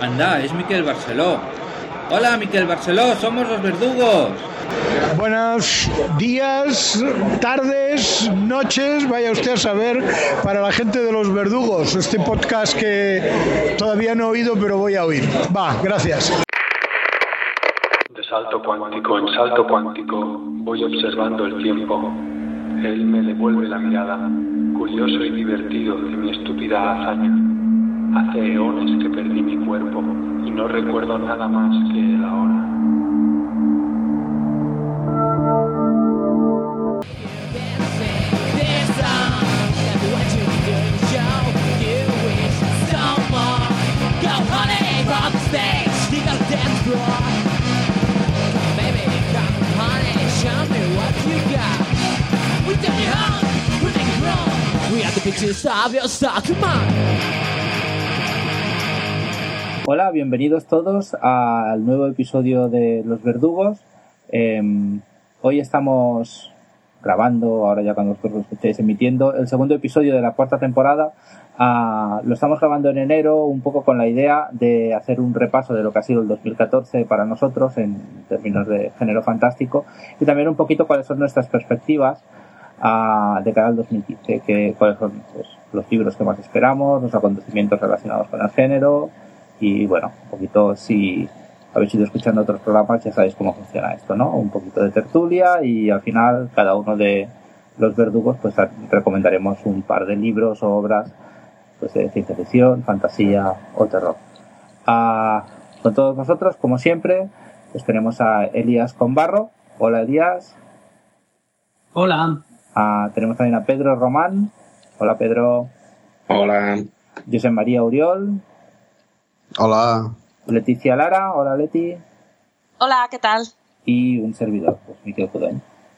Anda, es Miquel Barceló. Hola, Miquel Barceló, somos los verdugos. Buenos días, tardes, noches, vaya usted a saber, para la gente de los verdugos, este podcast que todavía no he oído, pero voy a oír. Va, gracias. De salto cuántico en salto cuántico, voy observando el tiempo. Él me devuelve la mirada, curioso y divertido de mi estúpida hazaña. Hace eones que perdí mi cuerpo y no recuerdo nada más que el ahora. Hola, bienvenidos todos al nuevo episodio de Los Verdugos. Hoy estamos grabando, ahora ya cuando vosotros lo escuchéis, emitiendo el segundo episodio de la cuarta temporada. Lo estamos grabando en enero, un poco con la idea de hacer un repaso de lo que ha sido el 2014 para nosotros en términos de género fantástico, y también un poquito cuáles son nuestras perspectivas de cara al 2015, cuáles son pues, los libros que más esperamos, los acontecimientos relacionados con el género, y bueno, un poquito, si habéis ido escuchando otros programas ya sabéis cómo funciona esto, ¿no? Un poquito de tertulia, y al final cada uno de los verdugos pues recomendaremos un par de libros o obras pues de ciencia ficción, fantasía o terror. Con todos nosotros, como siempre, pues tenemos a Elías Conbarro. Hola, Elías. Hola. Tenemos también a Pedro Román. Hola, Pedro. Hola. José María Uriol. Hola. Leticia Lara. Hola, Leti. Hola, ¿qué tal? Y un servidor, pues Miquel Cudoñ.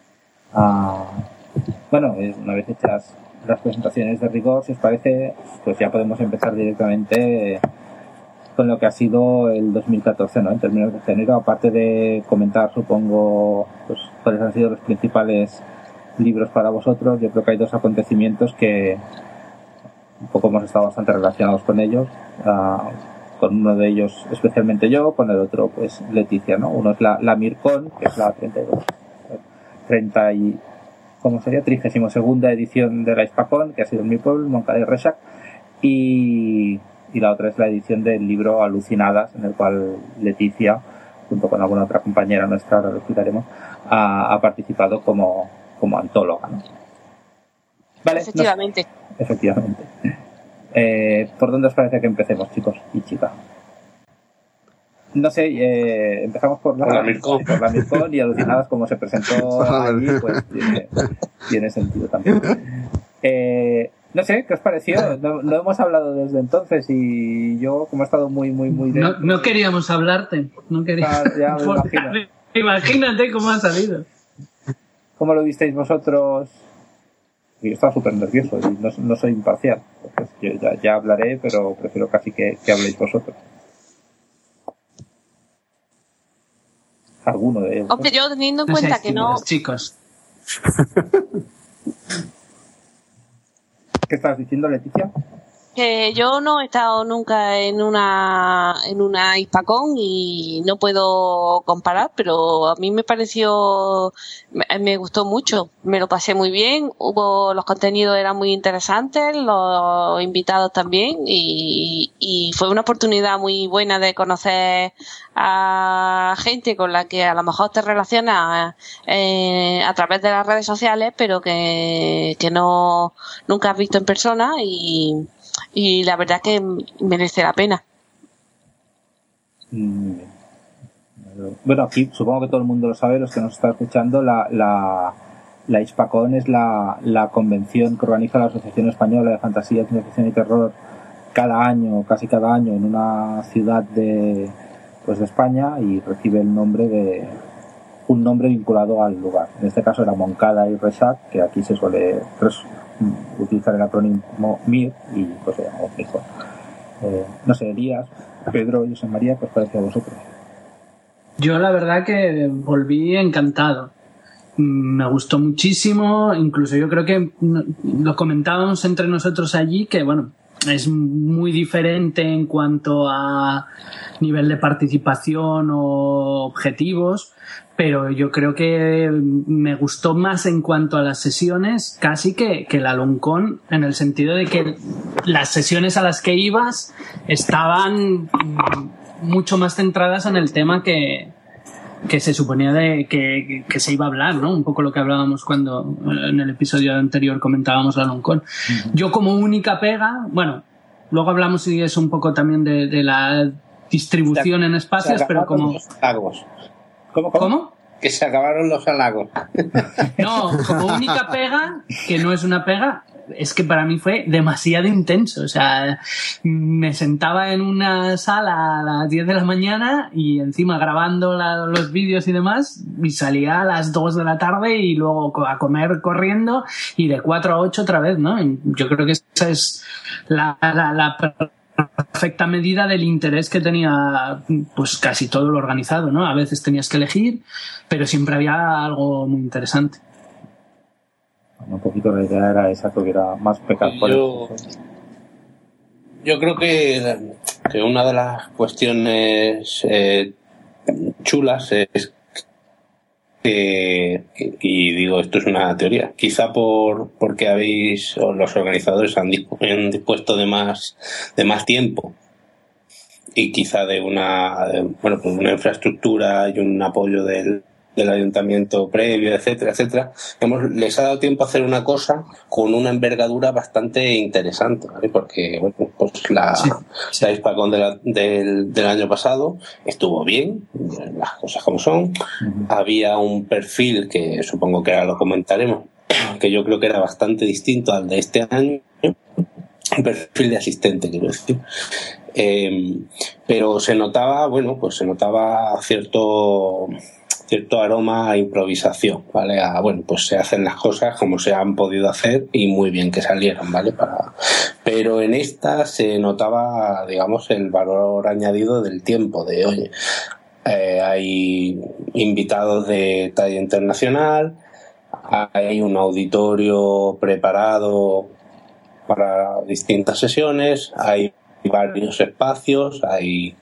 Bueno, una vez hechas las presentaciones de rigor, si os parece, pues ya podemos empezar directamente con lo que ha sido el 2014, ¿no? En términos de género, aparte de comentar, supongo, pues cuáles han sido los principales libros para vosotros. Yo creo que hay dos acontecimientos que un poco hemos estado bastante relacionados con ellos, con uno de ellos especialmente yo, con el otro pues Leticia, ¿no? Uno es la Mircon, que es la 32ª edición de la Hispacón, que ha sido en mi pueblo, Moncada y Reixac, y la otra es la edición del libro Alucinadas, en el cual Leticia, junto con alguna otra compañera nuestra, ahora lo explicaremos, ha participado como antóloga, ¿no? Vale, efectivamente. Efectivamente. ¿Por dónde os parece que empecemos, chicos y chicas? No sé, empezamos por la Mircon, y Alucinadas, como se presentó allí, pues tiene sentido también. No sé, ¿qué os pareció? No hemos hablado desde entonces, y yo, como he estado muy dentro, no queríamos hablarte, no queríamos. Ya me imagino. Imagínate cómo ha salido. ¿Cómo lo visteis vosotros? Yo estaba súper nervioso y no soy imparcial. Pues yo ya hablaré, pero prefiero casi que habléis vosotros. Alguno de ellos. Hombre, yo teniendo en cuenta que no... Chicos. ¿Qué estabas diciendo, Leticia? Que yo no he estado nunca en una Hispacón y no puedo comparar, pero a mí me gustó mucho, me lo pasé muy bien, los contenidos eran muy interesantes, los invitados también, y fue una oportunidad muy buena de conocer a gente con la que a lo mejor te relacionas a través de las redes sociales, pero que nunca has visto en persona, y la verdad que merece la pena. Bueno, aquí supongo que todo el mundo lo sabe, los que nos están escuchando, la Hispacón es la convención que organiza la Asociación Española de Fantasía, Ciencia Ficción y Terror casi cada año en una ciudad de España, y recibe el nombre de un nombre vinculado al lugar. En este caso era Moncada y Reixac, que aquí se suele utilizar el acrónimo MIR, y pues se llama Mircon. No sé, Elías, Pedro, José María, ¿qué os parece a vosotros? Yo la verdad que volví encantado. Me gustó muchísimo, incluso yo creo que lo comentábamos entre nosotros allí, que bueno, es muy diferente en cuanto a nivel de participación o objetivos, pero yo creo que me gustó más en cuanto a las sesiones casi que el Aloncon, en el sentido de que las sesiones a las que ibas estaban mucho más centradas en el tema que se suponía que se iba a hablar, ¿no? Un poco lo que hablábamos cuando en el episodio anterior comentábamos la Aloncon. Yo como única pega, bueno, luego hablamos y eso un poco también de la distribución en espacios, pero como... ¿Cómo? Que se acabaron los halagos. No, como única pega, que no es una pega, es que para mí fue demasiado intenso. O sea, me sentaba en una sala a las 10 de la mañana y encima grabando los vídeos y demás, y salía a las 2 de la tarde y luego a comer corriendo y de 4 a 8 otra vez, ¿no? Yo creo que esa es la perfecta medida del interés que tenía pues casi todo lo organizado, ¿no? A veces tenías que elegir, pero siempre había algo muy interesante. Un poquito la idea era esa, que hubiera más pecados. Yo creo que una de las cuestiones chulas es y digo, esto es una teoría, quizá porque los organizadores han dispuesto de más tiempo y quizá de una infraestructura y un apoyo del ayuntamiento previo, etcétera, les ha dado tiempo a hacer una cosa con una envergadura bastante interesante, ¿vale? Porque pues la Hispacon del año pasado estuvo bien, las cosas como son. Había un perfil que supongo que ahora lo comentaremos, que yo creo que era bastante distinto al de este año, un perfil de asistente, quiero decir. Pero se notaba cierto aroma a improvisación, ¿vale? Pues se hacen las cosas como se han podido hacer y muy bien que salieron, ¿vale? Pero en esta se notaba, digamos, el valor añadido del tiempo, de oye, hay invitados de talla internacional, hay un auditorio preparado para distintas sesiones, hay varios espacios, hay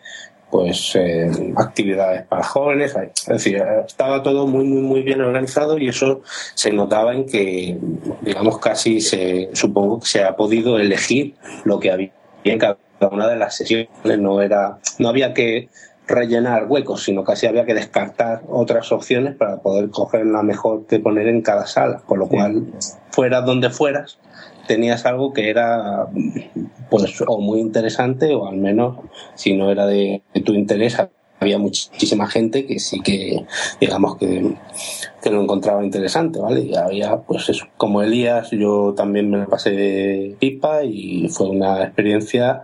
actividades para jóvenes, es decir, estaba todo muy muy muy bien organizado y eso se notaba en que, digamos, casi supongo que se ha podido elegir lo que había en cada una de las sesiones. No había que rellenar huecos, sino casi había que descartar otras opciones para poder coger la mejor que poner en cada sala, con lo cual, fueras donde fueras, tenías algo que era o muy interesante, o al menos, si no era de tu interés, había muchísima gente que sí que, digamos, que lo encontraba interesante, ¿vale? Y había, pues eso, como Elías, yo también me lo pasé pipa y fue una experiencia,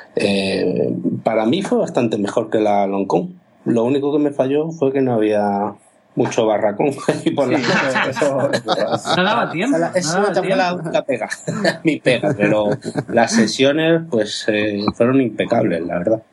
para mí fue bastante mejor que la Aloncon. Lo único que me falló fue que no había mucho barracón y por eso no daba tiempo. Eso también la única pega, mi pega, pero las sesiones pues fueron impecables, la verdad.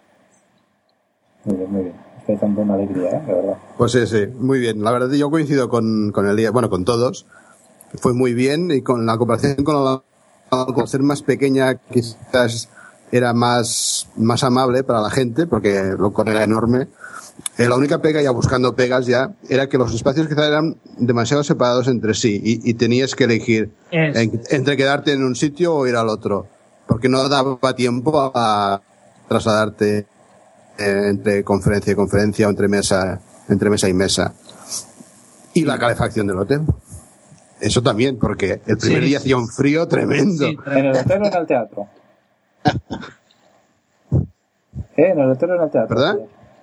Muy bien. Estáis dando una alegría, la verdad. Pues sí, muy bien. La verdad yo coincido con el día, con todos. Fue muy bien, y con la comparación con ser más pequeña quizás era más amable para la gente, porque lo era enorme. La única pega, ya buscando pegas ya, era que los espacios quizás eran demasiado separados entre sí y tenías que elegir entre quedarte en un sitio o ir al otro, porque no daba tiempo a trasladarte entre conferencia y conferencia o entre mesa y mesa. Y la calefacción del hotel. Eso también, porque el primer día hacía un frío tremendo. Sí, ¿en el hotel o en el teatro? ¿En el hotel o en el teatro? ¿Verdad?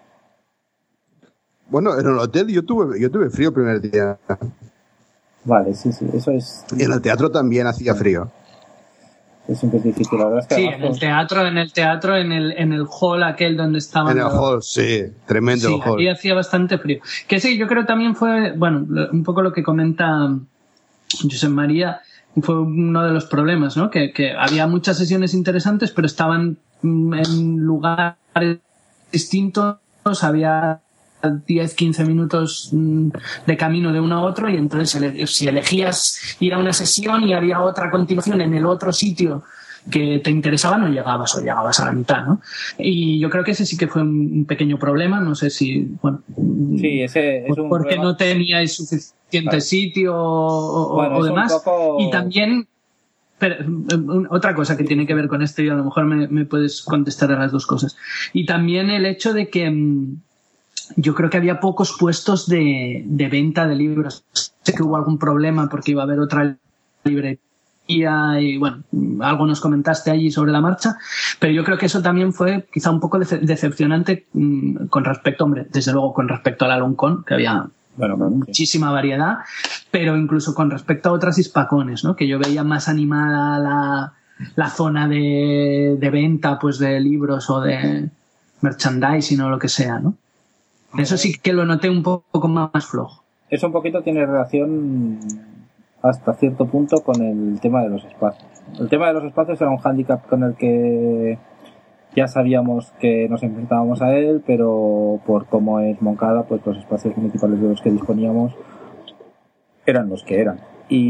Bueno, en el hotel yo tuve frío el primer día. Vale, sí, eso es... Y en el teatro también hacía frío. Es un poco difícil, la verdad es que... Sí, en el teatro, en el hall aquel donde estaban... En el hall, sí, tremendo sí, hall. Sí, hacía bastante frío. Que sí, yo creo también fue, un poco lo que comenta Josep María, fue uno de los problemas, ¿no? Que había muchas sesiones interesantes, pero estaban en lugares distintos, había 10-15 minutos de camino de uno a otro, y entonces si elegías ir a una sesión y había otra continuación en el otro sitio que te interesaba no llegabas o llegabas a la mitad, ¿no? Y yo creo que ese sí que fue un pequeño problema, no sé si, bueno, sí, ese es un porque problema. no teníais suficiente sitio Bueno, o es demás. un poco... Y también, pero, otra cosa que tiene que ver con esto, y a lo mejor me puedes contestar a las dos cosas. Y también el hecho de que yo creo que había pocos puestos de venta de libros. Sé que hubo algún problema porque iba a haber otra librería y bueno, algo nos comentaste allí sobre la marcha, pero yo creo que eso también fue quizá un poco decepcionante con respecto, hombre, desde luego con respecto al Aloncon, que había muchísima variedad, pero incluso con respecto a otras hispacones, ¿no? Que yo veía más animada la zona de venta pues de libros o de merchandising o lo que sea, ¿no? Eso sí que lo noté un poco más flojo. Eso un poquito tiene relación hasta cierto punto con el tema de los espacios. El tema de los espacios era un hándicap con el que ya sabíamos que nos enfrentábamos a él, pero por cómo es Moncada, pues los espacios municipales de los que disponíamos eran los que eran.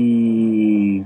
Y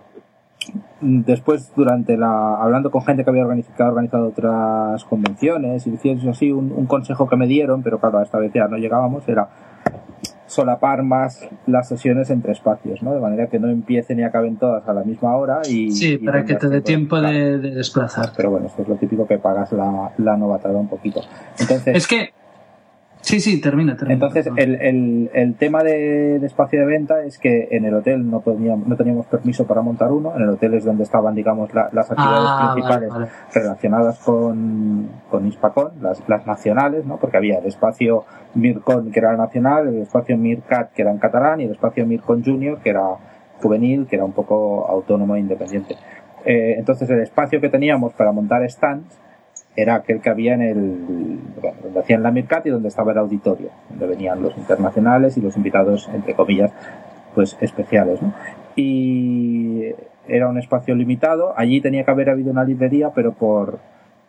después, hablando con gente que había organizado otras convenciones y diciendo así, un consejo que me dieron, pero claro, esta vez ya no llegábamos, era solapar más las sesiones entre espacios, ¿no? De manera que no empiecen y acaben todas a la misma hora y para que te dé tiempo de desplazar. Pero bueno, esto es lo típico, que pagas la novatada un poquito. Entonces, es que sí, termina. Entonces, el tema de espacio de venta es que en el hotel no teníamos permiso para montar uno. En el hotel es donde estaban, digamos, las actividades principales relacionadas con Hispacon, las nacionales, ¿no? Porque había el espacio Mircon, que era nacional, el espacio Mircat, que era en catalán, y el espacio Mircon Junior, que era juvenil, que era un poco autónomo e independiente. Entonces, el espacio que teníamos para montar stands era aquel que había donde hacían la Mircat y donde estaba el auditorio, donde venían los internacionales y los invitados, entre comillas, pues especiales, ¿no? Y era un espacio limitado. Allí tenía que haber habido una librería, pero por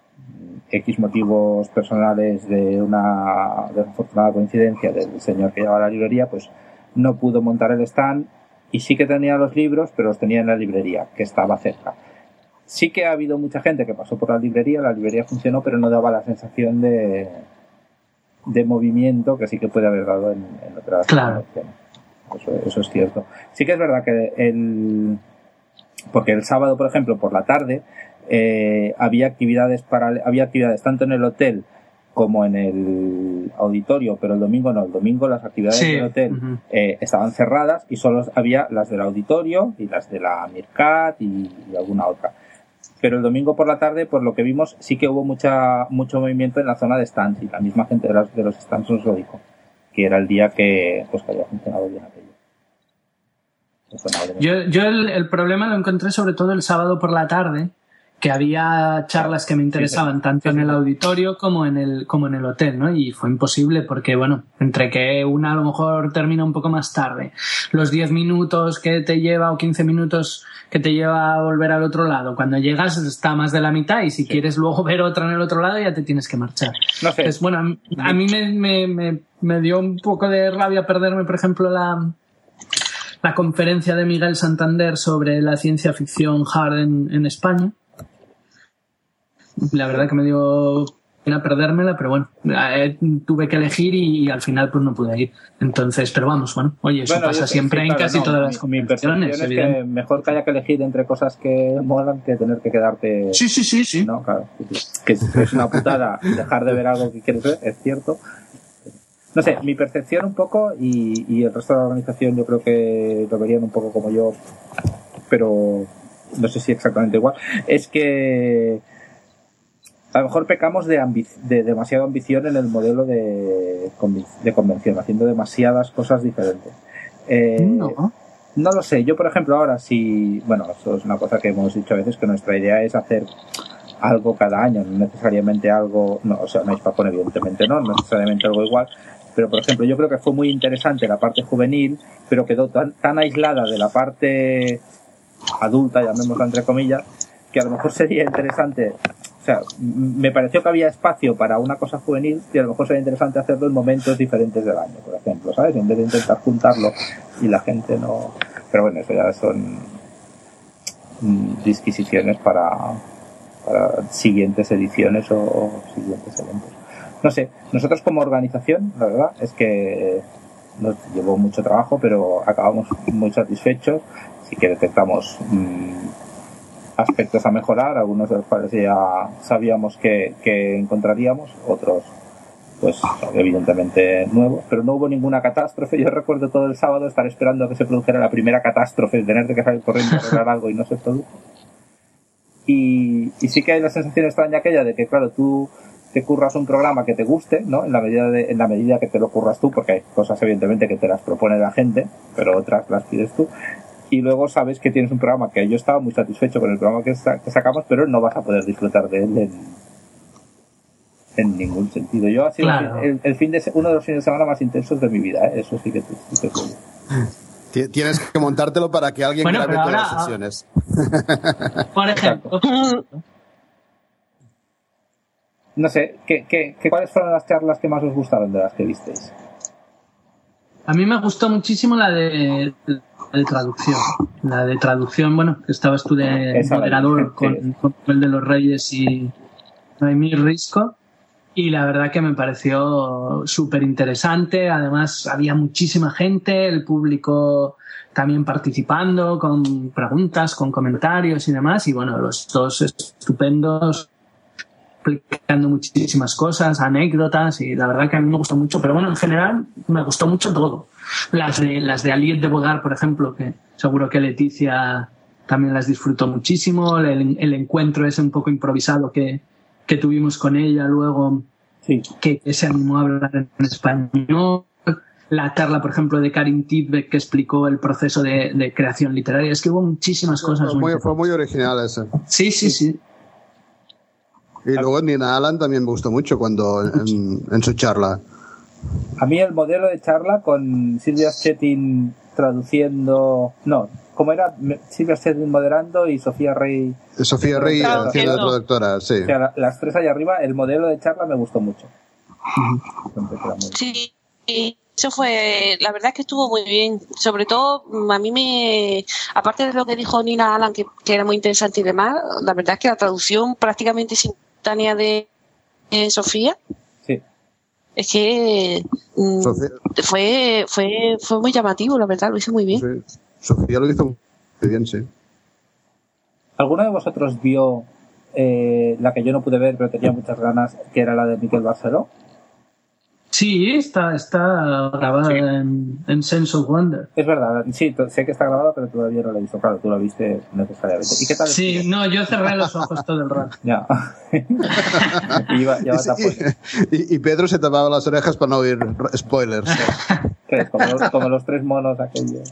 X motivos personales de una desafortunada coincidencia del señor que llevaba la librería, pues no pudo montar el stand, y sí que tenía los libros, pero los tenía en la librería, que estaba cerca. Sí que ha habido mucha gente que pasó por la librería funcionó, pero no daba la sensación de movimiento que sí que puede haber dado en otras convenciones. Eso es cierto. Sí que es verdad que porque el sábado, por ejemplo, por la tarde, había actividades tanto en el hotel como en el auditorio, pero el domingo no. El domingo las actividades del hotel estaban cerradas y solo había las del auditorio y las de la Mircat y alguna otra. Pero el domingo por la tarde, por lo que vimos, sí que hubo mucho movimiento en la zona de stands, y la misma gente de los stands nos lo dijo, que era el día que había funcionado bien aquello. Yo el problema lo encontré sobre todo el sábado por la tarde, que había charlas que me interesaban tanto en el auditorio como en el hotel, ¿no? Y fue imposible porque, bueno, entre que una a lo mejor termina un poco más tarde, los 10 minutos que te lleva o 15 minutos que te lleva a volver al otro lado, cuando llegas está más de la mitad, y si quieres luego ver otra en el otro lado ya te tienes que marchar. No sé. Entonces, bueno, a mí me dio un poco de rabia perderme, por ejemplo, la conferencia de Miguel Santander sobre la ciencia ficción hard en España. La verdad que me dio pena perdérmela, pero bueno, tuve que elegir y al final pues no pude ir. Entonces, pero vamos, bueno, oye, eso pasa siempre en casi todas las convenciones. Mi percepción es que mejor que haya que elegir entre cosas que molan que tener que quedarte... Sí. No, claro, que es una putada dejar de ver algo que quieres ver, es cierto. No sé, mi percepción un poco, y el resto de la organización yo creo que lo verían un poco como yo, pero no sé si exactamente igual, es que a lo mejor pecamos de demasiada ambición en el modelo de convención, haciendo demasiadas cosas diferentes. No lo sé. Yo, por ejemplo, ahora bueno, eso es una cosa que hemos dicho a veces, que nuestra idea es hacer algo cada año, no necesariamente algo, no Hispacon evidentemente no necesariamente algo igual, pero por ejemplo yo creo que fue muy interesante la parte juvenil, pero quedó tan aislada de la parte adulta, llamémosla entre comillas, que a lo mejor sería interesante. O sea, me pareció que había espacio para una cosa juvenil, y a lo mejor sería interesante hacerlo en momentos diferentes del año, por ejemplo, ¿sabes? En vez de intentar juntarlo y la gente no... Pero bueno, eso ya son disquisiciones para siguientes ediciones o siguientes eventos. No sé, nosotros como organización, la verdad es que nos llevó mucho trabajo, pero acabamos muy satisfechos. Sí que detectamos aspectos a mejorar, algunos de los cuales ya sabíamos que encontraríamos, otros pues evidentemente nuevos, pero no hubo ninguna catástrofe. Yo recuerdo todo el sábado estar esperando a que se produjera la primera catástrofe, tener que salir corriendo a arreglar algo y no se produjo. Y sí que hay la sensación extraña aquella de que, claro, tú te curras un programa que te guste, ¿no? En la medida que te lo curras tú, porque hay cosas evidentemente que te las propone la gente, pero otras las pides tú. Y luego sabes que tienes un programa que yo estaba muy satisfecho con el programa que sacamos, pero no vas a poder disfrutar de él en ningún sentido. Yo ha sido claro. Uno de los fines de semana más intensos de mi vida, ¿eh? Eso sí que te digo. Tienes que montártelo para que alguien grabe todas las sesiones. Por ejemplo. No sé, ¿cuáles fueron las charlas que más os gustaron de las que visteis? A mí me gustó muchísimo la de traducción. La de traducción, bueno, que estabas tú de moderador con el de los Reyes y Noemí Risco. Y la verdad que me pareció súper interesante. Además, había muchísima gente, el público también participando, con preguntas, con comentarios y demás. Y bueno, los dos estupendos, explicando muchísimas cosas, anécdotas, y la verdad que a mí me gustó mucho. Pero bueno, en general, me gustó mucho todo. Las de Aliette de Bodar, por ejemplo, que seguro que Leticia también las disfrutó muchísimo. El encuentro ese un poco improvisado que tuvimos con ella luego, sí, que se animó a hablar en español. La charla, por ejemplo, de Karin Tidbeck, que explicó el proceso de creación literaria. Es que hubo muchísimas cosas. Fue muy original ese. Sí. Y luego Nina Allan también me gustó mucho cuando en su charla. A mí el modelo de charla con Silvia Schetin traduciendo... No, ¿cómo era? Silvia Schetin moderando y Sofía Rey... Sofía Rey haciendo de traductora, sí. O sea, las tres allá arriba, el modelo de charla me gustó mucho. Sí, eso fue... La verdad es que estuvo muy bien. Sobre todo, a mí aparte de lo que dijo Nina Allan, que era muy interesante y demás, la verdad es que la traducción prácticamente simultánea de Sofía... Es que fue muy llamativo, la verdad, lo hizo muy bien. Sí. Sofía lo hizo muy bien, sí. ¿Alguno de vosotros vio la que yo no pude ver, pero tenía muchas ganas, que era la de Miquel Barceló? Sí, está grabada en Sense of Wonder. Es verdad, sí, sé que está grabada, pero todavía no la he visto. Claro, tú la viste necesariamente. ¿Y qué tal? Sí, no, yo cerré los ojos todo el rato. Ya. y Pedro se tapaba las orejas para no oír spoilers. Como los tres monos aquellos.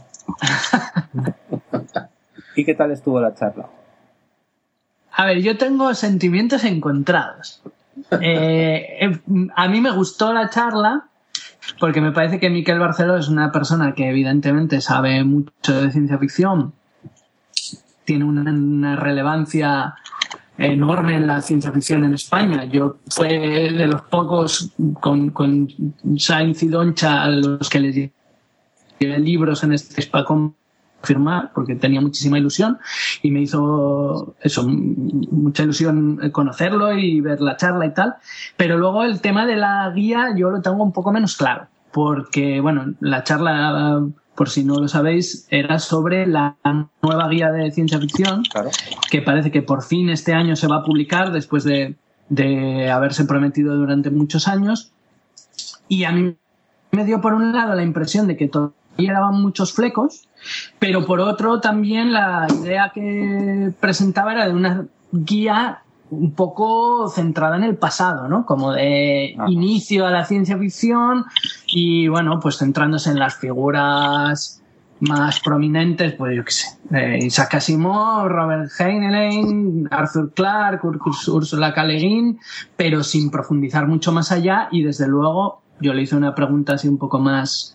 ¿Y qué tal estuvo la charla? A ver, yo tengo sentimientos encontrados. A mí me gustó la charla porque me parece que Miquel Barceló es una persona que evidentemente sabe mucho de ciencia ficción, tiene una relevancia enorme en la ciencia ficción en España. Yo fue de los pocos con Sainz y Doncha a los que les llevé libros en este para confirmar, porque tenía muchísima ilusión y me hizo eso, mucha ilusión conocerlo y ver la charla y tal. Pero luego el tema de la guía yo lo tengo un poco menos claro, porque bueno, la charla, por si no lo sabéis, era sobre la nueva guía de ciencia ficción, claro, que parece que por fin este año se va a publicar después de haberse prometido durante muchos años. Y a mí me dio por un lado la impresión de que todavía daban muchos flecos, pero por otro también la idea que presentaba era de una guía un poco centrada en el pasado, ¿no? Como de inicio a la ciencia ficción y, bueno, pues centrándose en las figuras más prominentes, pues yo qué sé, Isaac Asimov, Robert Heinlein, Arthur Clarke, Ursula K. Le Guin, pero sin profundizar mucho más allá. Y desde luego yo le hice una pregunta así un poco más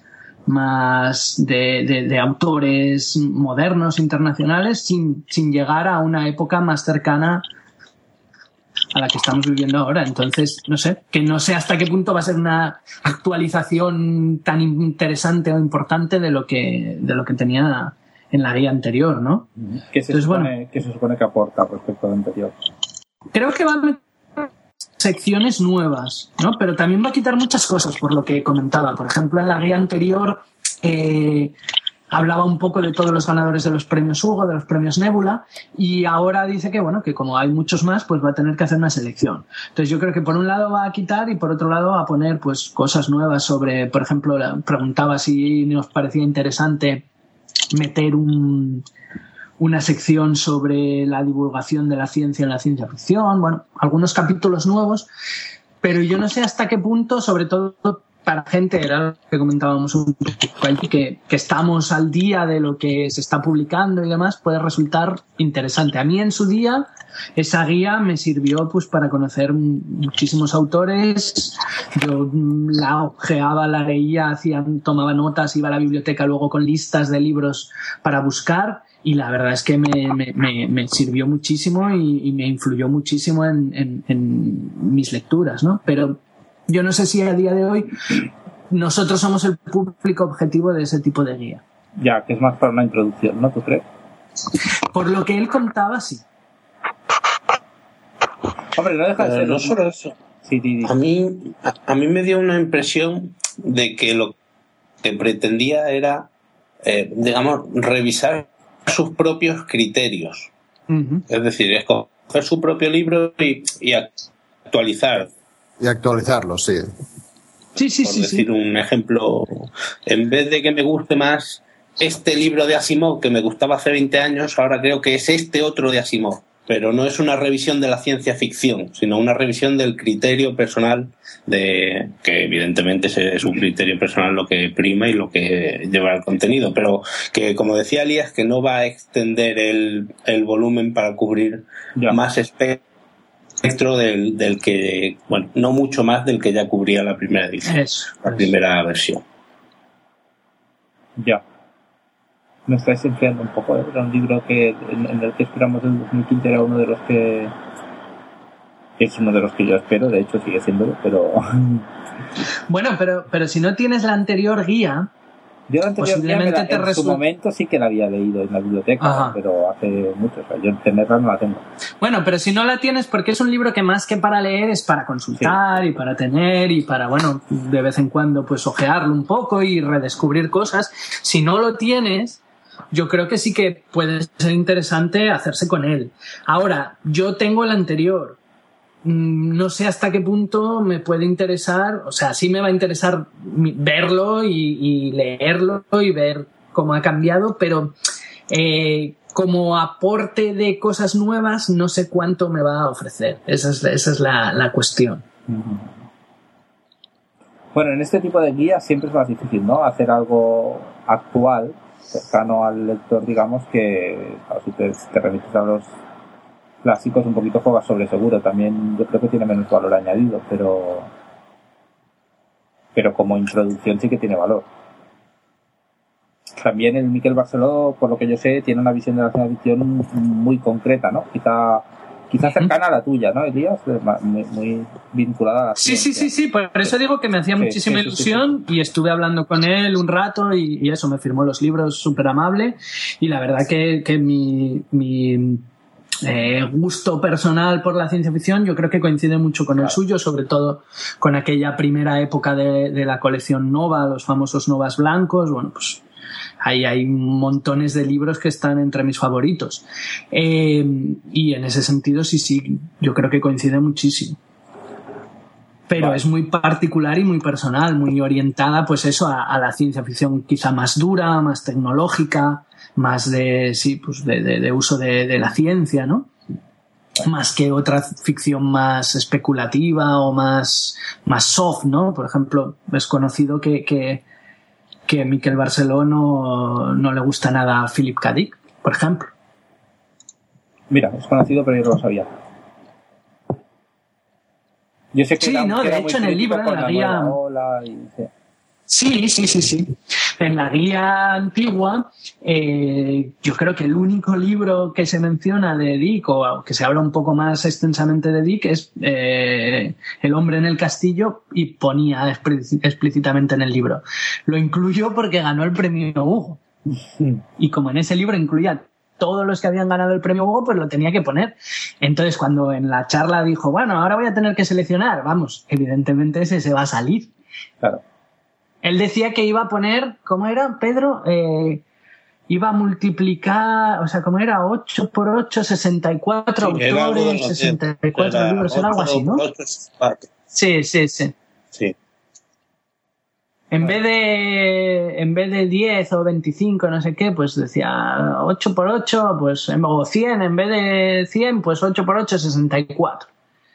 de autores modernos, internacionales, sin llegar a una época más cercana a la que estamos viviendo ahora. Entonces, no sé hasta qué punto va a ser una actualización tan interesante o importante de lo que tenía la guía anterior, ¿no? ¿Qué se supone que aporta respecto al anterior? Creo que va a meter secciones nuevas, ¿no? Pero también va a quitar muchas cosas, por lo que comentaba. Por ejemplo, en la guía anterior hablaba un poco de todos los ganadores de los premios Hugo, de los premios Nebula, y ahora dice que, bueno, que como hay muchos más, pues va a tener que hacer una selección. Entonces yo creo que por un lado va a quitar y por otro lado va a poner pues cosas nuevas sobre, por ejemplo, preguntaba si nos parecía interesante meter una sección sobre la divulgación de la ciencia en la ciencia ficción, bueno, algunos capítulos nuevos, pero yo no sé hasta qué punto, sobre todo para gente, era lo que comentábamos un poco aquí, que estamos al día de lo que se está publicando y demás, puede resultar interesante. A mí en su día esa guía me sirvió pues para conocer muchísimos autores. Yo la ojeaba, la leía, tomaba notas, iba a la biblioteca luego con listas de libros para buscar, y la verdad es que me sirvió muchísimo y me influyó muchísimo en mis lecturas, ¿no? Pero yo no sé si a día de hoy nosotros somos el público objetivo de ese tipo de guía. Ya, que es más para una introducción, ¿no? ¿Tú crees? Por lo que él contaba, sí. Hombre, no deja de ser... No solo eso. Sí. A mí me dio una impresión de que lo que pretendía era, digamos, revisar sus propios criterios. Uh-huh. Es decir, escoger su propio libro y actualizar. Y actualizarlo, sí. Por decir un ejemplo, en vez de que me guste más este libro de Asimov que me gustaba hace 20 años, ahora creo que es este otro de Asimov. Pero no es una revisión de la ciencia ficción, sino una revisión del criterio personal, que evidentemente es un criterio personal lo que prima y lo que lleva el contenido, pero que, como decía Elías, que no va a extender el volumen para cubrir más espectro del que, bueno, no mucho más del que ya cubría la primera edición, primera versión. Ya. Me estáis enfriando un poco, ¿eh? Era un libro en el que esperamos en 2015, era uno de los que es uno de los que yo espero, de hecho sigue siéndolo, pero... Bueno, pero si no tienes la anterior guía... Yo la anterior guía en su momento sí que la había leído en la biblioteca. Ajá. Pero hace mucho, o sea, yo tenerla no la tengo. Bueno, pero si no la tienes, porque es un libro que más que para leer es para consultar, sí, y para tener y para, bueno, de vez en cuando pues ojearlo un poco y redescubrir cosas. Si no lo tienes, yo creo que sí que puede ser interesante hacerse con él. Ahora, yo tengo el anterior. No sé hasta qué punto me puede interesar, o sea, sí me va a interesar verlo y leerlo y ver cómo ha cambiado, pero como aporte de cosas nuevas no sé cuánto me va a ofrecer. Esa es la cuestión. Bueno, en este tipo de guías siempre es más difícil, ¿no? Hacer algo actual, cercano al lector, digamos, que si te remites a los clásicos un poquito juega sobre seguro. También yo creo que tiene menos valor añadido, pero como introducción sí que tiene valor. También el Miquel Barceló, por lo que yo sé, tiene una visión de la ciencia ficción muy concreta, ¿no? Quizá cercana a la tuya, ¿no, Elías? Muy vinculada a la ciencia. Sí, por eso digo que me hacía muchísima ilusión. Y estuve hablando con él un rato y eso, me firmó los libros, súper amable, y la verdad que mi gusto personal por la ciencia ficción yo creo que coincide mucho con el suyo, sobre todo con aquella primera época de la colección Nova, los famosos Novas blancos. Bueno, pues ahí hay montones de libros que están entre mis favoritos, y en ese sentido sí, yo creo que coincide muchísimo, pero es muy particular y muy personal, muy orientada pues eso a la ciencia ficción quizá más dura, más tecnológica, más de uso de la ciencia, ¿no? Más que otra ficción más especulativa o más soft, ¿no? Por ejemplo, es conocido que Miquel Barceló no le gusta nada a Philip K. Dick, por ejemplo. Mira, es conocido, pero yo no lo sabía. Yo sé que de hecho en el libro, en la guía... Sí. En la guía antigua, yo creo que el único libro que se menciona de Dick, o que se habla un poco más extensamente de Dick, es El hombre en el castillo, y ponía explícitamente en el libro. Lo incluyo porque ganó el premio Hugo. Y como en ese libro incluía todos los que habían ganado el premio Hugo, pues lo tenía que poner. Entonces, cuando en la charla dijo, bueno, ahora voy a tener que seleccionar, vamos, evidentemente ese se va a salir. Claro. Él decía que iba a poner, ¿cómo era, Pedro? Iba a multiplicar, o sea, ¿cómo era? 8 por 8, 64 autores, 64 libros, era algo así, ¿no? Sí. Sí. En vez de 10 o 25, no sé qué, pues decía 8 por 8, pues, o 100, en vez de 100, pues 8 por 8, 64.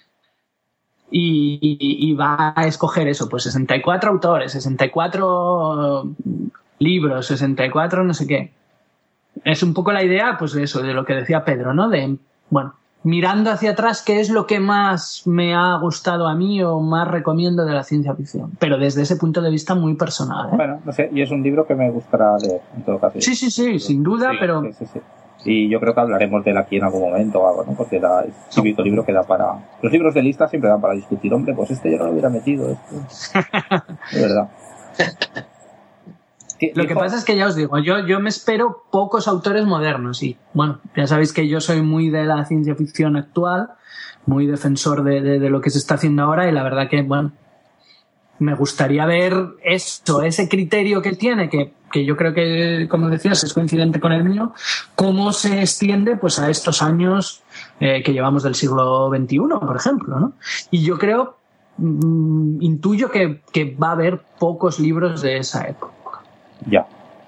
Y va a escoger eso, pues 64 autores, 64 libros, 64 no sé qué. Es un poco la idea, pues de eso, de lo que decía Pedro, ¿no? De, bueno, mirando hacia atrás, ¿qué es lo que más me ha gustado a mí o más recomiendo de la ciencia ficción? Pero desde ese punto de vista muy personal, ¿eh? Bueno, no sé, y es un libro que me gustará leer, en todo caso. Sí, sin duda, pero... Sí. Y yo creo que hablaremos de él aquí en algún momento o algo, ¿no? Porque es el típico libro que da para... Los libros de lista siempre dan para discutir. Hombre, pues este yo no lo hubiera metido. De verdad. Lo que pasa es que ya os digo, yo me espero pocos autores modernos y bueno, ya sabéis que yo soy muy de la ciencia ficción actual, muy defensor de lo que se está haciendo ahora y la verdad que, bueno, me gustaría ver eso, ese criterio que tiene, que yo creo que, como decías, es coincidente con el mío, cómo se extiende pues a estos años que llevamos del siglo XXI, por ejemplo, ¿no? Y yo creo, intuyo que va a haber pocos libros de esa época. Ya.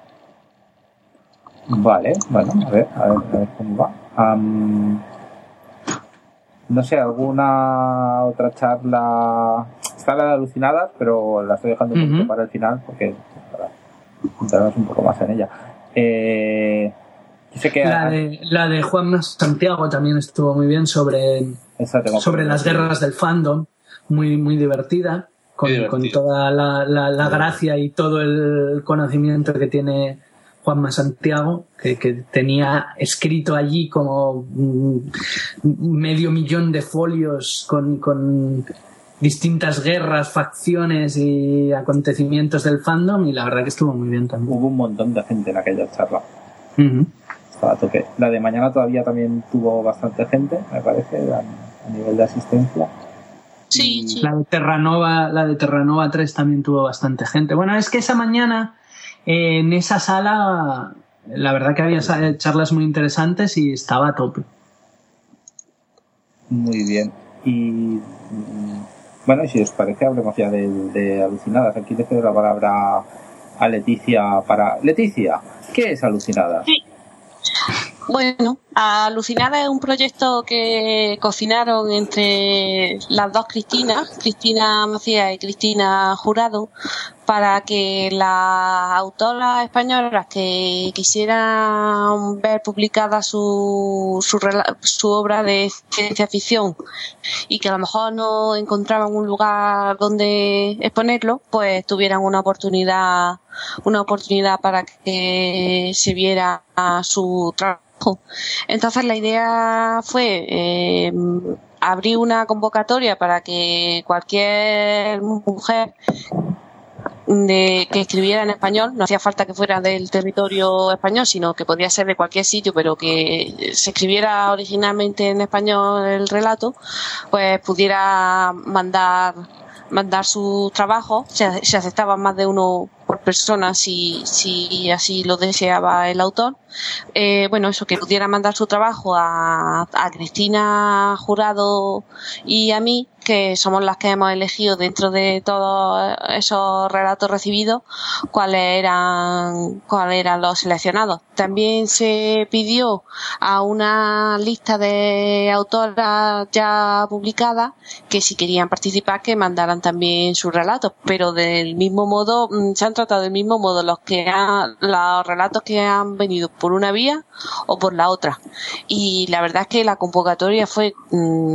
Vale, bueno, a ver cómo va. No sé, alguna otra charla. Está la de alucinadas, pero la estoy dejando un poquito para el final porque para centrarnos un poco más en ella. Yo sé que la de Juan Santiago también estuvo muy bien sobre las guerras del fandom, muy divertida. Con toda la gracia y todo el conocimiento que tiene Juanma Santiago, que tenía escrito allí como 500,000 de folios con distintas guerras, facciones y acontecimientos del fandom, y la verdad que estuvo muy bien también. Hubo un montón de gente en aquella charla. Estaba a tope. La de mañana todavía también tuvo bastante gente, me parece, a nivel de asistencia. Sí. La de Terranova 3 también tuvo bastante gente. Bueno, es que esa mañana en esa sala la verdad que había charlas muy interesantes y estaba a tope. Muy bien. Y bueno, si os parece, hablemos ya de alucinadas. Aquí le cedo la palabra a Leticia Leticia, ¿qué es Alucinadas? Sí. Bueno, Alucinada es un proyecto que cocinaron entre las dos Cristina Macías y Cristina Jurado, para que las autoras españolas que quisieran ver publicada su obra de ciencia ficción y que a lo mejor no encontraban un lugar donde exponerlo, pues tuvieran una oportunidad para que se viera su trabajo. Entonces la idea fue abrir una convocatoria para que cualquier mujer que escribiera en español, no hacía falta que fuera del territorio español, sino que podía ser de cualquier sitio, pero que se escribiera originalmente en español el relato, pues pudiera mandar su trabajo. Se aceptaban más de uno por persona si así lo deseaba el autor. Bueno, eso, que pudiera mandar su trabajo a Cristina Jurado y a mí, que somos las que hemos elegido dentro de todos esos relatos recibidos cuáles eran los seleccionados. También se pidió a una lista de autoras ya publicadas que si querían participar que mandaran también sus relatos, pero del mismo modo se han tratado del mismo modo los relatos que han venido por una vía o por la otra. Y la verdad es que la convocatoria fue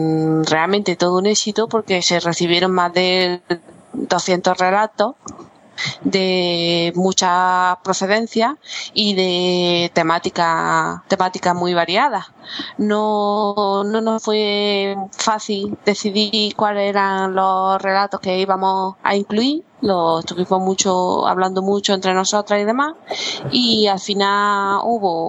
realmente todo un éxito, porque se recibieron más de 200 relatos de mucha procedencia y de temática muy variadas. No nos fue fácil decidir cuáles eran los relatos que íbamos a incluir. Lo estuvimos hablando mucho entre nosotras y demás, y al final hubo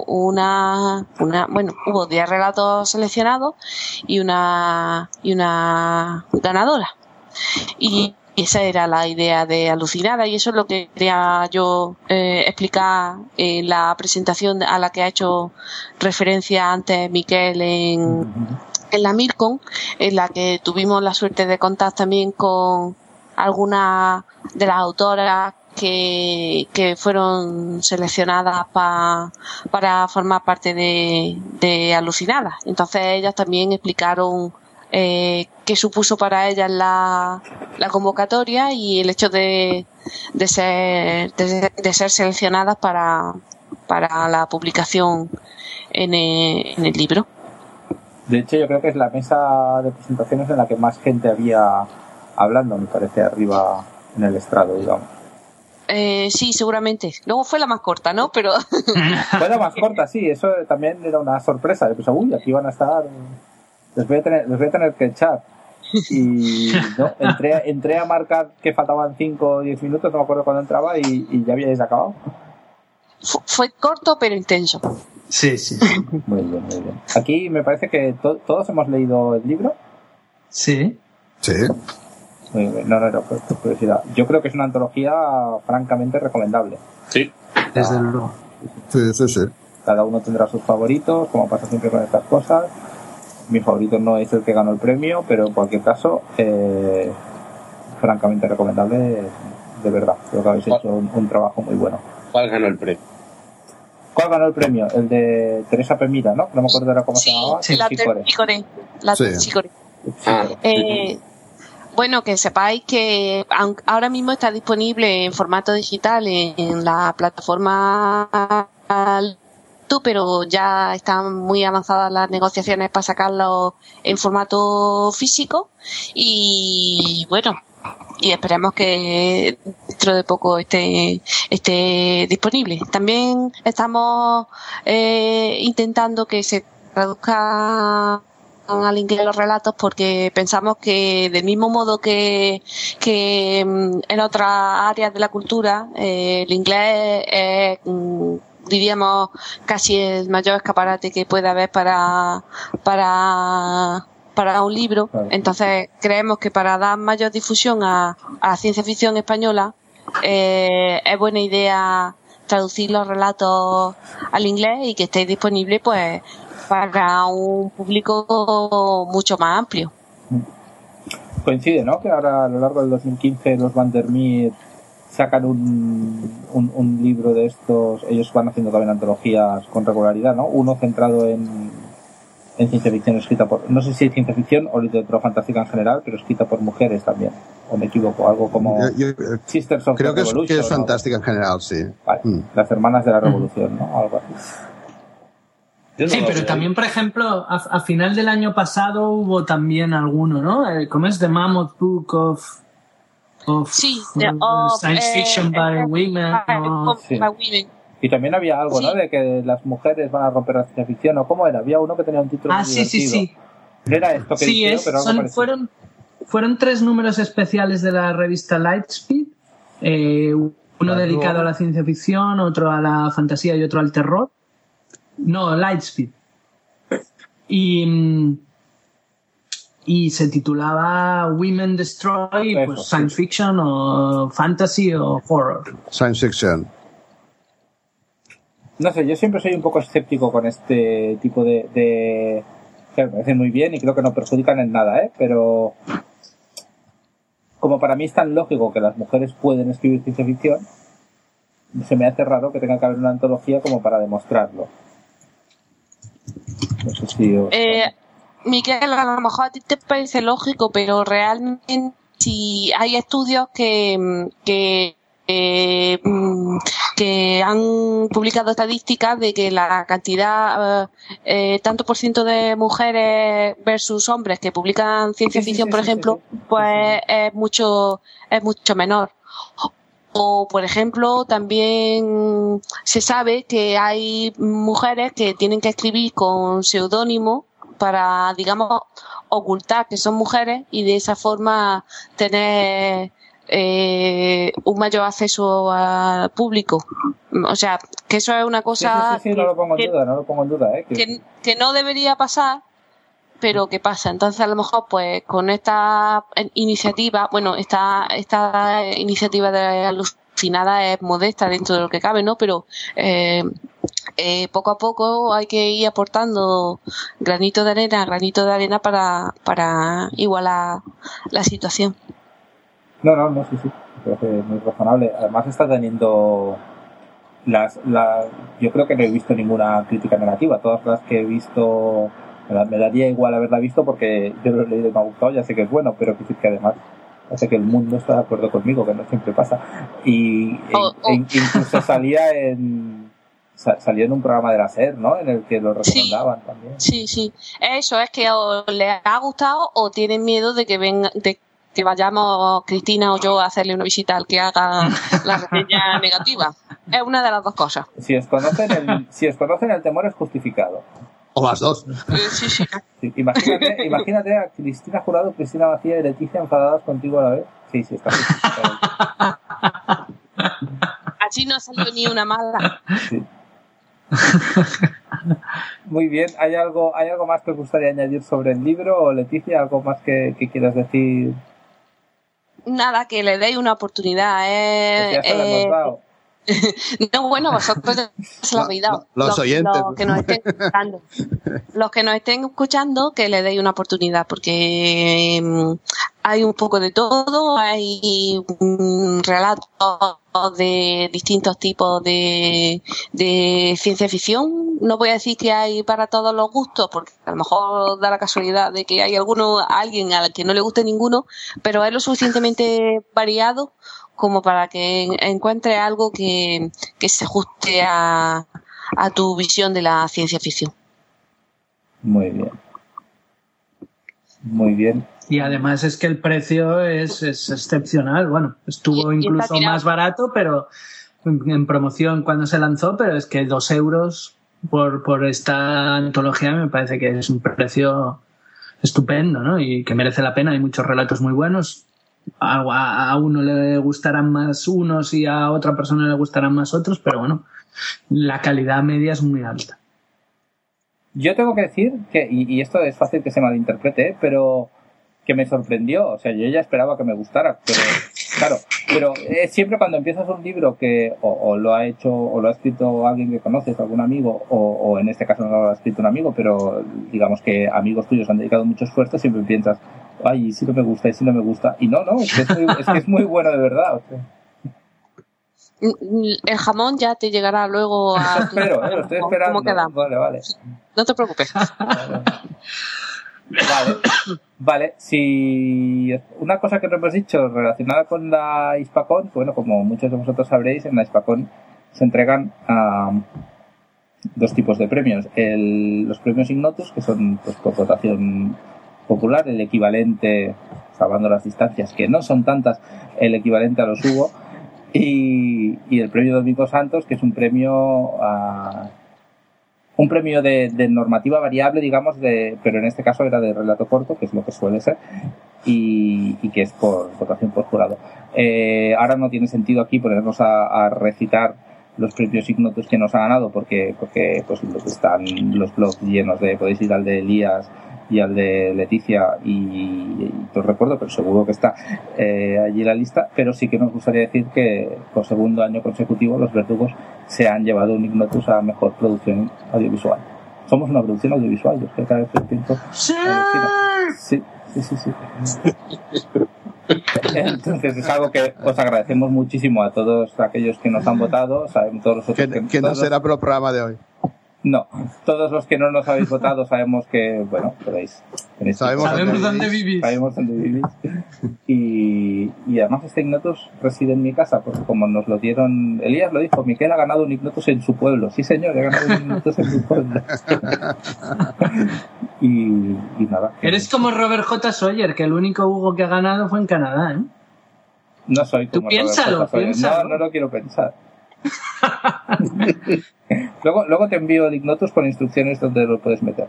hubo 10 relatos seleccionados y una ganadora. Y esa era la idea de Alucinada, y eso es lo que quería yo explicar en la presentación a la que ha hecho referencia antes Miquel en la MIRCON, en la que tuvimos la suerte de contar también con algunas de las autoras que fueron seleccionadas para formar parte de Alucinada. Entonces ellas también explicaron qué supuso para ellas la convocatoria y el hecho de ser seleccionadas para la publicación en el libro. De hecho, yo creo que es la mesa de presentaciones en la que más gente había hablando, me parece, arriba en el estrado, digamos. Sí, seguramente. Luego fue la más corta, ¿no? Pero fue la más corta, sí. Eso también era una sorpresa. Pues, uy, aquí van a estar. Les voy a tener que echar. Y no, entré a marcar que faltaban 5 o 10 minutos, no me acuerdo cuándo entraba, y ya habíais acabado. Fue corto pero intenso. Sí. Muy bien. Aquí me parece que todos hemos leído el libro. Sí. Muy bien. No, por curiosidad. Yo creo que es una antología francamente recomendable. Sí. Desde luego. Sí. Cada uno tendrá sus favoritos, como pasa siempre con estas cosas. Mi favorito no es el que ganó el premio, pero en cualquier caso, francamente recomendable, de verdad. Creo que habéis hecho un trabajo muy bueno. ¿Cuál ganó el premio? ¿Cuál ganó el premio? El de Teresa Pemira, ¿no? No me acuerdo ahora cómo se llamaba. Sí, la Terpsicore. Bueno, que sepáis que ahora mismo está disponible en formato digital en la plataforma, pero ya están muy avanzadas las negociaciones para sacarlo en formato físico, y bueno, y esperemos que dentro de poco esté disponible. También estamos intentando que se traduzca al inglés los relatos, porque pensamos que del mismo modo que en otras áreas de la cultura, el inglés es, diríamos, casi el mayor escaparate que puede haber para un libro. Entonces creemos que para dar mayor difusión a la ciencia ficción española, es buena idea traducir los relatos al inglés y que esté disponible pues para un público mucho más amplio. Coincide, ¿no? Que ahora a lo largo del 2015 los Vandermeer sacan un libro de estos. Ellos van haciendo también antologías con regularidad, ¿no? Uno centrado en ciencia ficción, escrita por, no sé si es ciencia ficción o literatura fantástica en general, pero escrita por mujeres también, o me equivoco, algo como Sisters of creo the Revolution. Creo que es fantástica en general, sí. Vale. Las hermanas de la revolución, ¿no? Algo así. Sí, pero también, por ejemplo, a final del año pasado hubo también alguno, ¿no? ¿Cómo es? The Mammoth Book of Science Fiction by Women. Sí. Y también había algo, ¿no? De que las mujeres van a romper la ciencia ficción, ¿o cómo era? Había uno que tenía un título muy divertido. Sí. Era esto que dije, pero algo fueron 3 números especiales de la revista Lightspeed, uno dedicado a la ciencia ficción, otro a la fantasía y otro al terror. No, Lightspeed. Y se titulaba Women Destroy, pues Science Fiction o Fantasy o Horror. Science Fiction. No sé, yo siempre soy un poco escéptico con este tipo de que me parecen muy bien y creo que no perjudican en nada, pero como para mí es tan lógico que las mujeres pueden escribir ciencia ficción, se me hace raro que tenga que haber una antología como para demostrarlo. No sé si Miquel, a lo mejor a ti te parece lógico, pero realmente si hay estudios que han publicado estadísticas de que la cantidad, tanto por ciento de mujeres versus hombres que publican ciencia ficción, por ejemplo, pues es mucho menor. O, por ejemplo, también se sabe que hay mujeres que tienen que escribir con seudónimo para, digamos, ocultar que son mujeres y de esa forma tener un mayor acceso al público. O sea, que eso es una cosa sí, no lo pongo en duda, que no debería pasar, pero que pasa. Entonces, a lo mejor, pues, con esta iniciativa, esta iniciativa de Alucinada es modesta dentro de lo que cabe, ¿no? Pero poco a poco hay que ir aportando granito de arena para igualar la situación. No, sí, creo que es muy razonable. Además está teniendo yo creo que no he visto ninguna crítica negativa. Todas las que he visto me daría igual haberla visto porque yo lo he leído y me ha gustado, ya sé que es bueno, pero que además hace que el mundo está de acuerdo conmigo, que no siempre pasa. Y incluso salía en un programa de la SER, ¿no? En el que lo recomendaban también. Sí. Eso es que o les ha gustado o tienen miedo de que vayamos Cristina o yo a hacerle una visita al que haga la reseña negativa. Es una de las dos cosas. Si os conocen el temor es justificado. O las dos. Sí. Imagínate a Cristina Jurado, Cristina Macía y Leticia enfadadas contigo a la vez. Sí, está justificado. Así no ha salido ni una mala. Sí. Muy bien, ¿hay algo más que os gustaría añadir sobre el libro? O Leticia, ¿algo más que quieras decir? Nada, que le deis una oportunidad. Ya se la hemos dado. No, bueno, vosotros ya se lo habéis dado. Los oyentes. Los que nos estén escuchando, que le deis una oportunidad, porque hay un poco de todo, hay relatos de distintos tipos de ciencia ficción. No voy a decir que hay para todos los gustos, porque a lo mejor da la casualidad de que hay alguien al que no le guste ninguno, pero es lo suficientemente variado como para que encuentres algo que se ajuste a tu visión de la ciencia ficción. Muy bien. Y además es que el precio es excepcional. Bueno, estuvo incluso más barato, pero en promoción cuando se lanzó, pero es que 2 euros por esta antología me parece que es un precio estupendo, ¿no? Y que merece la pena. Hay muchos relatos muy buenos. A uno le gustarán más unos y a otra persona le gustarán más otros, pero bueno, la calidad media es muy alta. Yo tengo que decir que, y esto es fácil que se malinterprete, pero que me sorprendió. O sea, yo ya esperaba que me gustara, pero claro, siempre cuando empiezas un libro que o lo ha hecho o lo ha escrito alguien que conoces, algún amigo, o en este caso no lo ha escrito un amigo, pero digamos que amigos tuyos han dedicado mucho esfuerzo, siempre piensas, ay, si no me gusta, y no, es que es muy bueno de verdad. O sea. El jamón ya te llegará luego a... Lo estoy esperando. ¿Cómo queda? Vale. No te preocupes. Vale, si una cosa que no hemos dicho relacionada con la Hispacón, bueno, como muchos de vosotros sabréis, en la Hispacón se entregan 2 tipos de premios. Los premios Ignotus, que son pues, por votación popular, el equivalente, salvando las distancias, que no son tantas, el equivalente a los Hugo, y el premio Domingo Santos, que es un premio de normativa variable, digamos, pero en este caso era de relato corto, que es lo que suele ser, y que es por votación por jurado. Ahora no tiene sentido aquí ponernos a recitar los premios Ignotus que nos ha ganado, porque pues están los blogs llenos de, podéis ir al de Elías y al de Leticia y no recuerdo, pero seguro que está allí la lista. Pero sí que nos gustaría decir que por segundo año consecutivo los Verdugos se han llevado un Ignotus a mejor producción audiovisual. Somos una producción audiovisual, yo es que cada vez pienso. Sí. Entonces es algo que os agradecemos muchísimo a todos aquellos que nos han votado. Sabemos todos los otros que no será por el programa de hoy. No, todos los que no nos habéis votado sabemos que, bueno, podéis. Sabemos dónde vivís. Sabemos dónde vivís. Y además este Ignotus reside en mi casa, porque como nos lo dieron, Elías lo dijo, Miquel ha ganado un Ignotus en su pueblo. Sí, señor, he ganado un Ignotus en su pueblo. y nada. Eres como Robert J. Sawyer, que el único Hugo que ha ganado fue en Canadá, ¿eh? No soy Tú como piénsalo, piénsalo. No lo quiero pensar. luego te envío el Ignotus con instrucciones donde lo puedes meter.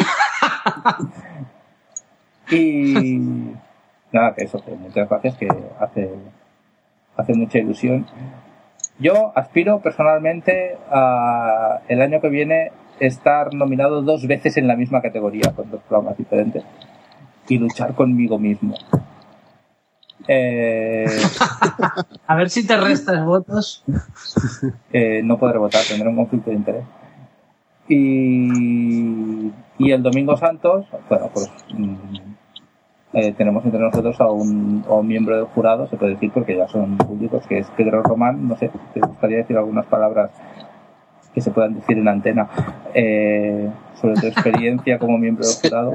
Y nada, que eso, que muchas gracias, que hace mucha ilusión. Yo aspiro personalmente a el año que viene estar nominado 2 veces en la misma categoría con 2 programas diferentes y luchar conmigo mismo. A ver si te restas votos. No podré votar, tendré un conflicto de interés. Y el Domingo Santos, bueno, pues tenemos entre nosotros a un miembro del jurado, se puede decir porque ya son públicos, que es Pedro Román. No sé, ¿te gustaría decir algunas palabras que se puedan decir en antena sobre tu experiencia como miembro del jurado?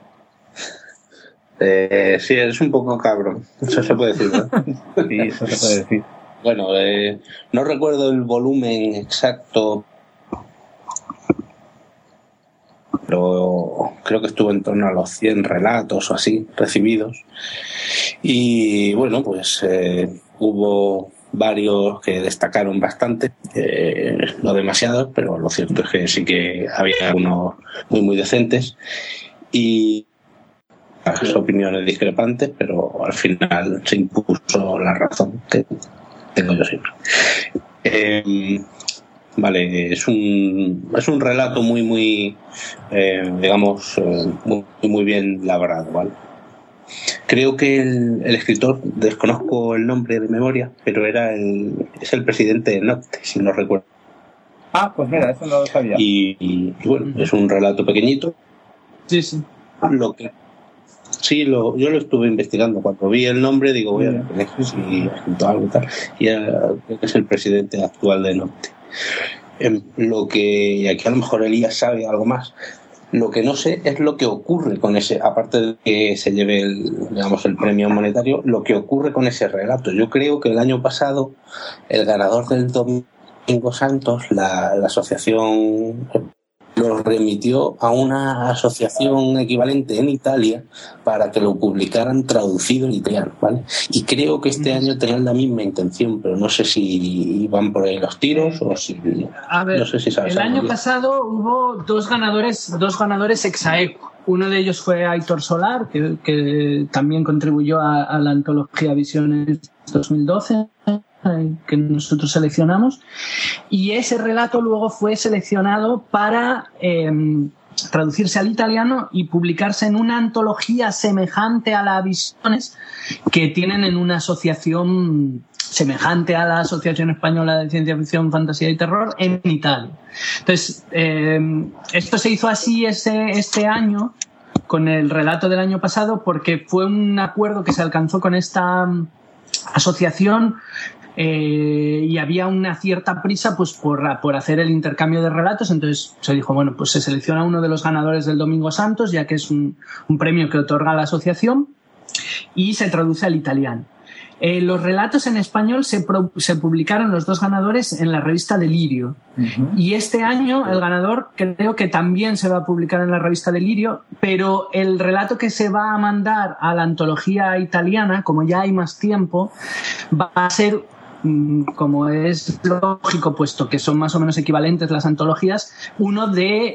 Sí, eres un poco cabrón, eso se puede decir, ¿verdad? Sí, eso se puede decir. Bueno, no recuerdo el volumen exacto, pero creo que estuvo en torno a los 100 relatos o así recibidos. Y bueno, pues hubo varios que destacaron bastante, no demasiados, pero lo cierto es que sí que había algunos muy decentes y las opiniones discrepantes, pero al final se impuso la razón que tengo yo siempre. Vale, es un relato muy digamos, muy bien labrado, ¿vale? Creo que el escritor, desconozco el nombre de memoria, pero es el presidente de Nocte, si no recuerdo. Ah, pues mira, eso no lo sabía. Y bueno, es un relato pequeñito. Sí. Yo lo estuve investigando. Cuando vi el nombre, digo, voy a ver si ha escrito algo y tal. Y creo que es el presidente actual de Nocte. Y aquí a lo mejor Elías sabe algo más. Lo que no sé es lo que ocurre con ese, aparte de que se lleve el premio monetario, lo que ocurre con ese relato. Yo creo que el año pasado el ganador del Domingo Santos, la asociación, lo remitió a una asociación equivalente en Italia para que lo publicaran traducido en italiano, ¿vale? Y creo que este año tenían la misma intención, pero no sé si van por ahí los tiros o si... A ver, no sé si sabes. El año pasado hubo dos ganadores ex aequo. Uno de ellos fue Aitor Solar, que también contribuyó a la antología Visiones 2012, que nosotros seleccionamos, y ese relato luego fue seleccionado para traducirse al italiano y publicarse en una antología semejante a la Visiones que tienen en una asociación semejante a la Asociación Española de Ciencia Ficción, Fantasía y Terror en Italia. Entonces, esto se hizo así este año con el relato del año pasado porque fue un acuerdo que se alcanzó con esta asociación y había una cierta prisa pues por hacer el intercambio de relatos. Entonces se dijo, bueno, pues se selecciona uno de los ganadores del Domingo Santos, ya que es un premio que otorga la asociación, y se traduce al italiano. Los relatos en español se publicaron, los dos ganadores, en la revista Delirio. Uh-huh. Y este año el ganador creo que también se va a publicar en la revista Delirio, pero el relato que se va a mandar a la antología italiana, como ya hay más tiempo, va a ser, como es lógico, puesto que son más o menos equivalentes las antologías, uno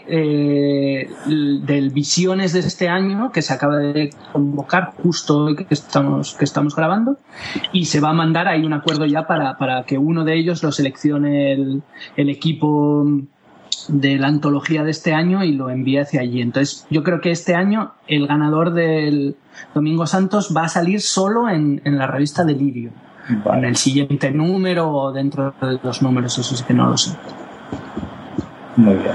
del Visiones de este año, que se acaba de convocar justo hoy que estamos grabando, y se va a mandar ahí un acuerdo ya para que uno de ellos lo seleccione el equipo de la antología de este año y lo envíe hacia allí. Entonces yo creo que este año el ganador del Domingo Santos va a salir solo en la revista Delirio. Vale. En el siguiente número o dentro de los números, eso sí que no lo sé. Muy bien.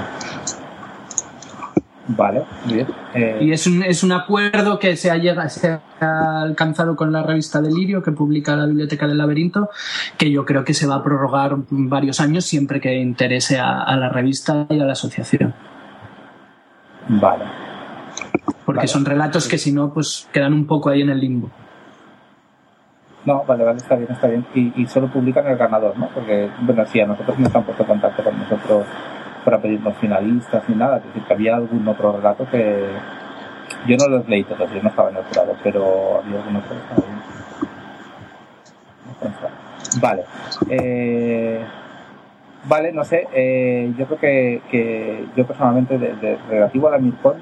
Vale, muy bien. Y es un acuerdo que se ha alcanzado con la revista Delirio, que publica la Biblioteca del Laberinto, que yo creo que se va a prorrogar varios años siempre que interese a la revista y a la asociación. Vale. Porque son relatos que si no, pues quedan un poco ahí en el limbo. No, vale, está bien. Y solo publican el ganador, ¿no? Porque, bueno, sí, a nosotros no se han puesto contacto con nosotros para pedirnos finalistas ni nada. Es decir, que había algún otro relato que yo no los leí todos, yo no estaba en el jurado, pero había algún otro que estaba consta. Vale. Vale, no sé. Yo creo que yo personalmente, relativo a la MirCon,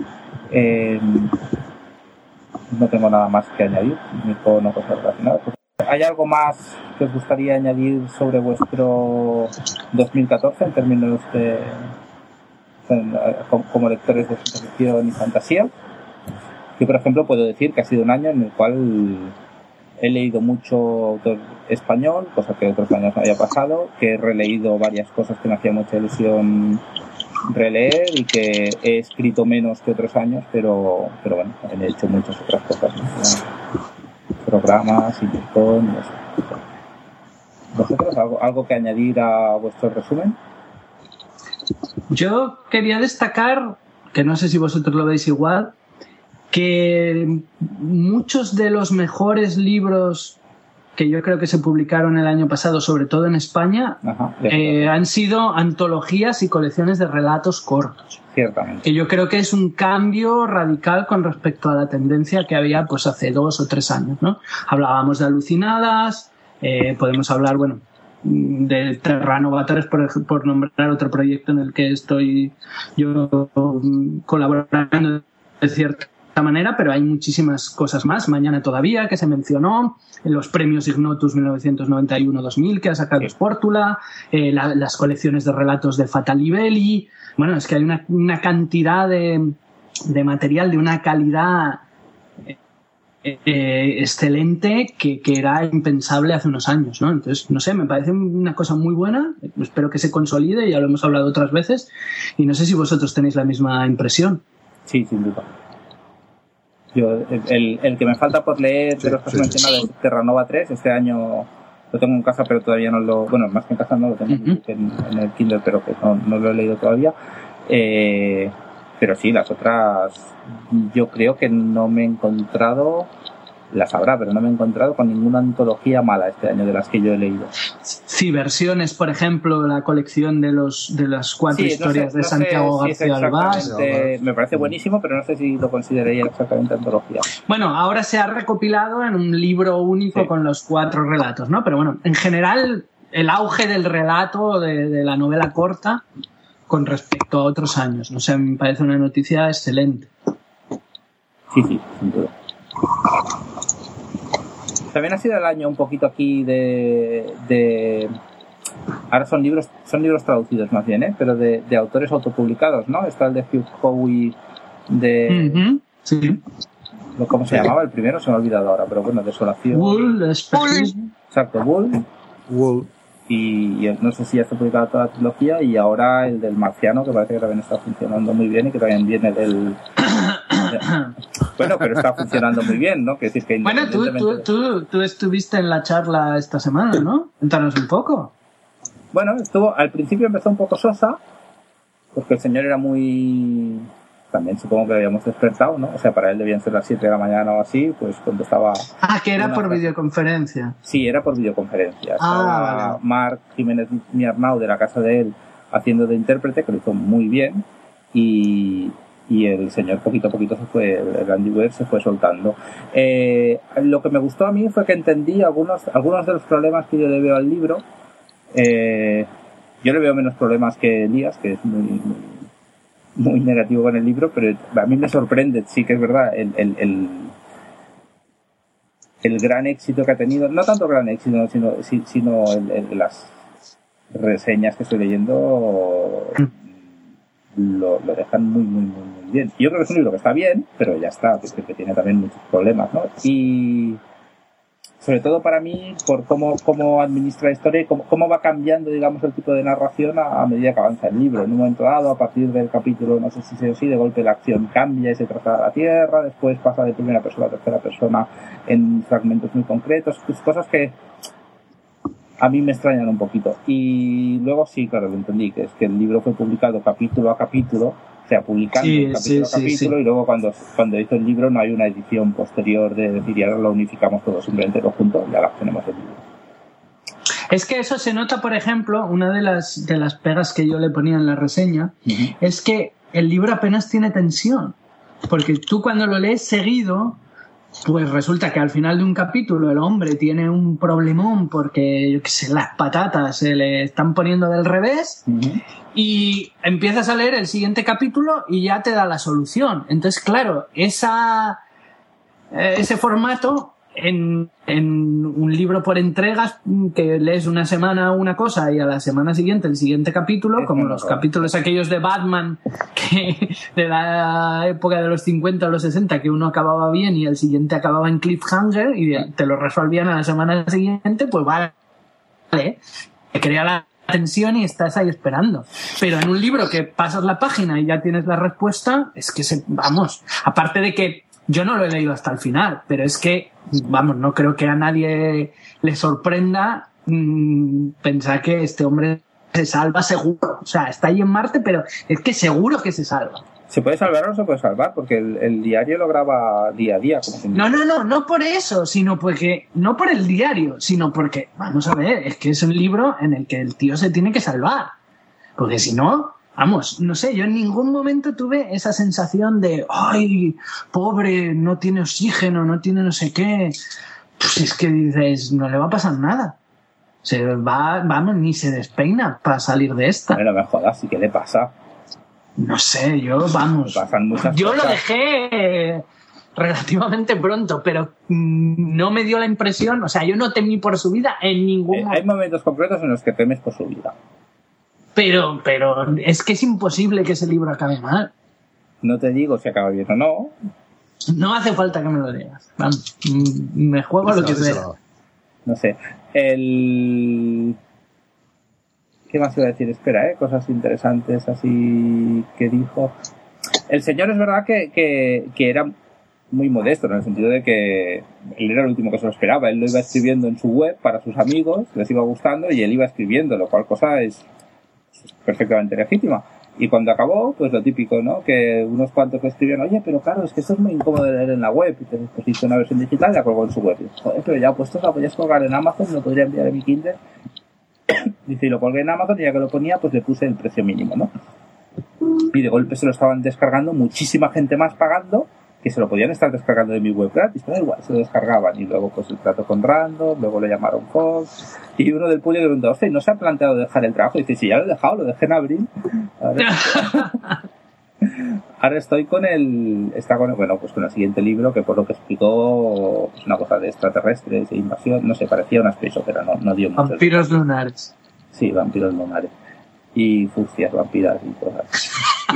no tengo nada más que añadir. MirCon no cosas relacionadas. ¿Hay algo más que os gustaría añadir sobre vuestro 2014 en términos de como lectores de ciencia ficción y fantasía? Yo, por ejemplo, puedo decir que ha sido un año en el cual he leído mucho autor español, cosa que otros años no había pasado, que he releído varias cosas que me hacía mucha ilusión releer y que he escrito menos que otros años, pero bueno, he hecho muchas otras cosas, ¿no? Programas, Intercom, no sé. ¿Vosotros algo que añadir a vuestro resumen? Yo quería destacar, que no sé si vosotros lo veis igual, que muchos de los mejores libros que yo creo que se publicaron el año pasado, sobre todo en España, han sido antologías y colecciones de relatos cortos. Ciertamente. Que yo creo que es un cambio radical con respecto a la tendencia que había pues hace 2 o 3 años, ¿no? Hablábamos de Alucinadas, podemos hablar, bueno, de Terranovatores, por nombrar otro proyecto en el que estoy yo colaborando de cierta manera, pero hay muchísimas cosas más. Mañana todavía, que se mencionó, los premios Ignotus 1991-2000 que ha sacado Spórtula, las colecciones de relatos de Fatalibelli. Bueno, es que hay una cantidad de material de una calidad excelente que era impensable hace unos años, ¿no? Entonces, no sé, me parece una cosa muy buena, espero que se consolide, ya lo hemos hablado otras veces, y no sé si vosotros tenéis la misma impresión. Sí, sin duda. Yo, el que me falta por leer de los que has mencionado es Terranova 3. Este año lo tengo en casa, pero todavía no lo... Bueno, más que en casa no lo tengo en el Kindle, pero que no lo he leído todavía. Pero sí, las otras yo creo que no me he encontrado... Las habrá, pero no me he encontrado con ninguna antología mala este año de las que yo he leído. Civersiones, por ejemplo, la colección de las 4 historias de Santiago García Albás. Me parece buenísimo, pero no sé si lo consideraría exactamente antología. Bueno, ahora se ha recopilado en un libro único con los 4 relatos, ¿no? Pero bueno, en general, el auge del relato, de la novela corta, con respecto a otros años. No sé, me parece una noticia excelente. Sí, sin duda. También ha sido el año un poquito aquí de ahora son libros traducidos más bien, pero de autores autopublicados, ¿no? Está el de Hugh Howey de sí. ¿Cómo se llamaba el primero? Se me ha olvidado ahora, pero bueno, Desolación. Bull. Exacto, Bull. Y no sé si ya está publicada toda la trilogía, y ahora el del Marciano, que parece que también está funcionando muy bien y que también viene del... Bueno, pero está funcionando muy bien, ¿no? Decir que bueno, tú estuviste en la charla esta semana, ¿no? Cuéntanos un poco. Bueno, al principio empezó un poco sosa, porque el señor era muy... También supongo que habíamos despertado, ¿no? O sea, para él debían ser las 7 de la mañana o así, pues cuando estaba... que era por videoconferencia. Sí, era por videoconferencia. Vale. Marc Jiménez Miarnau, de la casa de él, haciendo de intérprete, que lo hizo muy bien, y el señor poquito a poquito el Andy Weir se fue soltando. Lo que me gustó a mí fue que entendí algunos de los problemas que yo le veo al libro. Yo le veo menos problemas que Elías, que es muy negativo con el libro, pero a mí me sorprende, sí que es verdad, el gran éxito que ha tenido, no tanto gran éxito, sino las reseñas que estoy leyendo lo dejan muy bien. Yo creo que es un libro que está bien, pero ya está, que tiene también muchos problemas, ¿no? Y sobre todo para mí, por cómo administra la historia y cómo va cambiando, digamos, el tipo de narración a medida que avanza el libro. En un momento dado, a partir del capítulo, no sé si sí o sí, de golpe la acción cambia y se traslada a la Tierra, después pasa de primera persona a tercera persona en fragmentos muy concretos, pues cosas que a mí me extrañan un poquito. Y luego sí, claro, lo entendí, que es que el libro fue publicado capítulo a capítulo, o sea, publicando capítulo a capítulo, y luego cuando hizo el libro no hay una edición posterior de decir, y ahora lo unificamos todo, simplemente lo junto y ahora tenemos el libro. Es que eso se nota, por ejemplo, una de las pegas que yo le ponía en la reseña, es que el libro apenas tiene tensión, porque tú cuando lo lees seguido pues resulta que al final de un capítulo el hombre tiene un problemón porque, yo qué sé, las patatas se le están poniendo del revés, y empiezas a leer el siguiente capítulo y ya te da la solución. Entonces, claro, ese formato en un libro por entregas, que lees una semana una cosa y a la semana siguiente el siguiente capítulo, como los capítulos aquellos de Batman que de la época de los 50 o los 60, que uno acababa bien y el siguiente acababa en cliffhanger y te lo resolvían a la semana siguiente, pues vale, te crea la tensión y estás ahí esperando. Pero en un libro que pasas la página y ya tienes la respuesta, es que vamos, aparte de que yo no lo he leído hasta el final, pero es que, vamos, no creo que a nadie le sorprenda pensar que este hombre se salva seguro. O sea, está ahí en Marte, pero es que seguro que se salva. ¿Se puede salvar o no se puede salvar? Porque el diario lo graba día a día. No por eso, sino porque, no por el diario, sino porque, vamos a ver, es que es un libro en el que el tío se tiene que salvar. Porque si no, vamos, no sé, yo en ningún momento tuve esa sensación de, ay, pobre, no tiene oxígeno, no tiene no sé qué. Pues es que dices, no le va a pasar nada. Se va, vamos, ni se despeina para salir de esta. Bueno, me jodas, ¿sí qué le pasa? No sé, yo, vamos, pasan muchas yo cosas. Lo dejé relativamente pronto, pero no me dio la impresión, o sea, yo no temí por su vida en ningún momento. Hay momentos concretos en los que temes por su vida. Pero es que es imposible que ese libro acabe mal. No te digo si acaba bien o no. No hace falta que me lo digas. Vamos, me juego lo que sea. No sé. ¿Qué más iba a decir? Espera, cosas interesantes así que dijo. El señor es verdad que era muy modesto, en el sentido de que él era el último que se lo esperaba. Él lo iba escribiendo en su web para sus amigos, les iba gustando y él iba escribiendo, lo cual cosa es perfectamente legítima. Y cuando acabó, pues lo típico, ¿no? Que unos cuantos le escribían, oye, pero claro, es que esto es muy incómodo de leer en la web. Y pues hizo una versión digital y la colgó en su web. Y, joder, pero ya puesto la podías colgar en Amazon, lo podría enviar en mi Kindle. Dice, y lo colgué en Amazon y ya que lo ponía, pues le puse el precio mínimo, ¿no? Y de golpe se lo estaban descargando muchísima gente más pagando, que se lo podían estar descargando de mi web gratis, pero igual se lo descargaban. Y luego pues el trato con Random, luego le llamaron Fox, y uno del público le preguntó, hostia, ¿no se ha planteado dejar el trabajo? Y dice, sí, ya lo he dejado, lo dejé en abril. Ahora estoy con el siguiente libro, que por lo que explicó es una cosa de extraterrestres e invasión, no sé, parecía una space opera, no dio mucho. Vampiros lunares. Sí, vampiros lunares. Y fucsias vampiras y cosas.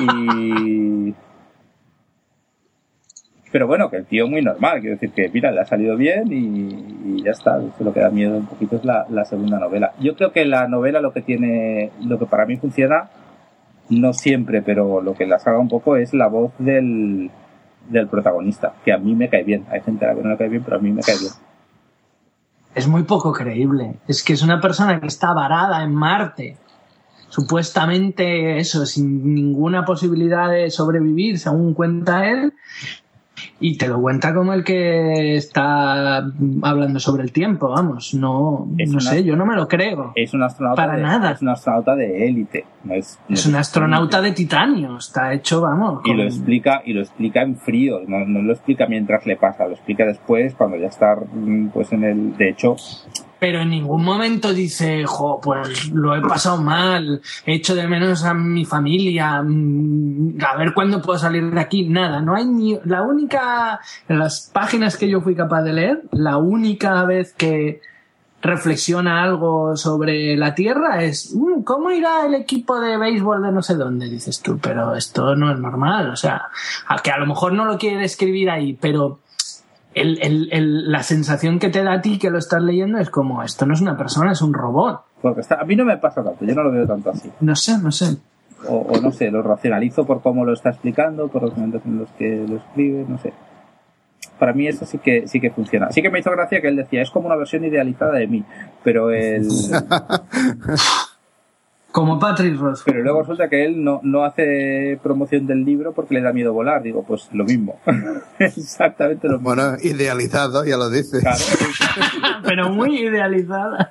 Pero bueno, que el tío muy normal, quiero decir que, mira, le ha salido bien y ya está. Lo que da miedo un poquito es la segunda novela. Yo creo que la novela lo que para mí funciona, no siempre, pero lo que la salva un poco es la voz del protagonista, que a mí me cae bien. Hay gente a la que no le cae bien, pero a mí me cae bien. Es muy poco creíble. Es que es una persona que está varada en Marte, supuestamente eso, sin ninguna posibilidad de sobrevivir, según cuenta él, y te lo cuenta como el que está hablando sobre el tiempo, vamos, no sé, yo no me lo creo. Es un astronauta nada. Es un astronauta de élite. Es un astronauta de titanio, está hecho, vamos. Y lo explica en frío, no lo explica mientras le pasa, lo explica después, cuando ya está pues en el... De hecho... Pero en ningún momento dice, pues lo he pasado mal, he hecho de menos a mi familia, a ver cuándo puedo salir de aquí. Nada, no hay ni... La única... En las páginas que yo fui capaz de leer, la única vez que reflexiona algo sobre la Tierra es ¿cómo irá el equipo de béisbol de no sé dónde? Dices tú, pero esto no es normal. O sea, que a lo mejor no lo quiere escribir ahí, pero... la sensación que te da a ti que lo estás leyendo es como, esto no es una persona, es un robot. Porque a mí no me pasa tanto, yo no lo veo tanto así. No sé. O no sé, lo racionalizo por cómo lo está explicando, por los momentos en los que lo escribe, no sé. Para mí eso sí que funciona. Sí que me hizo gracia que él decía, es como una versión idealizada de mí, pero él... Como Patrick Ross. Pero luego resulta que él no hace promoción del libro porque le da miedo volar. Digo, pues lo mismo. Exactamente lo mismo. Bueno, idealizado, ya lo dices. Claro. Pero muy idealizada.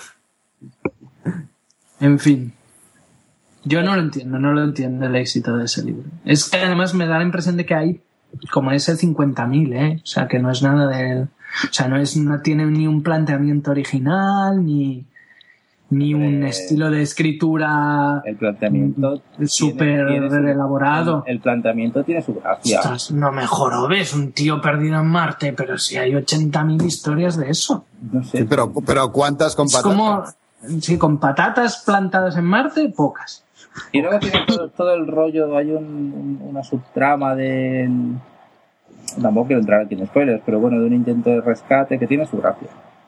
En fin. Yo no lo entiendo el éxito de ese libro. Es que además me da la impresión de que hay como ese 50.000, o sea, que no es nada del... O sea, no tiene ni un planteamiento original, ni un estilo de escritura el planteamiento súper elaborado. El planteamiento tiene su gracia. Ostras, no me jorobes, un tío perdido en Marte, pero si hay 80.000 historias de eso. No sé. Sí, pero ¿cuántas con patatas? Como, sí, con patatas plantadas en Marte, pocas. Y luego tiene todo el rollo, hay una subtrama del... Tampoco quiero entrar aquí en spoilers, pero bueno, de un intento de rescate que tiene su gracia.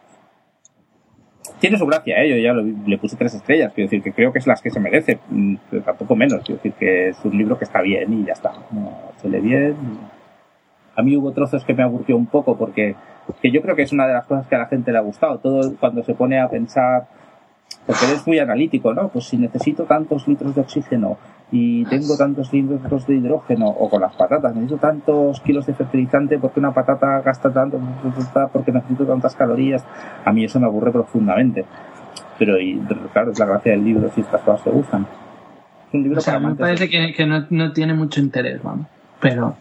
Tiene su gracia, yo ya le puse 3 estrellas, quiero decir que creo que es las que se merece, pero tampoco menos, quiero decir que es un libro que está bien y ya está, no, se lee bien. A mí hubo trozos que me aburrió un poco porque que yo creo que es una de las cosas que a la gente le ha gustado, todo cuando se pone a pensar, porque es muy analítico, ¿no? Pues si necesito tantos litros de oxígeno y tengo tantos litros de hidrógeno, o con las patatas, necesito tantos kilos de fertilizante porque una patata gasta tanto, porque necesito tantas calorías. A mí eso me aburre profundamente. Pero claro, es la gracia del libro si estas cosas te gustan. Es un libro, o sea, me parece que no tiene mucho interés, vamos. Pero...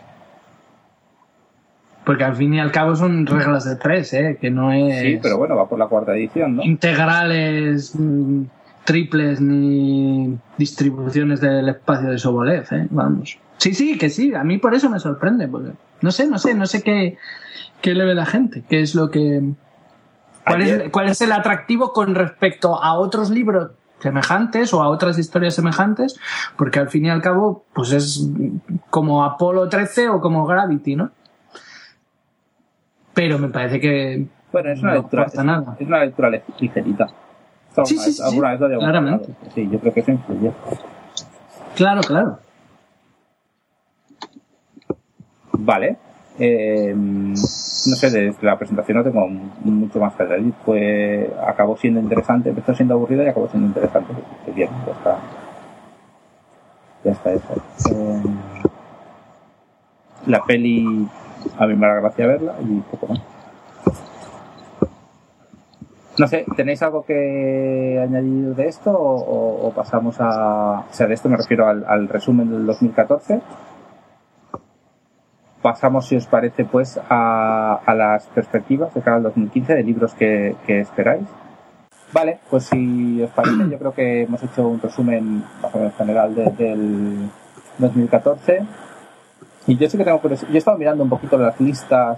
Porque al fin y al cabo son reglas de 3, que no es... Sí, pero bueno, va por la 4ª edición, ¿no? Integrales... triples ni distribuciones del espacio de Sobolev, vamos. Sí, que sí, a mí por eso me sorprende, porque no sé qué le ve la gente, qué es lo que... ¿Cuál es el atractivo con respecto a otros libros semejantes o a otras historias semejantes? Porque al fin y al cabo, pues es como Apolo 13 o como Gravity, ¿no? Pero me parece que bueno, es una lectura, nada. Es una lectura ligerita. Sí, alguna vez lo había claramente. Sí, yo creo que eso influye. Claro. Vale. No sé, desde la presentación no tengo mucho más que decir. Acabó siendo interesante, empezó siendo aburrido y acabó siendo interesante. Bien, ya está eso. La peli a mí me da gracia verla y poco más. No sé, ¿tenéis algo que añadir de esto o pasamos a... O sea, de esto me refiero al resumen del 2014. Pasamos, si os parece, pues a las perspectivas de cara al 2015 de libros que esperáis. Vale, pues si os parece, yo creo que hemos hecho un resumen más o menos general del 2014. Y yo sí que tengo curiosidad. Yo he estado mirando un poquito las listas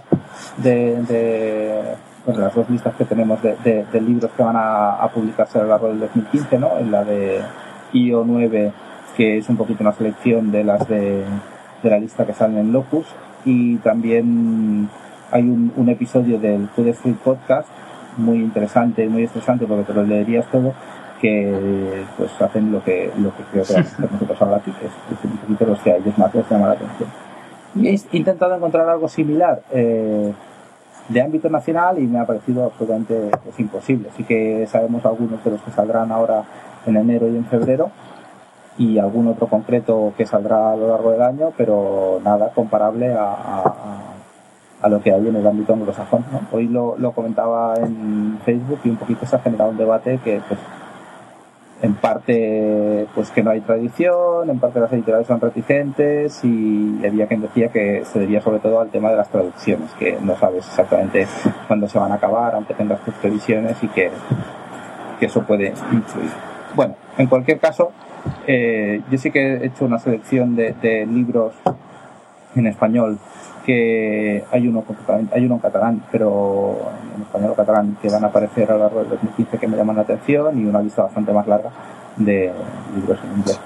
bueno, las 2 listas que tenemos de libros que van a publicarse a lo largo del 2015, ¿no? En la de IO9, que es un poquito una selección de las de la lista que salen en Locus, y también hay un episodio del Food Street Podcast muy interesante, muy estresante, porque te lo leerías todo, que pues hacen lo que creo que vamos a hacer nosotros ahora aquí, que es un poquito los que a ellos más les llama la atención. Y he intentado encontrar algo similar de ámbito nacional y me ha parecido absolutamente imposible. Sí que sabemos algunos de los que saldrán ahora en enero y en febrero y algún otro concreto que saldrá a lo largo del año, pero nada comparable a lo que hay en el ámbito anglosajón, ¿no? Hoy lo comentaba en Facebook y un poquito se ha generado un debate que pues en parte pues que no hay tradición, en parte las editoriales son reticentes y había quien decía que se debía sobre todo al tema de las traducciones, que no sabes exactamente cuándo se van a acabar, aunque tengas tus previsiones, y que eso puede influir. Bueno, en cualquier caso, yo sí que he hecho una selección de libros en español, que hay uno en catalán, pero en español o catalán, que van a aparecer a lo largo del 2015 que me llaman la atención, y una lista bastante más larga de libros en inglés.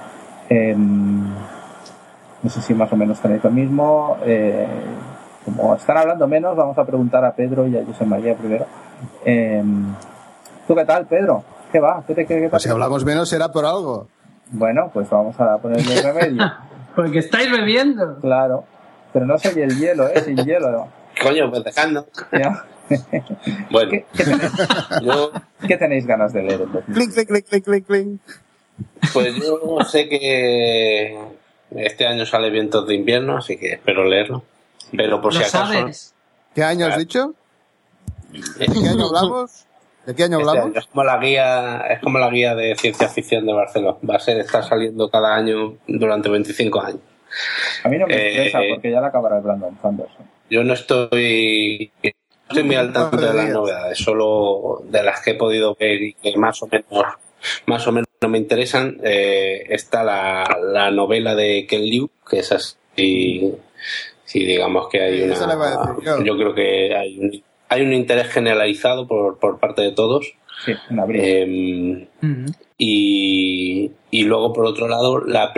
No sé si más o menos tenéis lo mismo. Como están hablando menos, vamos a preguntar a Pedro y a José María primero. ¿Tú qué tal, Pedro? ¿Qué va? ¿Qué pues si hablamos menos será por algo. Bueno, pues vamos a ponerle remedio. Porque estáis bebiendo. Claro. Pero no soy el hielo, sin hielo. Coño, pues dejando. ¿Ya? Bueno. ¿Qué tenéis ganas de leer? Clink, clink, clink, clink, clink, clink. Pues yo sé que este año sale Vientos de Invierno, así que espero leerlo. Pero por si acaso... ¿Sabes? ¿Qué año has dicho? ¿De qué año hablamos? ¿De qué año hablamos? Es como la guía de ciencia ficción de Barcelona. Va a ser estar saliendo cada año durante 25 años. A mí no me interesa porque ya la acabará Brandon Sanderson. Yo no estoy muy al tanto de las novedades, solo de las que he podido ver y que más o menos no me interesan. Está la novela de Ken Liu, que es así, sí, digamos que hay yo creo que hay un interés generalizado por parte de todos. Sí, en abril. Y luego, por otro lado, la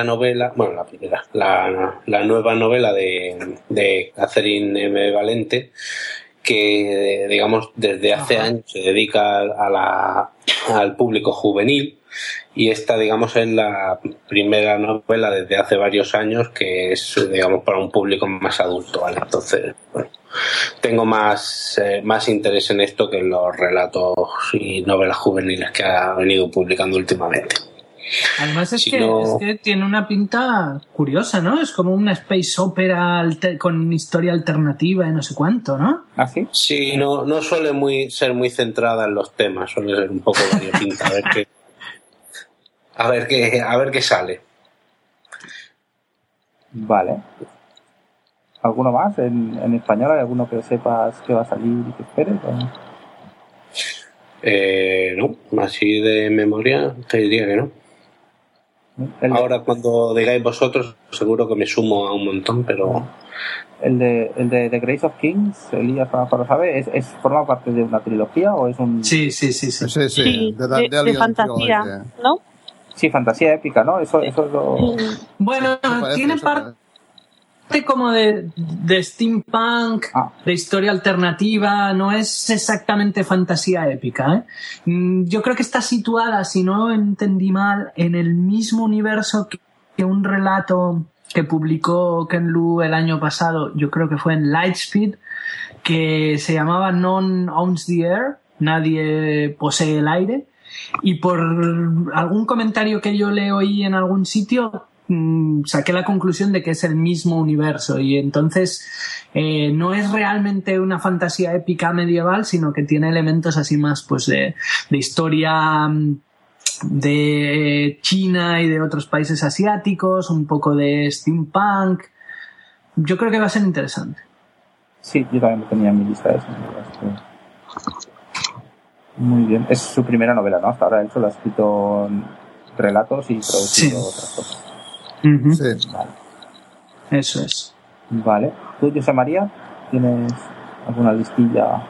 nueva novela de Catherine M. Valente, que, digamos, desde hace años se dedica al público juvenil, y esta, digamos, es la primera novela desde hace varios años que es, digamos, para un público más adulto, ¿vale? Entonces, bueno, tengo más interés en esto que en los relatos y novelas juveniles que ha venido publicando últimamente. Además es que tiene una pinta curiosa, ¿no? Es como una space opera con historia alternativa y no sé cuánto, ¿no? ¿Ah, sí? Sí, no suele ser muy centrada en los temas, suele ser un poco variopinta, a ver qué sale. Vale. ¿Alguno más? ¿En español hay alguno que sepas que va a salir y que esperes? No, así de memoria te diría que no. Ahora cuando digáis vosotros seguro que me sumo a un montón, pero... ¿El de The Grace of Kings, Elías lo sabe? ¿Forma parte de una trilogía o es un...? Sí. De fantasía, ¿no? Sí, fantasía épica, ¿no? Eso es lo... Bueno, tiene parte como de steampunk, de historia alternativa, no es exactamente fantasía épica, ¿eh? Yo creo que está situada, si no entendí mal, en el mismo universo que un relato que publicó Ken Liu el año pasado, yo creo que fue en Lightspeed, que se llamaba None Owns the Air, nadie posee el aire, y por algún comentario que yo le oí en algún sitio saqué la conclusión de que es el mismo universo, y entonces no es realmente una fantasía épica medieval, sino que tiene elementos así más pues de historia de China y de otros países asiáticos, un poco de steampunk. Yo creo que va a ser interesante. Sí, yo también lo tenía en mi lista de eso. Muy bien. Es su primera novela, ¿no? Hasta ahora él solo ha escrito relatos y traducido otras cosas. Sí. Vale. Eso es. Vale. ¿Tú, José María, tienes alguna listilla?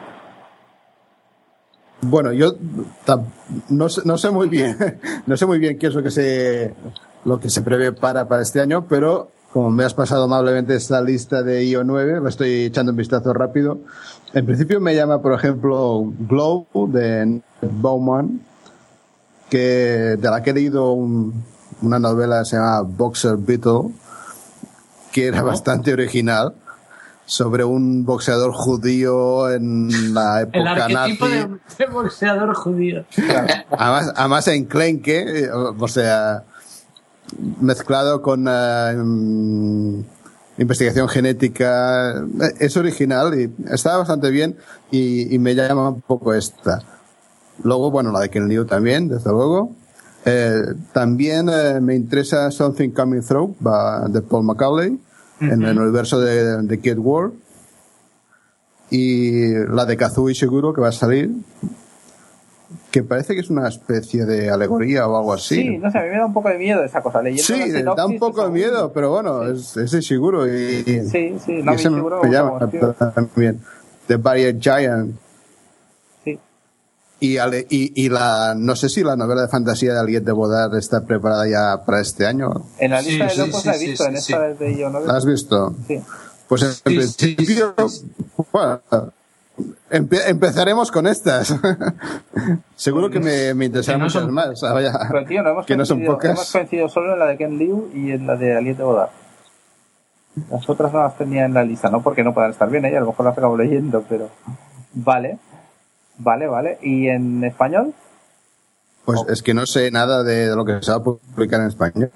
Bueno, yo no sé muy bien qué es lo que se prevé para este año, pero como me has pasado amablemente esta lista de IO9, la estoy echando un vistazo rápido. En principio me llama, por ejemplo, Glow de Ned Bowman, de la que he leído una novela que se llama Boxer Beetle, que era bastante original, sobre un boxeador judío en la época el arquetipo nazi. de boxeador judío. Además en Klenke, o sea, mezclado con investigación genética. Es original y está bastante bien, y me llama un poco esta. Luego, bueno, la de Ken Liu también, desde luego. También me interesa Something Coming Through de Paul McAuley, en el universo de Kid World, y la de Kazuo Ishiguro que va a salir, que parece que es una especie de alegoría o algo así. Sí, no sé, a mí me da un poco de miedo esa cosa. Sí, da un poco de miedo, pero bueno, sí. es Ishiguro y sí, no, y ese Ishiguro me llama también. The Barrier Giant. Sí. Y no sé si la novela de fantasía de Aliette de Bodar está preparada ya para este año. En la lista de locos la he visto, en esta de yo no. ¿La has visto? Sí. Pues en principio, bueno, empezaremos con estas. Seguro que me interesan muchas más. Pero tío, que no son pocas. Hemos coincidido solo en la de Ken Liu y en la de Aliette de Bodar. Las otras no las tenía en la lista, no porque no puedan estar bien, a lo mejor las acabo leyendo, pero Vale. ¿Y en español? Pues es que no sé nada de lo que se va a publicar en español.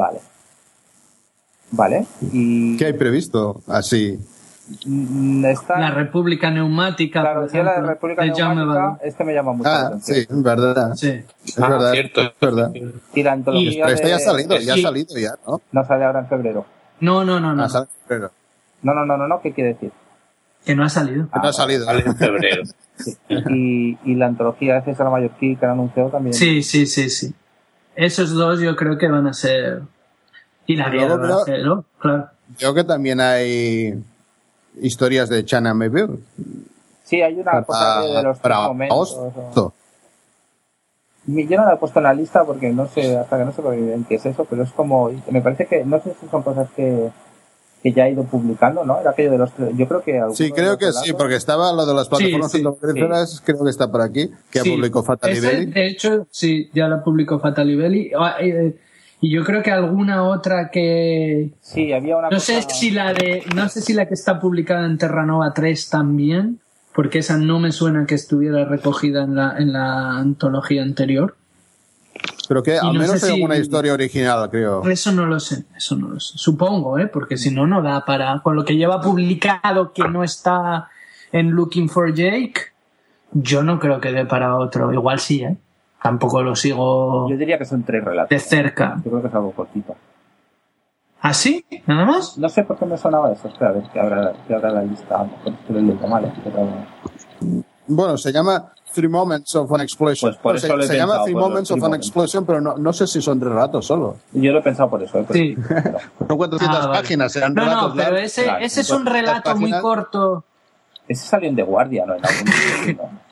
Vale. ¿Y qué hay previsto así? La República Neumática. Claro, por ejemplo, la República Neumática, me llama mucho la atención. Sí, es verdad. Sí. Es verdad. Cierto. Es verdad. Y la antología pero esta ya ha salido, ya, ¿no? No sale ahora en febrero. No. Sale en febrero. No, ¿qué quiere decir? Que no ha salido. No ha salido. Sale en febrero. Sí. Y la antología de César Mallorquí que han anunciado también. Sí. Esos dos yo creo que van a ser... Y la guerra va a ser, ¿no? Claro. Creo que también hay historias de Chana Mayville. Sí, hay una cosa de los para momentos. agosto. Yo no la he puesto en la lista porque no sé, hasta que no sé bien qué es eso, pero es como, me parece que, no sé si son cosas que ya ha ido publicando, ¿no? Era aquello de los, yo creo que... Sí, creo que sí, porque estaba lo de las plataformas endocrinas, creo que está por aquí, que publicó Fatal Libelli. De hecho, sí, ya la publicó Fatal Libelli. Y yo creo que alguna otra que... Sí, había una no cosa... sé si la que está publicada en Terranova 3 también, porque esa no me suena que estuviera recogida en la antología anterior. Pero que al menos hay alguna historia original, creo. Eso no lo sé. Supongo, porque si no, no da para... Con lo que lleva publicado que no está en Looking for Jake, yo no creo que dé para otro. Igual sí, Tampoco lo sigo... Yo diría que son 3 relatos. De cerca. Yo creo que es algo cortito. ¿Ah, sí? ¿Nada más? No sé por qué me sonaba eso. Espera, a ver, que habrá la lista. A lo mejor estoy leyendo mal, Bueno, se llama Three Moments of an Explosion. Pues por eso lo he se llama pensado, Three Moments of an Explosion, pero no sé si son 3 relatos solo. Yo lo he pensado por eso. Sí. Son 400 páginas, serán relatos. No, pero ese es un relato muy corto. Ese salió en The Guardian, ¿no? En algún momento, ¿no?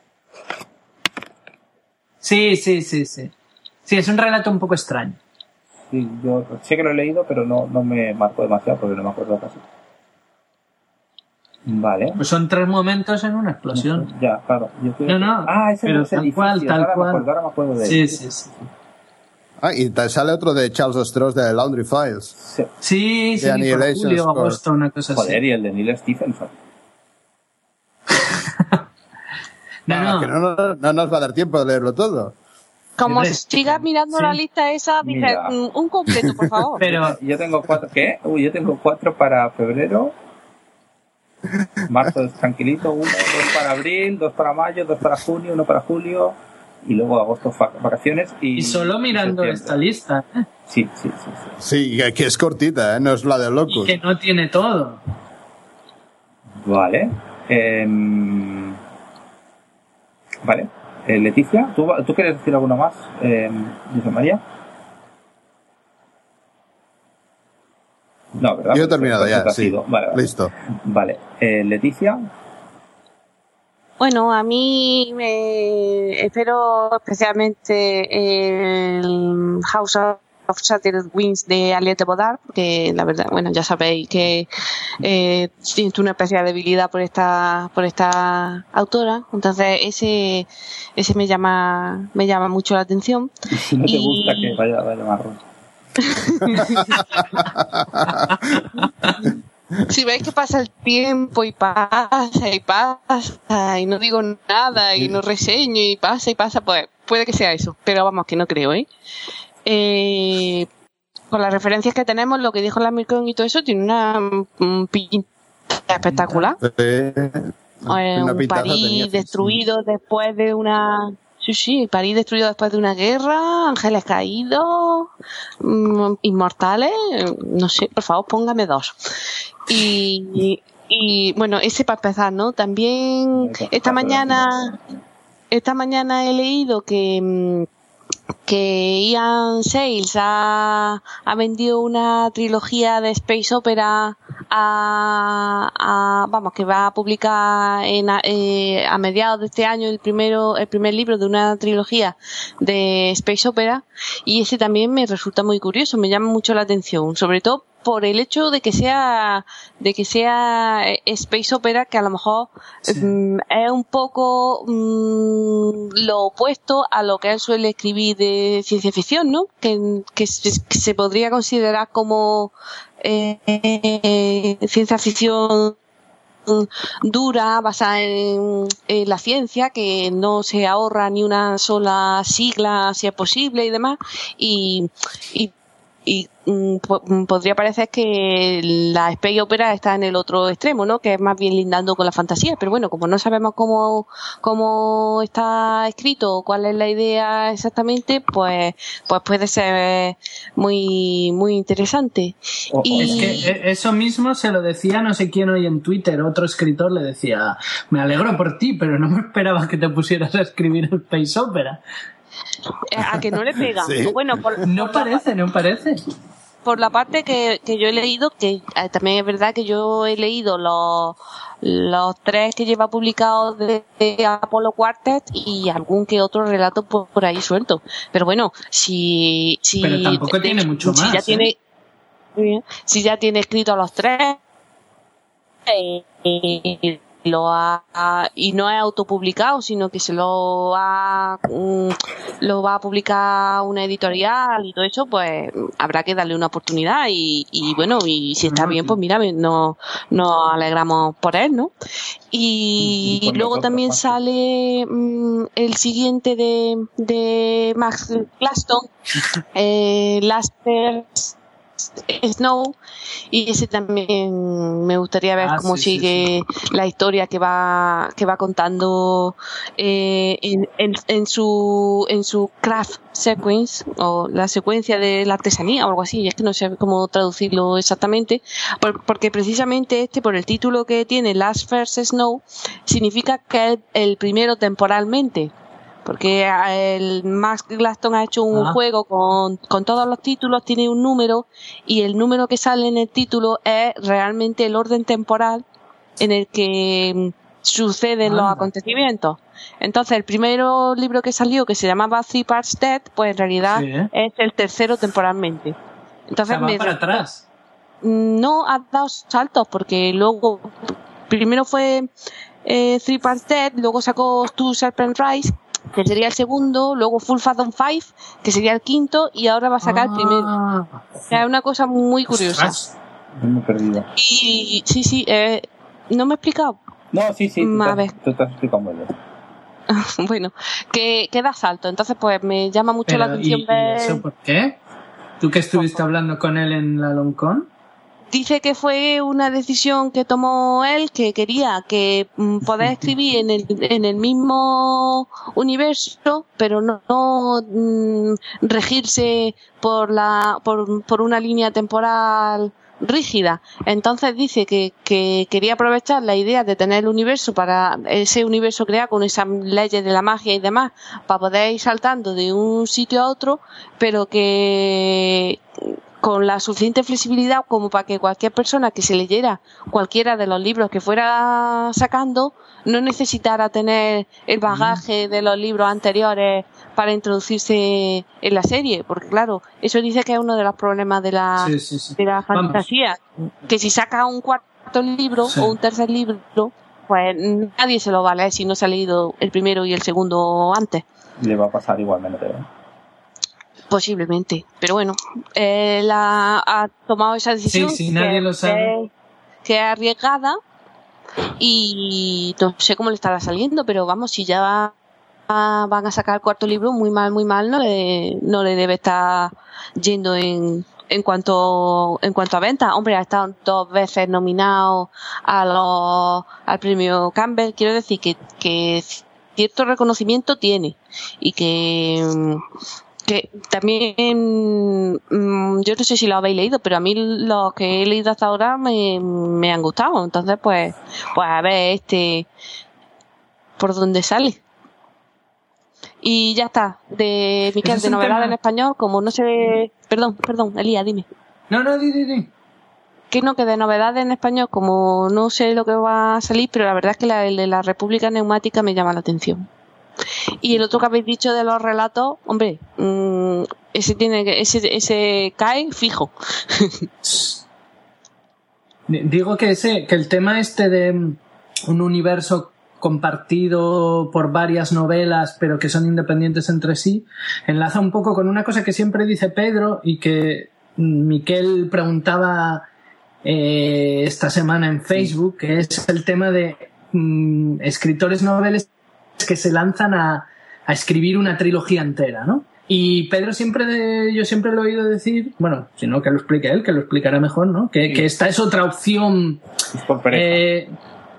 Sí. Sí, es un relato un poco extraño. Sí, yo sé que lo he leído, pero no me marcó demasiado porque no me acuerdo casi. Vale. Pues son 3 momentos en una explosión. Ya, claro. No. Ese pero no es tal cual. Ahora me acuerdo de él. Sí. Ah, y sale otro de Charles Stross de Laundry Files. Sí, por julio o agosto, una cosa así. Joder, y el de Neil Stephenson. No. Que no nos va a dar tiempo de leerlo todo. Como sigas mirando la lista esa, dice, un completo, por favor. Pero yo tengo 4, ¿qué? Yo tengo 4 para febrero. Marzo es tranquilito, 1, 2 para abril, 2 para mayo, 2 para junio, 1 para julio, y luego agosto vacaciones. Y solo mirando esta lista. Sí. Sí, que es cortita, no es la de Locus. Y que no tiene todo. Vale. Vale. Leticia, ¿tú quieres decir alguno más, José María? No, ¿verdad? Yo he terminado ya, sí. Vale. Listo. Vale. Leticia. Bueno, a mí me espero especialmente el House of Shattered Wings de Aliette Bodard, porque la verdad, bueno, ya sabéis que siento una especial debilidad por esta autora, entonces ese me llama mucho la atención. Si no te gusta que vaya marrón. Si veis que pasa el tiempo y pasa y no digo nada y no reseño y pasa, pues puede que sea eso, pero vamos, que no creo, con las referencias que tenemos, lo que dijo la Mircon y todo eso, tiene una pinta espectacular. Un París destruido después de una... Sí, París destruido después de una guerra, ángeles caídos, inmortales, no sé, por favor, póngame 2. Y bueno, ese para empezar, ¿no? También esta mañana he leído que Ian Sales ha vendido una trilogía de space opera vamos, que va a publicar a mediados de este año el primer libro de una trilogía de space opera, y ese también me resulta muy curioso, me llama mucho la atención, sobre todo por el hecho de que sea space opera, que a lo mejor es un poco lo opuesto a lo que él suele escribir de ciencia ficción, ¿no? Que se podría considerar como ciencia ficción dura, basada en la ciencia, que no se ahorra ni una sola sigla si es posible y demás, y podría parecer que la space opera está en el otro extremo, ¿no? Que es más bien lindando con la fantasía, pero bueno, como no sabemos cómo está escrito, cuál es la idea exactamente, pues puede ser muy muy interesante. Es que eso mismo se lo decía no sé quién hoy en Twitter, otro escritor le decía, me alegro por ti, pero no me esperaba que te pusieras a escribir el space opera. A que no le pega. Sí. Bueno, No parece. Por la parte que yo he leído, que también es verdad que yo he leído los 3 que lleva publicados de Apollo Quartet y algún que otro relato por ahí suelto. Pero bueno, pero tampoco tiene mucho más. Si ya tiene escrito los 3 y no es autopublicado, sino que se lo va a publicar una editorial y todo eso, pues habrá que darle una oportunidad y bueno, y si está bien, pues mira, nos alegramos por él, ¿no? Y luego también sale el siguiente de Max Glaston, Last First Snow, y ese también me gustaría ver cómo sigue la historia que va contando en su craft sequence, o la secuencia de la artesanía o algo así. Es que no sé cómo traducirlo exactamente, porque precisamente por el título que tiene, Last First Snow, significa que es el primero temporalmente, porque el Max Glaston ha hecho un juego con todos los títulos, tiene un número, y el número que sale en el título es realmente el orden temporal en el que suceden los acontecimientos. Entonces, el primero libro que salió, que se llamaba Three Parts Dead, pues en realidad es el tercero temporalmente. Entonces, va para atrás. No, ha dado saltos, porque luego primero fue Three Parts Dead, luego sacó Two Serpent Rise, que sería el segundo, luego Full Fathom 5, que sería el quinto, y ahora va a sacar el primero. O sea, es una cosa muy curiosa. Me he perdido. Y sí, ¿no me he explicado? No, sí, tú te has explicado muy bien. Bueno, que da salto, entonces pues me llama mucho la atención ver... ¿Y eso por qué? ¿Tú que estuviste hablando con él en la Longcon? Dice que fue una decisión que tomó él, que quería que poder escribir en el mismo universo, pero no regirse por una línea temporal rígida. Entonces dice que quería aprovechar la idea de tener el universo, para ese universo creado con esas leyes de la magia y demás, para poder ir saltando de un sitio a otro, pero que con la suficiente flexibilidad como para que cualquier persona que se leyera cualquiera de los libros que fuera sacando no necesitara tener el bagaje de los libros anteriores para introducirse en la serie, porque claro, eso dice que es uno de los problemas de la fantasía. Vamos. Que si saca un cuarto libro o un tercer libro, pues nadie se lo va a leer si no se ha leído el primero y el segundo antes. Le va a pasar igualmente, ¿eh? Posiblemente, pero bueno, él ha tomado esa decisión, nadie lo sabe, que es arriesgada, y no sé cómo le estará saliendo, pero vamos, si ya van a sacar el cuarto libro, muy mal no le debe estar yendo en cuanto a venta. Hombre, ha estado 2 veces nominado al premio Campbell. Quiero decir que cierto reconocimiento tiene, y que también, yo no sé si lo habéis leído, pero a mí los que he leído hasta ahora me han gustado. Entonces pues a ver por dónde sale. Y ya está, de Miquel, de novedades en español, como no sé... Perdón, Elías, dime. No, di. Que de novedades en español, como no sé lo que va a salir, pero la verdad es que el de la República Neumática me llama la atención. Y el otro que habéis dicho de los relatos, hombre, ese cae fijo. Digo que el tema de un universo compartido por varias novelas, pero que son independientes entre sí, enlaza un poco con una cosa que siempre dice Pedro y que Miquel preguntaba esta semana en Facebook, que es el tema de escritores noveles que se lanzan a escribir una trilogía entera, ¿no? Y Pedro yo siempre lo he oído decir, bueno, si no que lo explique él, que lo explicará mejor, ¿no? Que esta es otra opción. Es por pereza.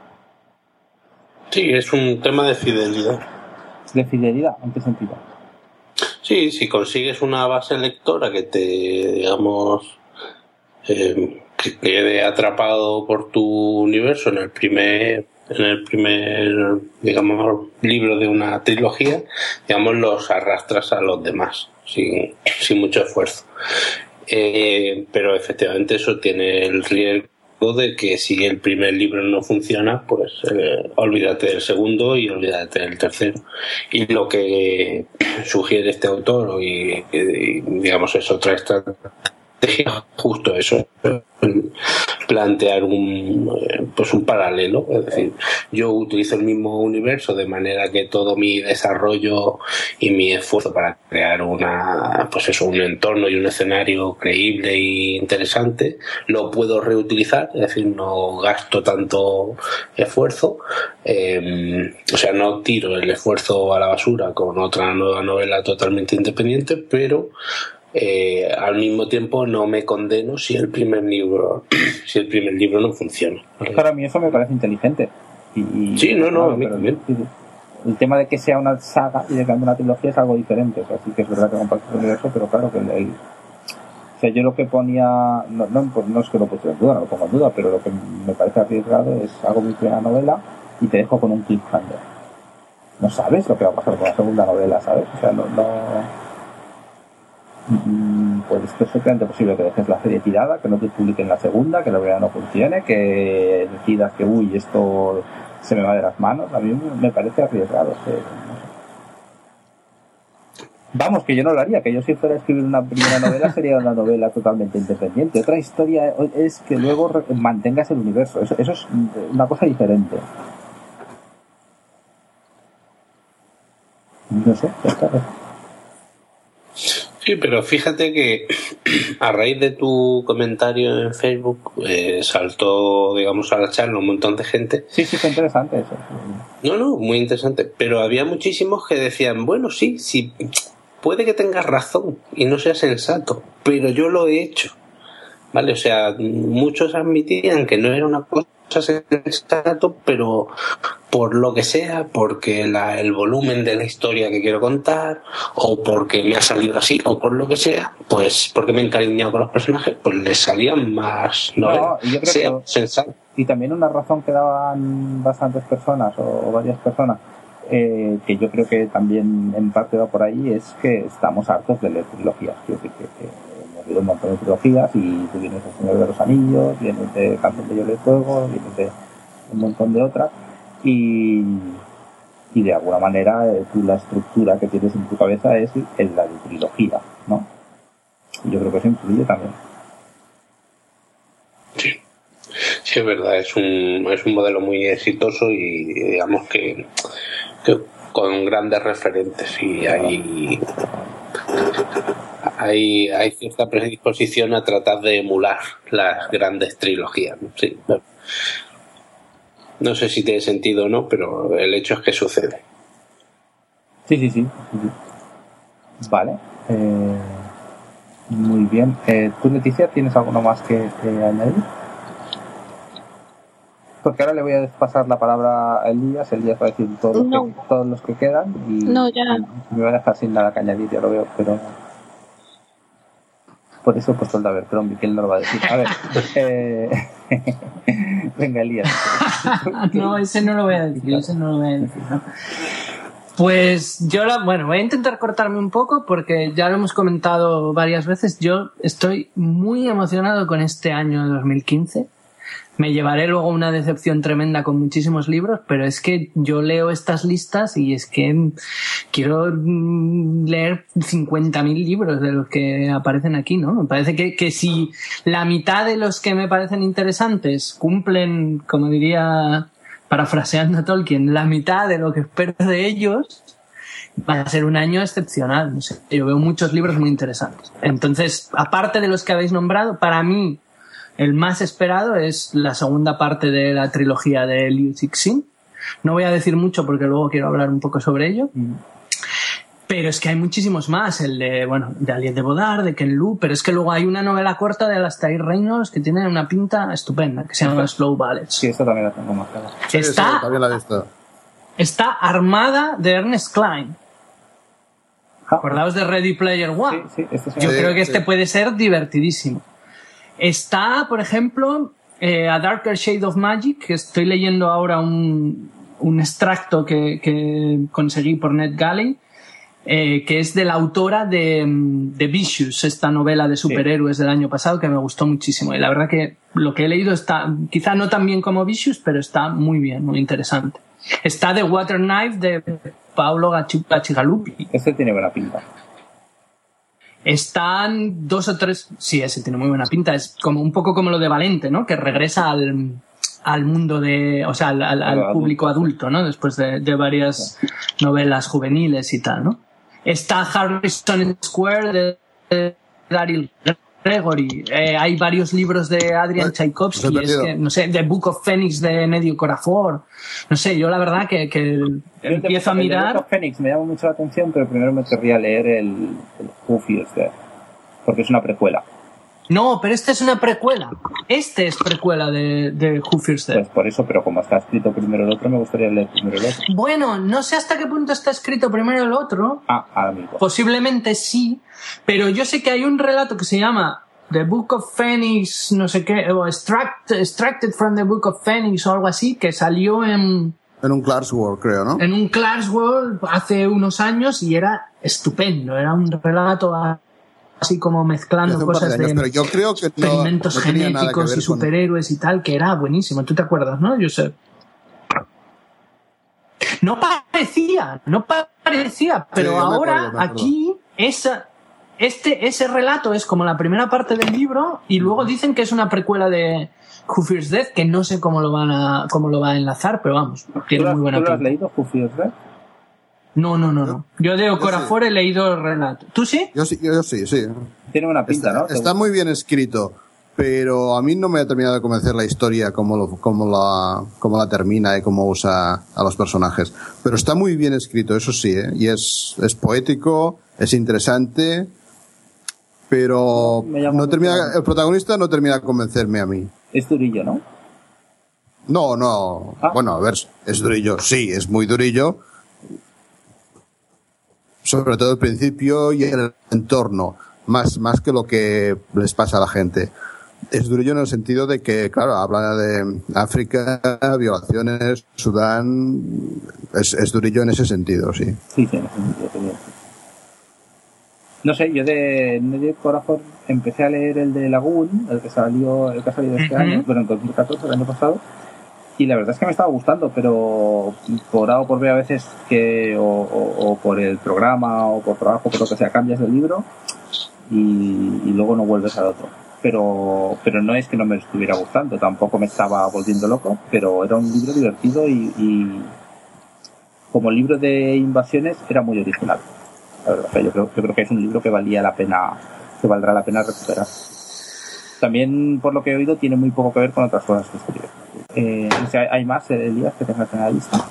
Sí, es un tema de fidelidad. ¿De fidelidad? ¿En qué sentido? Sí, si consigues una base lectora que te, digamos, que quede atrapado por tu universo en el primer, digamos, libro de una trilogía, digamos, los arrastras a los demás sin mucho esfuerzo. Pero efectivamente eso tiene el riesgo de que si el primer libro no funciona, pues olvídate del segundo y olvídate del tercero. Y lo que sugiere este autor y digamos es otra estrategia, justo eso, plantear un paralelo, es decir, yo utilizo el mismo universo de manera que todo mi desarrollo y mi esfuerzo para crear un entorno y un escenario creíble e interesante lo puedo reutilizar, es decir, no gasto tanto esfuerzo, o sea, no tiro el esfuerzo a la basura con otra nueva novela totalmente independiente, pero al mismo tiempo no me condeno si el primer libro no funciona. Claro, a mí eso me parece inteligente. Sí, a mí también. El tema de que sea una saga y de que una trilogía es algo diferente. O sea, sí que es verdad que compartes el universo, pero claro que o sea, yo lo que ponía, no es que lo pusiera en duda, no lo pongo en duda, pero lo que me parece arriesgado es hago mi primera novela y te dejo con un cliffhanger. No sabes lo que va a pasar con la segunda novela, ¿sabes? O sea, pues es perfectamente posible que dejes la serie tirada, que no te publiquen la segunda, que la primera no funcione, que decidas que esto se me va de las manos. A mí me parece arriesgado. Vamos, que yo no lo haría, que yo si fuera a escribir una primera novela sería una novela totalmente independiente. Otra historia es que luego mantengas el universo, eso es una cosa diferente. No sé, está bien. Sí, pero fíjate que a raíz de tu comentario en Facebook saltó, digamos, a la charla un montón de gente. Sí, fue interesante eso. No, muy interesante. Pero había muchísimos que decían, bueno, sí, puede que tengas razón y no sea sensato, pero yo lo he hecho. ¿Vale? O sea, muchos admitían que no era una cosa sensato, pero por lo que sea, porque el volumen de la historia que quiero contar, o porque me ha salido así, o por lo que sea, pues porque me he encariñado con los personajes, pues les salían más novelas. No, yo creo sensato. Y también una razón que daban bastantes personas o varias personas, que yo creo que también en parte va por ahí, es que estamos hartos de leer trilogías. Quiero decir que hemos leído un montón de trilogías y tú vienes de Señor de los Anillos, vienes de Canción de Hielo y Fuego, vienes de un montón de otras y de alguna manera la estructura que tienes en tu cabeza es la de trilogía, ¿no? Y yo creo que eso influye también. Sí, es verdad, es un modelo muy exitoso y digamos que con grandes referentes y hay cierta predisposición a tratar de emular las grandes trilogías, ¿no? Sí. No sé si tiene sentido o no, pero el hecho es que sucede. Sí. Vale. Muy bien. ¿Tú, Leticia, tienes alguno más que añadir? Porque ahora le voy a pasar la palabra a Elías. Elías va a decir todos los que quedan y me va a dejar sin nada que añadir, ya lo veo, pero por eso he puesto el de haber, pero Miquel no lo va a decir. A ver, venga, Elías. No, ese no lo voy a decir, ¿no? Pues yo, voy a intentar cortarme un poco porque ya lo hemos comentado varias veces. Yo estoy muy emocionado con este año 2015. Me llevaré luego una decepción tremenda con muchísimos libros, pero es que yo leo estas listas y es que quiero leer 50.000 libros de los que aparecen aquí, ¿no? Me parece que si la mitad de los que me parecen interesantes cumplen, como diría, parafraseando a Tolkien, la mitad de lo que espero de ellos, va a ser un año excepcional. No sé, yo veo muchos libros muy interesantes. Entonces, aparte de los que habéis nombrado, para mí el más esperado es la segunda parte de la trilogía de Liu Cixin. No voy a decir mucho porque luego quiero hablar un poco sobre ello. Pero es que hay muchísimos más, de Aliette de Bodard, de Ken Liu, pero es que luego hay una novela corta de Alastair Reynolds que tiene una pinta estupenda, que se llama Slow Ballets. Sí, esto también lo tengo más claro. Sí, también la he visto. Está Armada de Ernest Cline. ¿Acordaos de Ready Player One? Sí, Yo creo que este puede ser divertidísimo. Está, por ejemplo, A Darker Shade of Magic, que estoy leyendo ahora un extracto que conseguí por NetGalley, que es de la autora de Vicious, esta novela de superhéroes del año pasado, que me gustó muchísimo. Y la verdad que lo que he leído está, quizá no tan bien como Vicious, pero está muy bien, muy interesante. Está The Water Knife de Paolo Gacigalupi. Ese tiene buena pinta. Están 2 o 3... Sí, ese tiene muy buena pinta. Es como un poco como lo de Valente, ¿no? Que regresa al mundo de... O sea, al público adulto, ¿no? Después de varias novelas juveniles y tal, ¿no? Está Harrison Square de Daryl Gregory. Hay varios libros de Adrian Tchaikovsky. Es que, no sé, The Book of Phoenix de Nedio Corafor. No sé, yo la verdad que empiezo a mirar... The Book of Phoenix me llama mucho la atención, pero primero me querría leer el Who Fears Death, porque es una precuela. No, pero este es una precuela. Este es precuela de Who Fears Death. Pues por eso, pero como está escrito primero el otro, me gustaría leer primero el otro. Bueno, no sé hasta qué punto está escrito primero el otro. Amigo. Posiblemente sí, pero yo sé que hay un relato que se llama The Book of Phoenix, no sé qué, o Extracted from the Book of Phoenix o algo así, que salió en un Clarkesworld, creo, ¿no? En un Clarkesworld hace unos años y era estupendo. Era un relato así como mezclando cosas de pero yo creo que experimentos genéticos y superhéroes y tal, que era buenísimo. ¿Tú te acuerdas, no, Josep? No parecía, pero sí, ahora aquí ese relato es como la primera parte del libro y luego dicen que es una precuela de Who Fears Death, que no sé cómo lo va a enlazar, pero vamos, tiene muy buena pinta. ¿Tú lo has leído, Who Fears Death? No. Yo de Okorafor he leído el relato. ¿Tú sí? Yo sí. Tiene buena pinta, ¿no? Está muy bien escrito, pero a mí no me ha terminado de convencer la historia, cómo la termina y cómo usa a los personajes. Pero está muy bien escrito, eso sí, ¿eh? Y es poético, es interesante, pero el protagonista no termina de convencerme a mí. Es durillo, ¿no? No. Bueno, a ver, es durillo, sí, es muy durillo. Sobre todo el principio y el entorno, más que lo que les pasa a la gente. Es durillo en el sentido de que, claro, habla de África, violaciones, Sudán. Es durillo en ese sentido, sí. Sí, en ese sentido. No sé, yo de Nedio Corafor empecé a leer el de Lagoon, el que ha salido este año, bueno, en 2014, el año pasado. Y la verdad es que me estaba gustando, pero por A o por B a veces que o por el programa o por trabajo, por lo que sea, cambias de libro y luego no vuelves al otro. Pero no es que no me estuviera gustando, tampoco me estaba volviendo loco, pero era un libro divertido y como libro de invasiones era muy original. La verdad, yo creo que es un libro que valdrá la pena recuperar. También, por lo que he oído, tiene muy poco que ver con otras cosas que escribe. ¿Hay más, Elías, que tengas en la lista?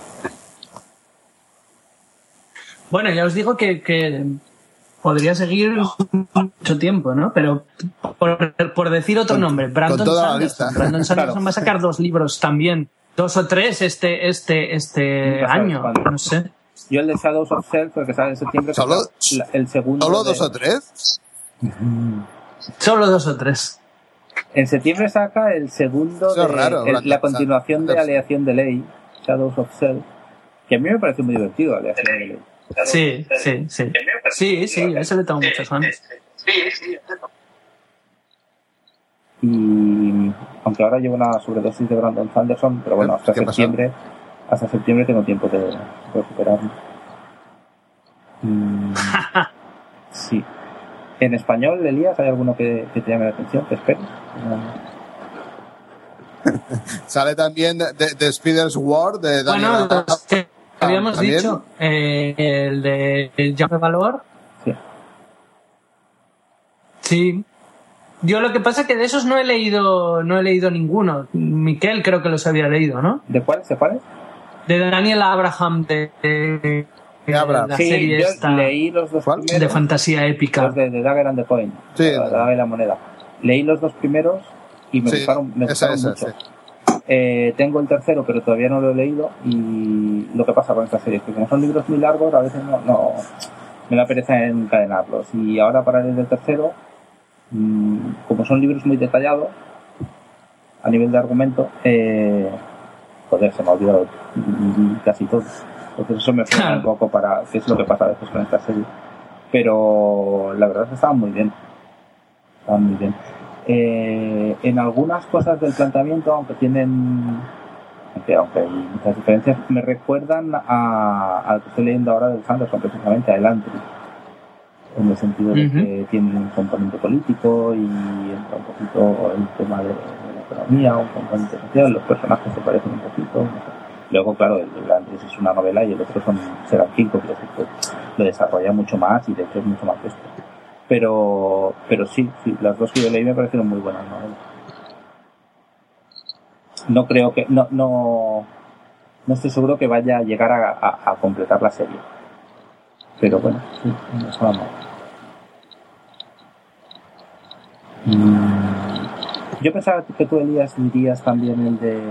Bueno, ya os digo que podría seguir mucho tiempo, ¿no? Pero por decir otro nombre, Brandon Sanderson. Brandon Sanderson va a sacar 2 libros también, 2 o 3 este año, no sé. Yo el de Shadows of Self, el que sale en septiembre, el segundo. ¿Solo 2 o 3? Solo 2 o 3. En septiembre saca el segundo, la continuación de Aleación de Ley, Shadows of Self, que a mí me parece muy divertido, Aleación de Ley. Sí, eso le tengo muchas ganas. Y aunque ahora llevo una sobredosis de Brandon Sanderson, pero bueno, hasta septiembre tengo tiempo de recuperarme. Sí. En español, Elías, ¿hay alguno que te llame la atención? ¿Te esperes? Sale también de Spider's War de Daniel. Bueno, los que habíamos ¿también? Dicho, el de Llame Valor. Sí. Yo lo que pasa es que de esos no he leído ninguno. Miquel creo que los había leído, ¿no? ¿De cuáles? De Daniel Abraham, de la Sí, serie yo esta leí los dos ¿Cuál? primeros. de fantasía épica. Los de Dagger and the Coin. Sí. La Daga y la Moneda. Leí los dos primeros y me Sí, gustaron esa, mucho. sí. Tengo el tercero, pero todavía no lo he leído. Y lo que pasa con esta serie es que como son libros muy largos, a veces no me da pereza encadenarlos. Y ahora para leer el tercero, como son libros muy detallados a nivel de argumento, joder, se me ha olvidado casi todo. Entonces eso me frena un poco para qué es lo que pasa a veces con esta serie. Pero la verdad es que estaban muy bien. En algunas cosas del planteamiento, aunque hay muchas diferencias, me recuerdan al que estoy leyendo ahora del Sanderson, precisamente a Elantris, en el sentido de que tiene un componente político y entra un poquito el tema de la economía, un componente social, los personajes se parecen un poquito, no sé. Luego, claro, el Elantris es una novela y el otro serán 5, que lo desarrolla mucho más y de hecho es mucho más esto. Pero sí, las dos que yo leí me parecieron muy buenas novelas. No creo que no estoy seguro que vaya a llegar a completar la serie, pero bueno, sí, eso vamos. Yo pensaba que tú, Elías, dirías también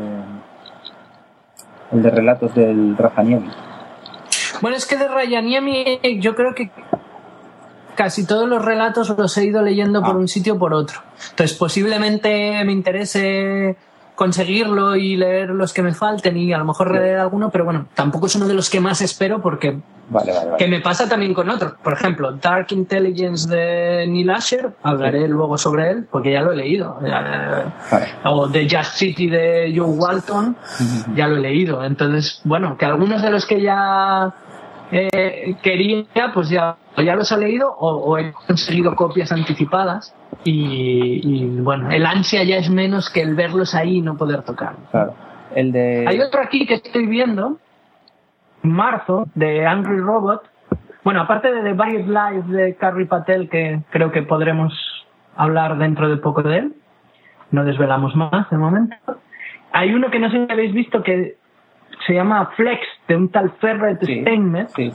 el de relatos del Rajaniemi. Bueno, es que de Rajaniemi yo creo que casi todos los relatos los he ido leyendo por un sitio o por otro. Entonces posiblemente me interese conseguirlo y leer los que me falten y a lo mejor releer alguno, pero bueno, tampoco es uno de los que más espero porque vale. que me pasa también con otros. Por ejemplo, Dark Intelligence de Neil Asher, hablaré luego sobre él porque ya lo he leído. O The Just City de Joe Walton, ya lo he leído. Entonces, bueno, que algunos de los que ya quería, pues ya los he leído o he conseguido copias anticipadas y bueno, el ansia ya es menos que el verlos ahí y no poder tocarlos. Claro. Hay otro aquí que estoy viendo, marzo, de Angry Robot. Bueno, aparte de The Buried Life de Carrie Patel, que creo que podremos hablar dentro de poco de él, no desvelamos más de momento. Hay uno que no sé si habéis visto que se llama Flex, de un tal Ferret Steinmetz. Sí.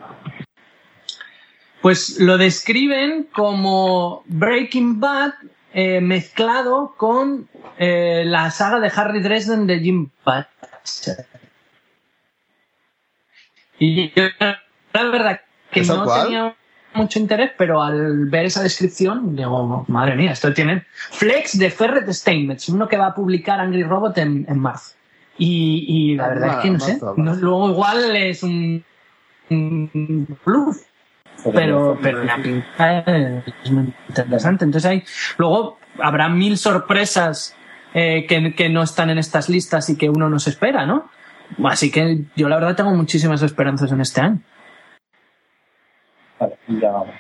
Pues lo describen como Breaking Bad mezclado con la saga de Harry Dresden de Jim Butcher. Y yo, la verdad, que no tenía mucho interés, pero al ver esa descripción, digo, madre mía, esto tiene Flex de Ferret Steinmetz, uno que va a publicar Angry Robot en marzo. Y la verdad es que no sé, luego igual es un bluff. Pero la pinta es muy interesante. Entonces luego habrá 1000 sorpresas que no están en estas listas y que uno no se espera, ¿no? Así que yo la verdad tengo muchísimas esperanzas en este año. Vale, y ya vamos.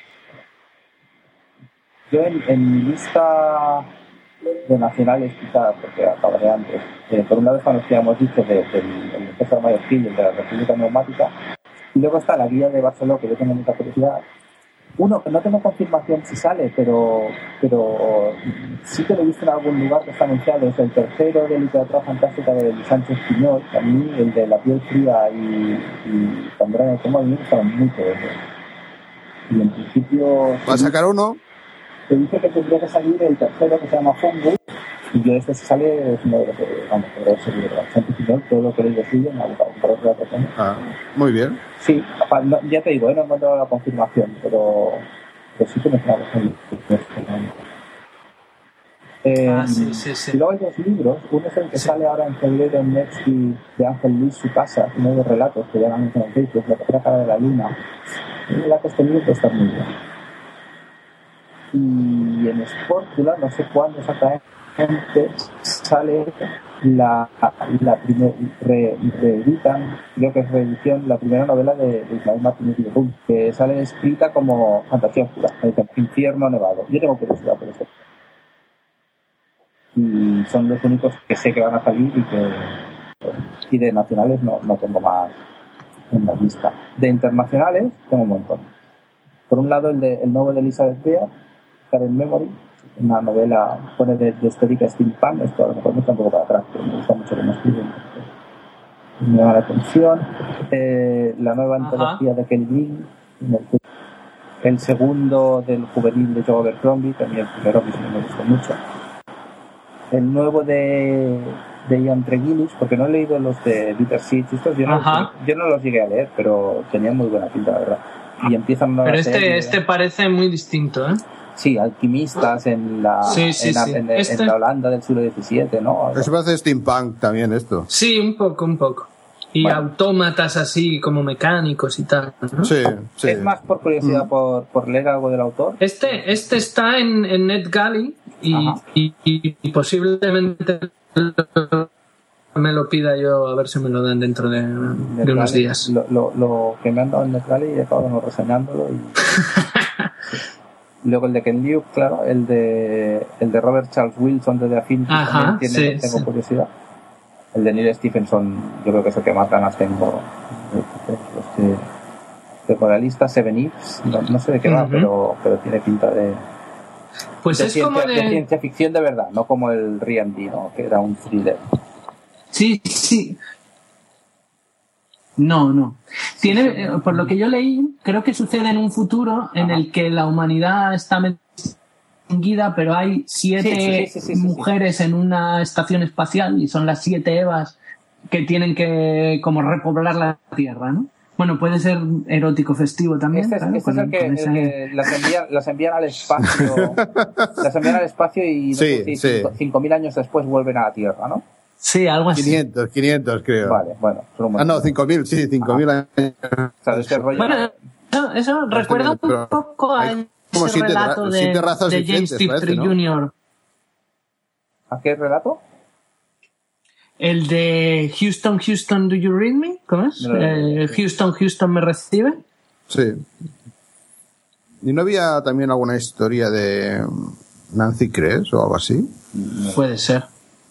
Yo en mi lista de nacionales, quizás, porque acabaré antes, por una vez cuando hemos dicho del César Mallorquín y el de la República Neumática, y luego está la guía de Barcelona, que yo tengo mucha curiosidad. Uno, que no tengo confirmación si sale, pero sí que lo he visto en algún lugar que está anunciado, es el tercero de literatura fantástica de Luis Sánchez Piñol, que a mí el de La piel fría y Pandora en el tema me gustaron mucho de eso. Y en principio... ¿Va a sacar uno? Se dice que tendría que salir el tercero, que se llama Fungus, y yo si sale es uno de los que, vamos, podré seguir Sánchez Piñol, todo lo que leí de suyo, me ha gustado, por otra razón. Muy bien. Sí, ya te digo, no he encontrado la confirmación, pero sí que me suena bastante. Sí. Y luego hay 2 libros, uno es el que sale ahora en febrero en Nevsky de Ángel Luis Su Casa, uno de relatos que ya han en Facebook, La tercera cara de la luna. Un relato este libro que está muy bien. Y en Sportula, no sé cuándo exactamente, sale reeditan, creo que es reedición, la primera novela de Ismael Martínez de Ruz, que sale escrita como fantasía oscura, Infierno Nevado. Yo tengo curiosidad por eso. Y son los únicos que sé que van a salir y de nacionales no tengo más en la lista. De internacionales tengo un montón. Por un lado el nuevo de Elizabeth Beer, Karen Memory, una novela pone de estética steampunk, esto a lo mejor me está un poco para atrás, pero me gusta mucho cómo escribe. me llama la atención. La nueva antología de Ken Green, el segundo del juvenil de Joe Abercrombie, también el primero que sí me gustó mucho. El nuevo de Ian Treguilis, porque no he leído los de Bitter Seeds, estos yo no los llegué a leer, pero tenían muy buena pinta, la verdad. Y empiezan una pero serie, este parece muy distinto, ¿eh? Sí, alquimistas en la en la Holanda del siglo XVII, ¿no? Eso parece steampunk también esto. Sí, un poco. Y bueno, autómatas así como mecánicos y tal, ¿no? Sí. Es más por curiosidad, por leer algo del autor. Este está en NetGalley y posiblemente me lo pida yo, a ver si me lo dan dentro de unos días. Lo que me han dado en NetGalley y he acabado no reseñándolo. Luego el de Ken Liu, claro, el de Robert Charles Wilson de The Affinity también tengo curiosidad. El de Neil Stephenson, yo creo que es el que más ganas tengo. De la lista Seven Eves, no sé de qué va, pero tiene pinta de... Pues de es ciencia, como de ciencia ficción de verdad, no como el R&D, ¿no? Que era un thriller. Sí. No. Tiene, por lo que yo leí, creo que sucede en un futuro en el que la humanidad está extinguida, pero hay 7 mujeres en una estación espacial y son las 7 Evas que tienen que como repoblar la Tierra, ¿no? Bueno, puede ser erótico festivo también. Este es el que las envían al espacio. Las envían al espacio y 5.000 años después vuelven a la Tierra, ¿no? Sí, algo así. 500 creo. Vale, bueno. No, 5.000, sí, 5.000 años. O sea, ese rollo... Bueno, eso recuerda un poco a ese relato de James Tiptree, ¿no? Jr. ¿A qué relato? El de Houston, do you read me? ¿Cómo es? Houston, ¿me recibe? Sí. ¿Y no había también alguna historia de Nancy Kress o algo así? Puede ser.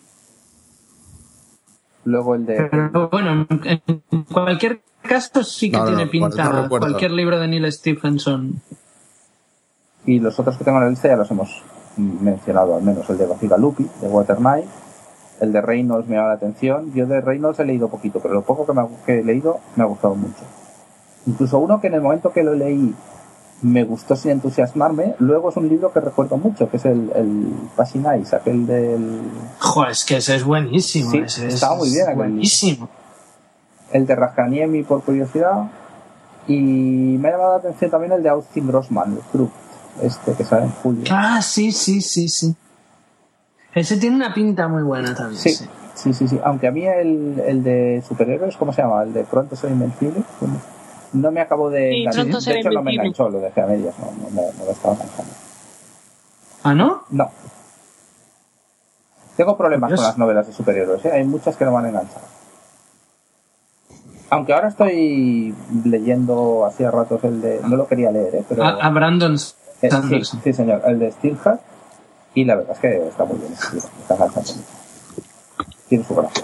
Luego el de... Pero bueno, en cualquier caso sí que tiene pinta cualquier libro de Neil Stephenson. Y los otros que tengo en la lista ya los hemos mencionado, al menos el de Bacigalupi, de Waternight. El de Reynolds me llama la atención. Yo de Reynolds he leído poquito, pero lo poco que he leído me ha gustado mucho. Incluso uno que en el momento que lo leí me gustó sin entusiasmarme, luego es un libro que recuerdo mucho, que es el Passing Ice, aquel del... Joder, es que ese es buenísimo. Sí, estaba muy bien. Buenísimo. El de Rajaniemi, por curiosidad. Y me ha llamado la atención también el de Austin Grossman, el Truth, que sale en julio. Ah, sí. Ese tiene una pinta muy buena también. Sí. Aunque a mí el de superhéroes, ¿cómo se llama? El de Pronto Soy Invencible. No me acabo de enganchar. De hecho, no me enganchó, lo dejé a medias. No me estaba enganchando. ¿Ah, no? No. Tengo problemas con las novelas de superhéroes. Hay muchas que no me han enganchado. Aunque ahora estoy leyendo así a ratos el de... No lo quería leer, pero... A Brandon Sanderson. Sí, señor. El de Steelheart. Y la verdad es que está muy bien. Está enganchando mucho. Tiene su gracia.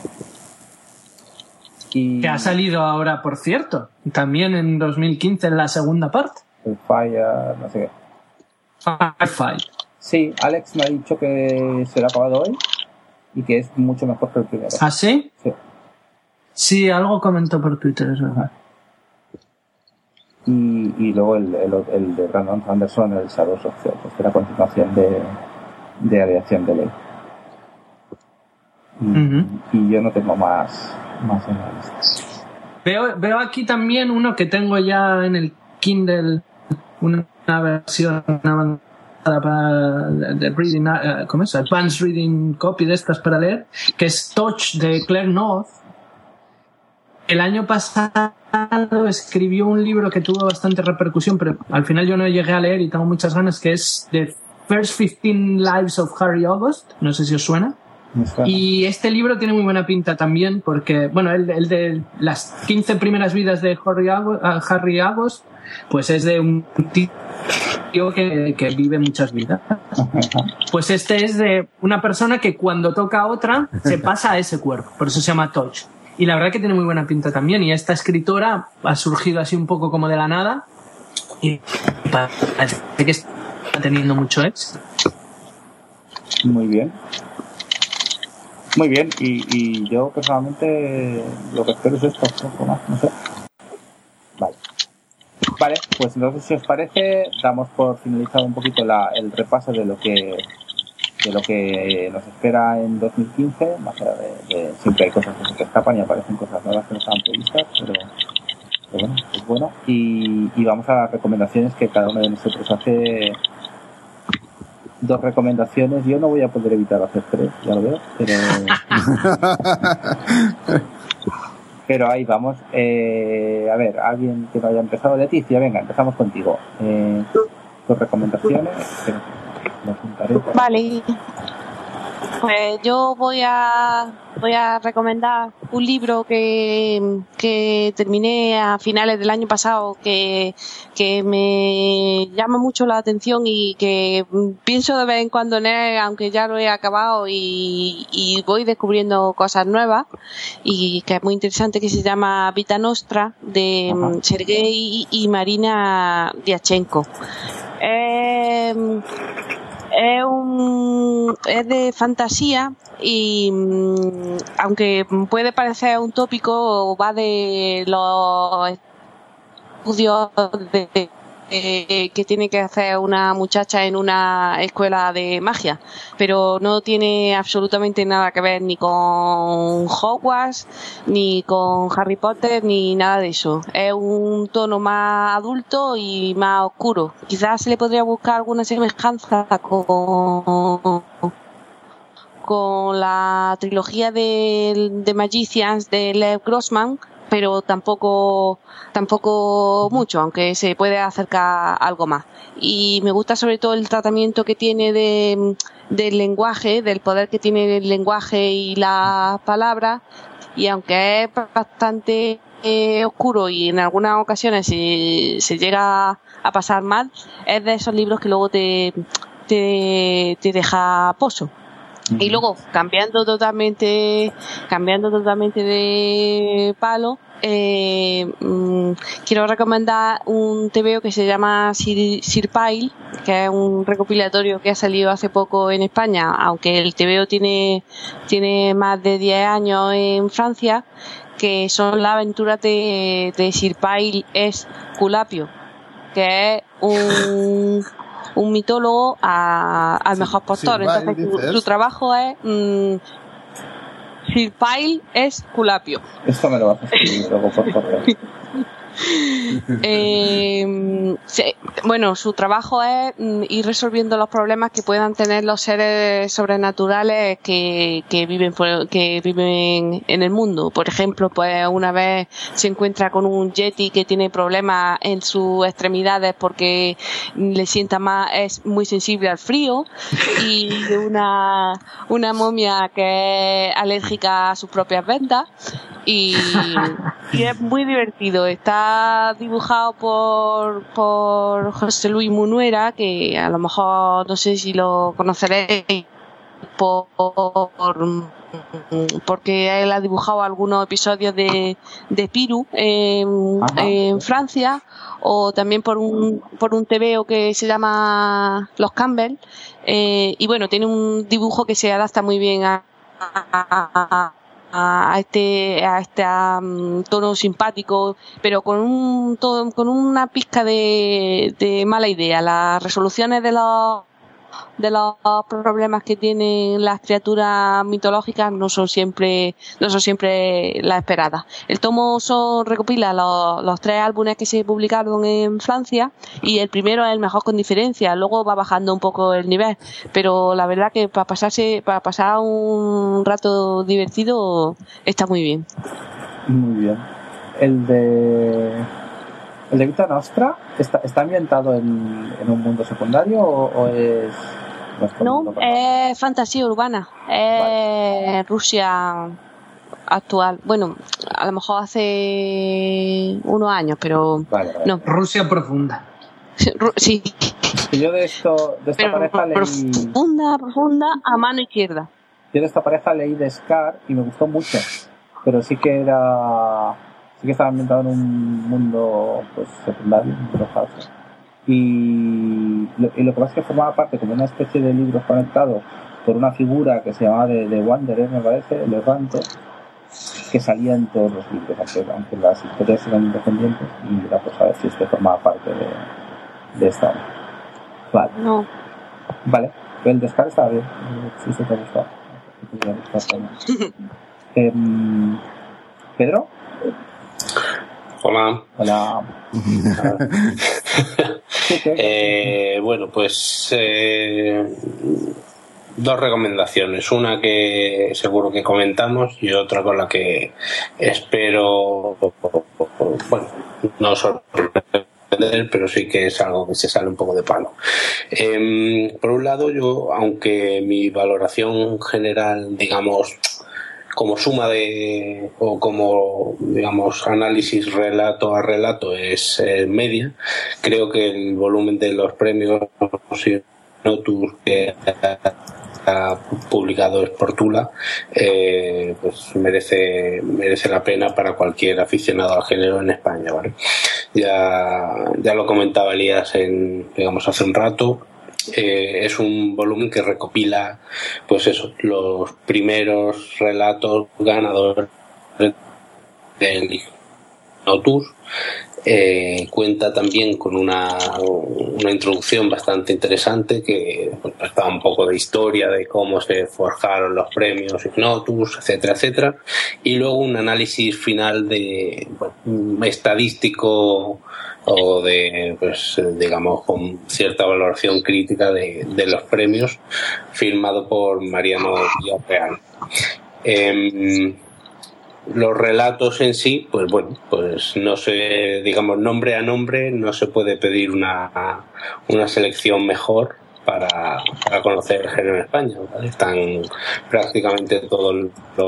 Que ha salido ahora, por cierto, también en 2015 en la segunda parte. El Fire, no sé qué. Firefight. Sí, Alex me ha dicho que se lo ha acabado hoy y que es mucho mejor que el primero. ¿Ah, sí? Sí. Sí, algo comentó por Twitter, eso. Y luego el de Brandon Sanderson, el Shadows of Zeus, que era la continuación de Aviación de Ley. Y yo no tengo más en la lista. Veo aquí también uno que tengo ya en el Kindle, una versión avanzada para de reading, ¿cómo es? Advanced Reading Copy de estas para leer, que es Touch de Claire North. El año pasado escribió un libro que tuvo bastante repercusión, pero al final yo no llegué a leer y tengo muchas ganas, que es The First 15 Lives of Harry August. No sé si os suena. Y este libro tiene muy buena pinta también porque, bueno, el de las 15 primeras vidas de Harry August, pues es de un tío que vive muchas vidas. Pues este es de una persona que cuando toca a otra se pasa a ese cuerpo, por eso se llama Touch. Y la verdad que tiene muy buena pinta también. Y esta escritora ha surgido así un poco como de la nada y parece que está teniendo mucho éxito. Muy bien. Muy bien, y yo personalmente lo que espero es esto, poco más, no sé. Vale, pues entonces si os parece, damos por finalizado un poquito el repaso de lo que nos espera en 2015, más allá de siempre hay cosas que se te escapan y aparecen cosas nuevas que no estaban previstas, pero bueno, es bueno. Y vamos a las recomendaciones que cada uno de nosotros hace. 2 recomendaciones. Yo no voy a poder evitar hacer 3, ya lo veo, pero ahí vamos. A ver, alguien que no haya empezado. Leticia, venga, empezamos contigo. 2 recomendaciones. Lo apuntaré. Vale. Pues yo voy a recomendar un libro que terminé a finales del año pasado que me llama mucho la atención y que pienso de vez en cuando en él, aunque ya lo he acabado y voy descubriendo cosas nuevas y que es muy interesante, que se llama Vita Nostra de Sergei y Marina Diachenko. Es de fantasía y aunque puede parecer un tópico, va de los estudios que tiene que hacer una muchacha en una escuela de magia, pero no tiene absolutamente nada que ver ni con Hogwarts, ni con Harry Potter, ni nada de eso. Es un tono más adulto y más oscuro. Quizás se le podría buscar alguna semejanza con la trilogía de Magicians de Lev Grossman, pero tampoco mucho, aunque se puede acercar algo más. Y me gusta sobre todo el tratamiento que tiene del lenguaje, del poder que tiene el lenguaje y las palabras, y aunque es bastante oscuro y en algunas ocasiones se llega a pasar mal, es de esos libros que luego te deja pozo. Y luego, cambiando totalmente de palo, quiero recomendar un TVO que se llama Sir Pile, que es un recopilatorio que ha salido hace poco en España, aunque el TVO tiene más de 10 años en Francia, que son las aventuras de Sir Pile Esculapio, que es un mitólogo al mejor postor. Entonces su trabajo es Sir Pile Esculapio. Esto me lo vas a escribir luego por favor. Bueno, su trabajo es ir resolviendo los problemas que puedan tener los seres sobrenaturales que viven en el mundo. Por ejemplo, pues una vez se encuentra con un yeti que tiene problemas en sus extremidades porque le sienta más, es muy sensible al frío, y una momia que es alérgica a sus propias vendas. Y es muy divertido. Está dibujado por José Luis Munuera, que a lo mejor no sé si lo conoceréis porque él ha dibujado algunos episodios de Piru en Francia, o también por un TVO que se llama Los Campbell, y bueno, tiene un dibujo que se adapta muy bien a este tono simpático, pero con una pizca de mala idea. Las resoluciones de los problemas que tienen las criaturas mitológicas no son siempre las esperadas. El tomo recopila los 3 álbumes que se publicaron en Francia, y el primero es el mejor con diferencia. Luego va bajando un poco el nivel, pero la verdad que para pasar un rato divertido está muy bien. Muy bien. El de Vita Nostra está ambientado en un mundo secundario o es... No, es fantasía urbana, es Rusia actual. Bueno, a lo mejor hace unos años, pero vale. No. Rusia profunda. Sí. Y yo de esta pareja leí... Profunda a mano izquierda. Yo de esta pareja leí de Scar y me gustó mucho, pero sí que estaba ambientado en un mundo pues secundario, un mundo falso. Y lo que pasa es que formaba parte como una especie de libros conectados por una figura que se llamaba de Wanderer, me parece, el errante, que salía en todos los libros, aunque las historias eran independientes, y era pues a ver si este formaba parte de esta. Vale. No. Vale, el Descartes estaba bien, si se te ha gustado. Pedro. Hola. Bueno, pues dos recomendaciones. Una que seguro que comentamos y otra con la que espero, bueno, no sorprender, pero sí que es algo que se sale un poco de palo. Por un lado, yo, aunque mi valoración general, digamos, como suma de, o como, digamos, análisis relato a relato es media, creo que el volumen de los premios y Notus que ha publicado Sportula pues merece la pena para cualquier aficionado al género en España, ¿vale? Ya lo comentaba Elías digamos hace un rato. Es un volumen que recopila, pues eso, los primeros relatos ganadores del Notus. Cuenta también con una introducción bastante interesante que pues, da un poco de historia de cómo se forjaron los premios Ignotus, etcétera, etcétera, y luego un análisis final de estadístico o de, pues digamos, con cierta valoración crítica de los premios, firmado por Mariano Villarreal. Los relatos en sí, pues bueno, pues no sé, digamos, nombre a nombre, no se puede pedir una selección mejor para conocer el género en España, ¿vale? Están prácticamente todos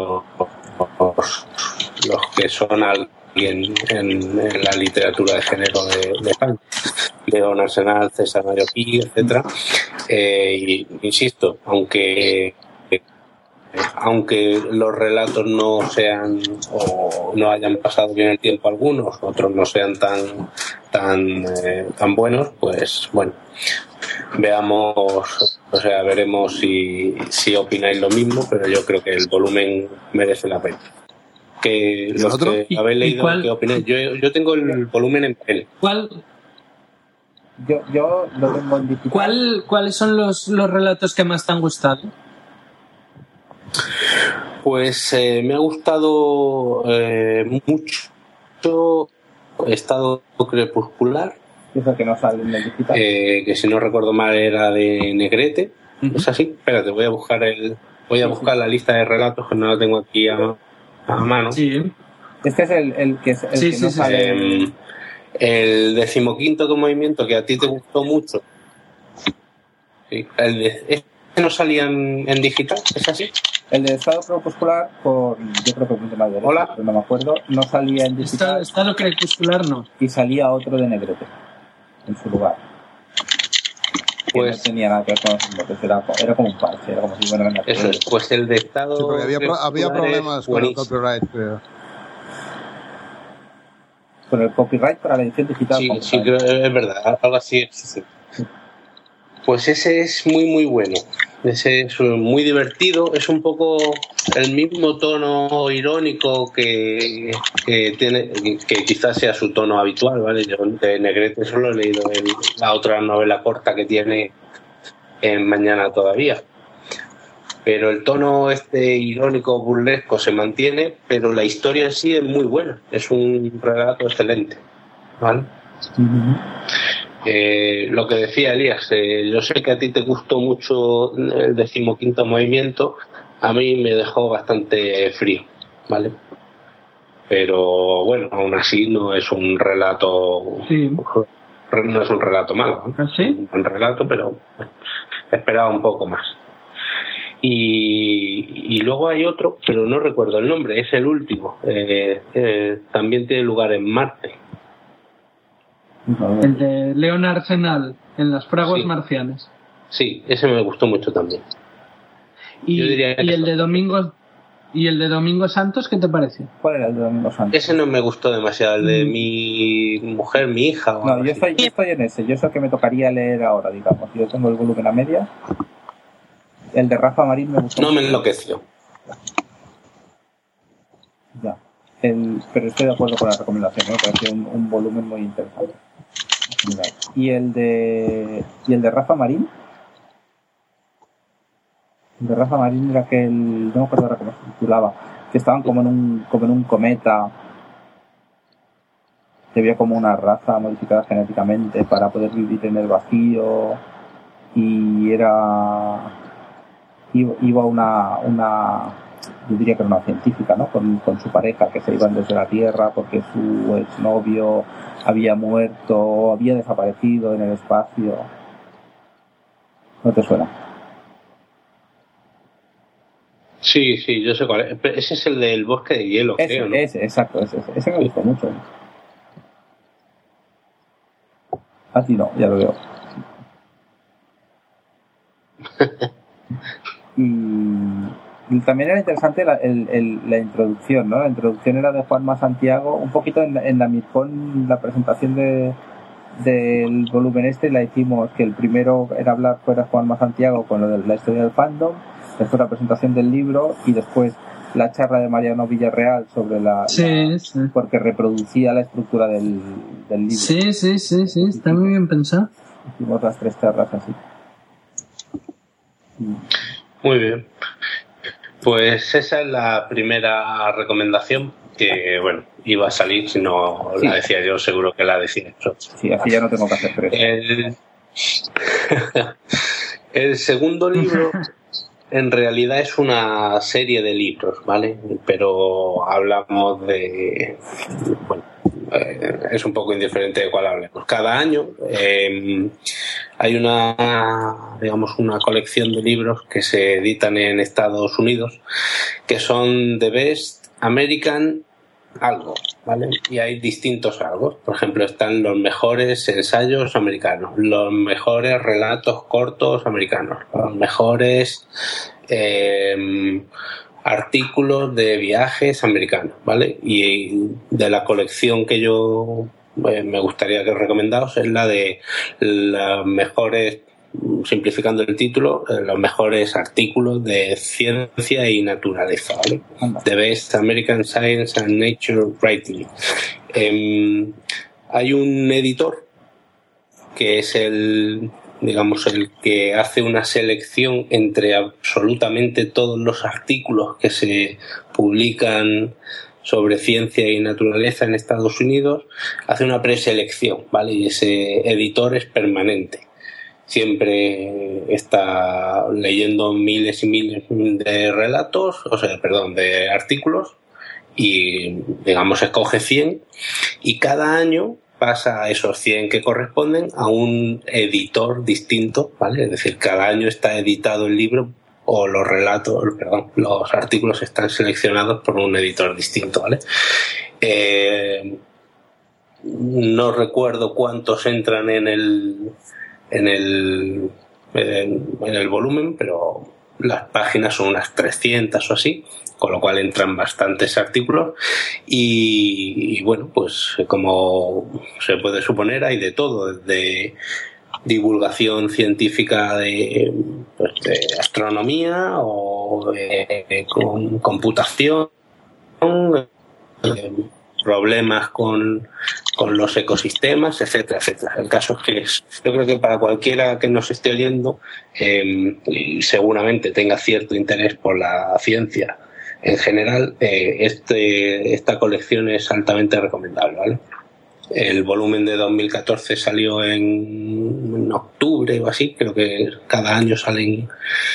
los que son alguien en la literatura de género de España. León Arsenal, César Mario Pi, etcétera. Y insisto, aunque los relatos no sean o no hayan pasado bien el tiempo algunos, otros no sean tan buenos, pues bueno, veremos si opináis lo mismo, pero yo creo que el volumen merece la pena. Que los que habéis leído, ¿qué opináis? Yo tengo el volumen en papel. ¿Cuál? Yo lo tengo en digital. ¿Cuáles son los relatos que más te han gustado? Pues me ha gustado mucho Estado Crepuscular, que no sale en el digital. Que si no recuerdo mal era de Negrete. ¿Es así? Espérate, voy a buscar la lista de relatos, que no la tengo aquí a mano. Sí. Este es el que no sale. El 15º movimiento, que a ti te gustó mucho. Sí. ¿Este no salía en digital? ¿Es así? El de Estado Crepuscular, yo creo que es de Madrid, Hola. pero no me acuerdo, no salía en digital. Estado Crepuscular no. Y salía otro de Negrete en su lugar. Pues no tenía nada que ver con los, era como un parche, era como si fuera una. Eso es, pues el de Estado. Sí, porque había problemas con el copyright, creo. Con el copyright para la edición digital. Sí, creo que es verdad, algo así. Sí. Pues ese es muy muy bueno. Ese es muy divertido, es un poco el mismo tono irónico que tiene, que quizás sea su tono habitual, ¿vale? Yo de Negrete solo he leído la otra novela corta que tiene en Mañana Todavía. Pero el tono irónico burlesco se mantiene, pero la historia en sí es muy buena, es un relato excelente, ¿vale? Lo que decía Elías, yo sé que a ti te gustó mucho el 15º movimiento, a mí me dejó bastante frío, ¿vale? Pero bueno, aún así no es un relato, no es un relato malo, ¿no? ¿Sí? Un buen relato, pero esperaba un poco más. Y luego hay otro, pero no recuerdo el nombre, es el último, también tiene lugar en Marte. El de León Arsenal, en las fraguas marcianas. Sí, ese me gustó mucho también. ¿Y el de Domingo Santos, qué te pareció? ¿Cuál era el de Domingo Santos? Ese no me gustó demasiado, el de mi mujer, mi hija. No, yo estoy en ese, yo es el que me tocaría leer ahora, digamos. Yo tengo el volumen a media. El de Rafa Marín me gustó. No me enloqueció. Ya. Pero estoy de acuerdo con la recomendación, me pareció un volumen muy interesante. ¿Y el de Rafa Marín? El de Rafa Marín era que no me acuerdo ahora cómo se titulaba, que estaban como en un cometa, que había como una raza modificada genéticamente para poder vivir en el vacío, y iba una yo diría que era una científica, ¿no? Con su pareja, que se iban desde la Tierra porque su exnovio había muerto, había desaparecido en el espacio. ¿No te suena? Sí, yo sé cuál es. Ese es el del bosque de hielo, creo, ¿no? Exacto, ese me gustó mucho. A ti no, ya lo veo. Y también era interesante la introducción, ¿no? La introducción era de Juanma Santiago, un poquito en la MidCon, la presentación del volumen la hicimos, que el primero era hablar fuera Juanma Santiago con lo de la historia del fandom, después la presentación del libro y después la charla de Mariano Villarreal sobre sí. porque reproducía la estructura del libro. Sí, está muy bien pensado. Hicimos las 3 charlas así. Muy bien. Pues esa es la primera recomendación que, bueno, iba a salir, si no la decía yo, seguro que la decía yo. Sí, así ya no tengo que hacer 3. El segundo libro en realidad es una serie de libros, ¿vale? Pero hablamos de... Bueno, es un poco indiferente de cuál hablemos. Cada año hay una colección de libros que se editan en Estados Unidos que son The Best American algo, ¿vale? Y hay distintos algo. Por ejemplo, están los mejores ensayos americanos, los mejores relatos cortos americanos, los mejores artículos de viajes americanos, ¿vale? Y de la colección que yo me gustaría que recomendaos es la de los mejores, simplificando el título, los mejores artículos de ciencia y naturaleza, ¿vale? The Best American Science and Nature Writing. Hay un editor que es el que hace una selección entre absolutamente todos los artículos que se publican sobre ciencia y naturaleza en Estados Unidos, hace una preselección, ¿vale? Y ese editor es permanente. Siempre está leyendo miles y miles de relatos, de artículos, y escoge 100, y cada año pasa a esos 100 que corresponden a un editor distinto, ¿vale? Es decir, cada año está editado el libro o los artículos están seleccionados por un editor distinto, ¿vale? No recuerdo cuántos entran en el volumen, pero las páginas son unas 300 o así, con lo cual entran bastantes artículos y bueno, pues como se puede suponer, hay de todo, desde divulgación científica de astronomía o de computación, problemas con los ecosistemas, etcétera. El caso es que yo creo que para cualquiera que nos esté oyendo y seguramente tenga cierto interés por la ciencia en general, esta colección es altamente recomendable, ¿vale? El volumen de 2014 salió en octubre o así, creo que cada año salen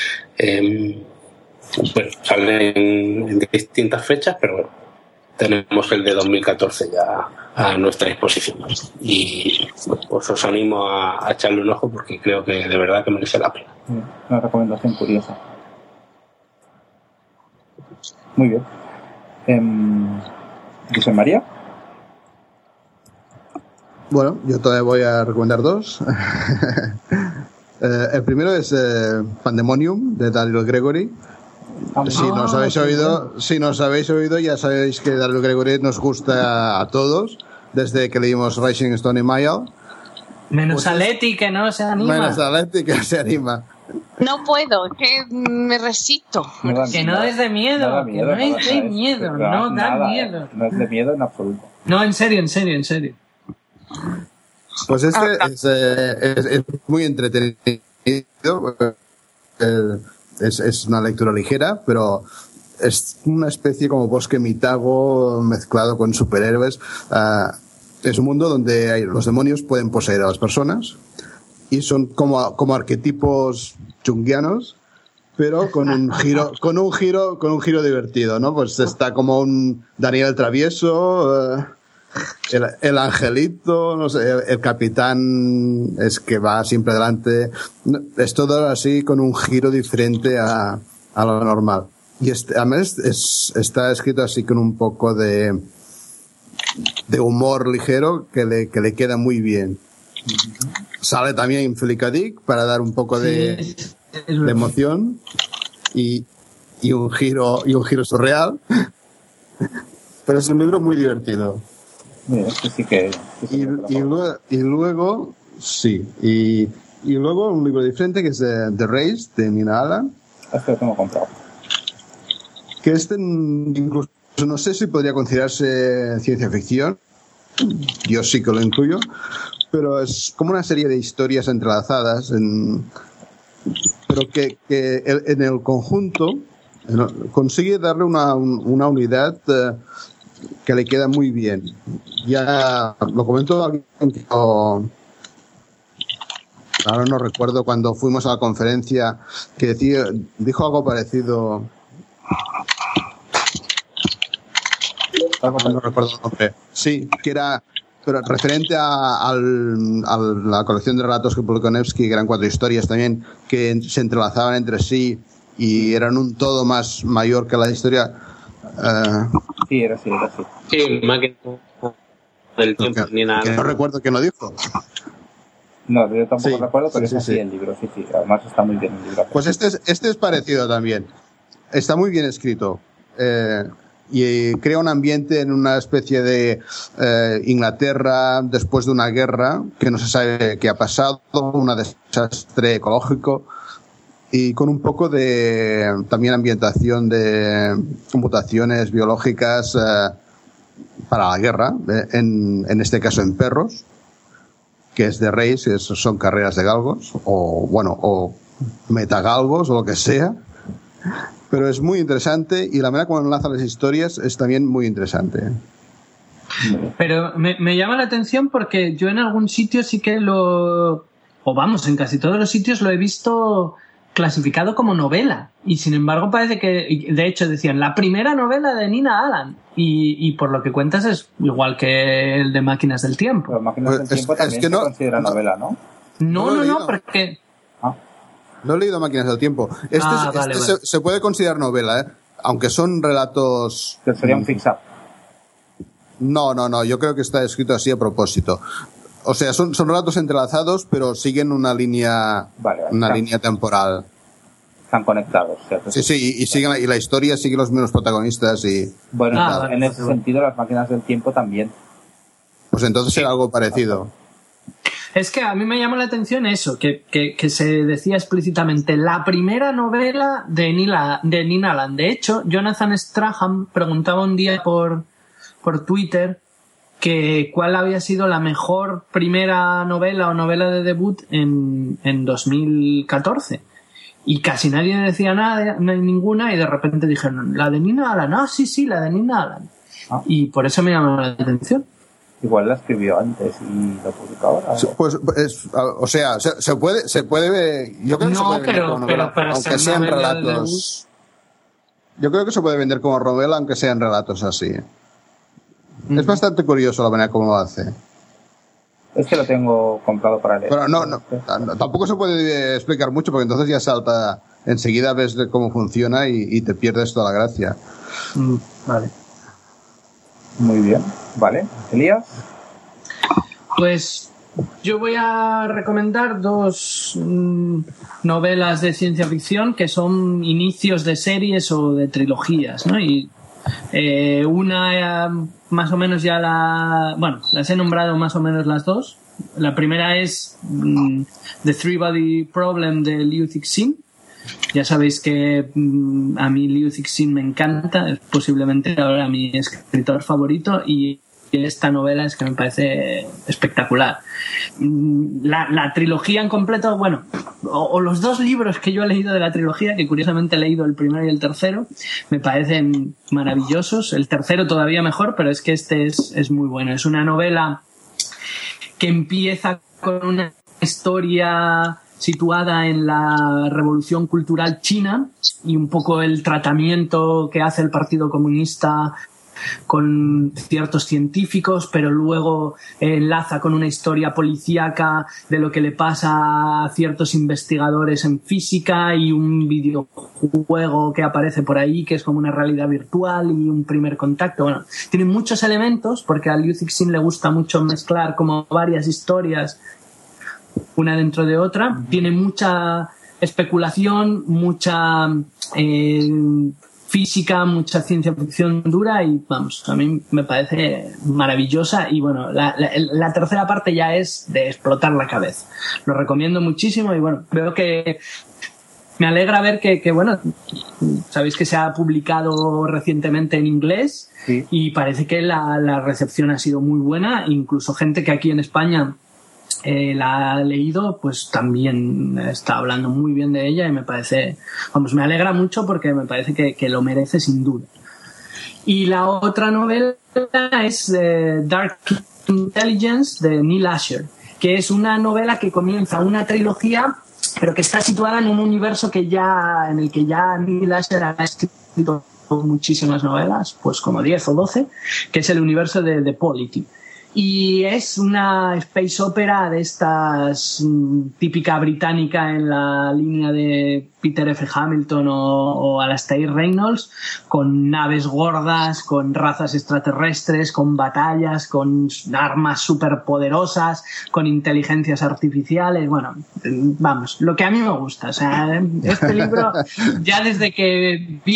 en distintas fechas, pero bueno, tenemos el de 2014 ya a nuestra disposición y pues os animo a echarle un ojo porque creo que de verdad que merece la pena. Una recomendación curiosa. Muy bien. ¿José María? Bueno, yo todavía voy a recomendar 2. El primero es Pandemonium, de Daryl Gregory. Si nos habéis oído, ya sabéis que Daryl Gregory nos gusta a todos, desde que leímos Rising Stone y Mile. Menos a Leti, que no se anima. No puedo, es que me resisto. Que no es de miedo, no es de miedo, no da miedo. No es de miedo en absoluto. No, en serio. Pues es muy entretenido. Es una lectura ligera, pero es una especie como Bosque Mitago mezclado con superhéroes. Es un mundo donde los demonios pueden poseer a las personas y son como arquetipos junguianos, pero con un giro divertido, ¿no? Pues está como un Daniel el Travieso, el angelito, no sé, el capitán es que va siempre adelante. Es todo así con un giro diferente a lo normal. Y además está escrito así con un poco de humor ligero que le queda muy bien. Sale también Philip K. Dick para dar un poco de emoción y un giro surreal. Pero es un libro muy divertido. Mira, sí que y luego un libro diferente que es The Race de Nina Allan. Este lo tengo comprado. Que incluso no sé si podría considerarse ciencia ficción. Yo sí que lo incluyo, pero es como una serie de historias entrelazadas, pero que en el conjunto consigue darle una unidad que le queda muy bien. Ya lo comentó alguien que ahora no recuerdo, cuando fuimos a la conferencia, que dijo algo parecido. No recuerdo el nombre. Sí, que era pero referente a la colección de relatos que publicó Nevsky, que eran 4 historias también, que se entrelazaban entre sí y eran un todo más mayor que la historia. Sí, era así. Sí, máquina del tiempo. Que no recuerdo quién lo dijo. No, yo tampoco Sí, recuerdo, pero sí, es así sí. el libro, sí. Además está muy bien el libro. Pues este es parecido también. Está muy bien escrito. Y crea un ambiente en una especie de Inglaterra después de una guerra que no se sabe qué ha pasado, un desastre ecológico, y con un poco de también ambientación de mutaciones biológicas para la guerra, en este caso en perros, que es de race, son carreras de galgos o metagalgos o lo que sea. Pero es muy interesante y la manera como enlaza las historias es también muy interesante. Pero me llama la atención porque yo en algún sitio sí que en casi todos los sitios lo he visto clasificado como novela. Y sin embargo parece que, de hecho decían, la primera novela de Nina Allan. Y por lo que cuentas es igual que el de Máquinas del Tiempo. Pero Máquinas del Tiempo también se considera novela, ¿no? No, porque... No he leído Máquinas del Tiempo. Vale. Se puede considerar novela, aunque son relatos... Que sería un fix-up. No, yo creo que está escrito así a propósito. O sea, son relatos entrelazados, pero siguen una línea línea temporal. Están conectados, ¿cierto? Sí, y la historia sigue los mismos protagonistas y... Bueno, en ese sentido las Máquinas del Tiempo también. Pues entonces era algo parecido. Es que a mí me llamó la atención eso, que se decía explícitamente la primera novela de Nina Allan. De hecho, Jonathan Strahan preguntaba un día por Twitter que cuál había sido la mejor primera novela o novela de debut en 2014. Y casi nadie decía nada, ninguna, y de repente dijeron, la de Nina Allan. Sí, la de Nina Allan. Y por eso me llamó la atención. Igual la escribió antes y lo publicó ahora. Pues, o sea, se puede ver. Yo creo que se puede vender como novela, aunque sean relatos. Yo creo que se puede vender como novela, aunque sean relatos así. Es bastante curioso la manera como lo hace. Es que lo tengo comprado para leer. Pero no, tampoco se puede explicar mucho, porque entonces ya salta. Enseguida ves cómo funciona y te pierdes toda la gracia. Vale. Muy bien, vale. ¿Elías? Pues yo voy a recomendar 2 novelas de ciencia ficción que son inicios de series o de trilogías, ¿no? Y una más o menos ya las he nombrado más o menos las dos. La primera es The Three Body Problem de Liu Cixin. Ya sabéis que a mí Liu Cixin me encanta, es posiblemente ahora mi escritor favorito, y esta novela es que me parece espectacular. La trilogía en completo, bueno, o los dos libros que yo he leído de la trilogía, que curiosamente he leído el primero y el tercero, me parecen maravillosos. El tercero todavía mejor, pero es que este es muy bueno. Es una novela que empieza con una historia situada en la Revolución Cultural China y un poco el tratamiento que hace el Partido Comunista con ciertos científicos, pero luego enlaza con una historia policíaca de lo que le pasa a ciertos investigadores en física y un videojuego que aparece por ahí que es como una realidad virtual y un primer contacto. Bueno, tiene muchos elementos porque a Liu Cixin le gusta mucho mezclar como varias historias una dentro de otra. Tiene mucha especulación, mucha física, mucha ciencia ficción dura y vamos, a mí me parece maravillosa. Y bueno, la tercera parte ya es de explotar la cabeza. Lo recomiendo muchísimo y bueno, veo que me alegra ver que bueno, sabéis que se ha publicado recientemente en inglés, sí, y parece que la recepción ha sido muy buena. Incluso gente que aquí en España la ha leído, pues también está hablando muy bien de ella y me parece, vamos, me alegra mucho porque me parece que lo merece sin duda. Y la otra novela es Dark Intelligence de Neil Asher, que es una novela que comienza una trilogía pero que está situada en un universo en el que ya Neil Asher ha escrito muchísimas novelas, pues como 10 o 12, que es el universo de The Polity. Y es una space opera de estas típica británica en la línea de Peter F. Hamilton o Alastair Reynolds, con naves gordas, con razas extraterrestres, con batallas, con armas superpoderosas, con inteligencias artificiales. Bueno, vamos, lo que a mí me gusta. O sea, este libro, ya desde que vi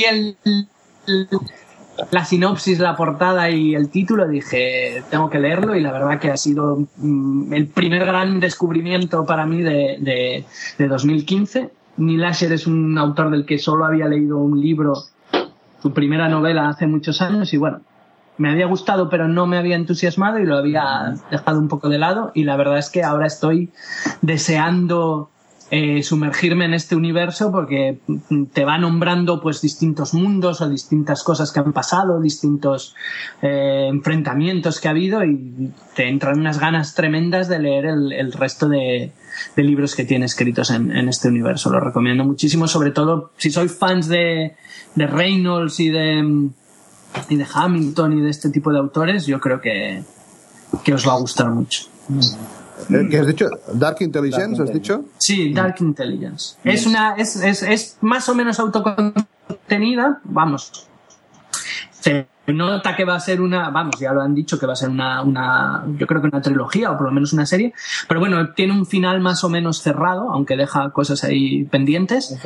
la sinopsis, la portada y el título, dije, tengo que leerlo, y la verdad que ha sido el primer gran descubrimiento para mí de 2015. Neil Asher es un autor del que solo había leído un libro, su primera novela, hace muchos años, y bueno, me había gustado pero no me había entusiasmado y lo había dejado un poco de lado, y la verdad es que ahora estoy deseando sumergirme en este universo porque te va nombrando pues distintos mundos o distintas cosas que han pasado, distintos enfrentamientos que ha habido, y te entran unas ganas tremendas de leer el resto de libros que tiene escritos en este universo. Lo recomiendo muchísimo, sobre todo si sois fans de Reynolds y de Hamilton y de este tipo de autores. Yo creo que os va a gustar mucho. ¿Qué has dicho? ¿Dark Intelligence has dicho? Sí, Dark Intelligence. Es más o menos autocontenida, vamos. Se nota que va a ser ya lo han dicho, que va a ser yo creo que una trilogía o por lo menos una serie, pero bueno, tiene un final más o menos cerrado, aunque deja cosas ahí pendientes,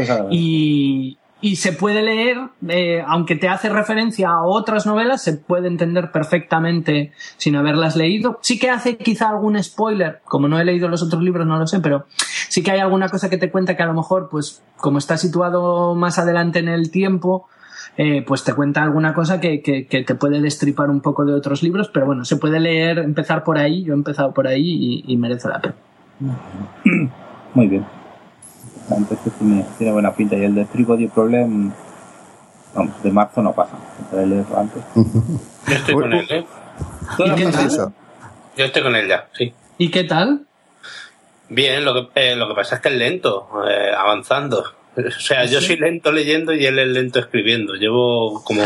y se puede leer, aunque te hace referencia a otras novelas, se puede entender perfectamente sin haberlas leído. Sí que hace quizá algún spoiler, como no he leído los otros libros no lo sé, pero sí que hay alguna cosa que te cuenta que a lo mejor, pues como está situado más adelante en el tiempo, pues te cuenta alguna cosa que te puede destripar un poco de otros libros, pero bueno, se puede leer, empezar por ahí. Yo he empezado por ahí y merece la pena. Muy bien. Entonces tiene buena pinta. Y el de Three Body Problem, vamos, de marzo no pasa. Leerlo antes. Yo estoy con él, ¿eh? ¿Y qué tal? Yo estoy con él ya, sí. ¿Y qué tal? Bien, lo que pasa es que es lento, avanzando. O sea, yo soy lento leyendo y él es lento escribiendo. Llevo como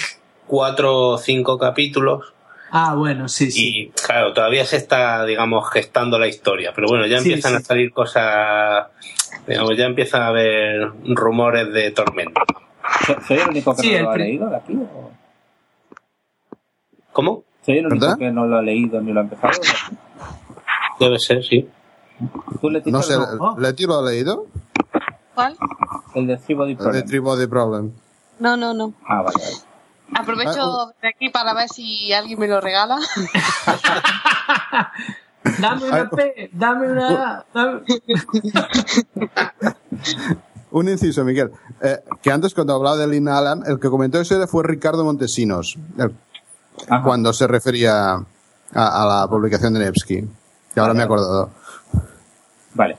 4 o 5 capítulos. Ah, bueno, sí. Y claro, todavía se está, digamos, gestando la historia. Pero bueno, ya empiezan a salir cosas, digamos, ya empiezan a haber rumores de tormenta. ¿Soy el único que no lo ha leído de aquí? ¿O? ¿Cómo? ¿Soy el único que no lo ha leído ni lo ha empezado? Debe ser, sí. ¿Tú, Leti, no sé, ¿Leti lo ha leído? ¿Cuál? El de Three Body Problem. El de Three Body Problem. No. Ah, vale. Aprovecho de aquí para ver si alguien me lo regala. Dame una P, dame una A. Un inciso, Miguel. Que antes, cuando hablaba de Lynn Allen, el que comentó eso fue Ricardo Montesinos, cuando se refería a la publicación de Nevsky. Que ahora me he acordado. Vale.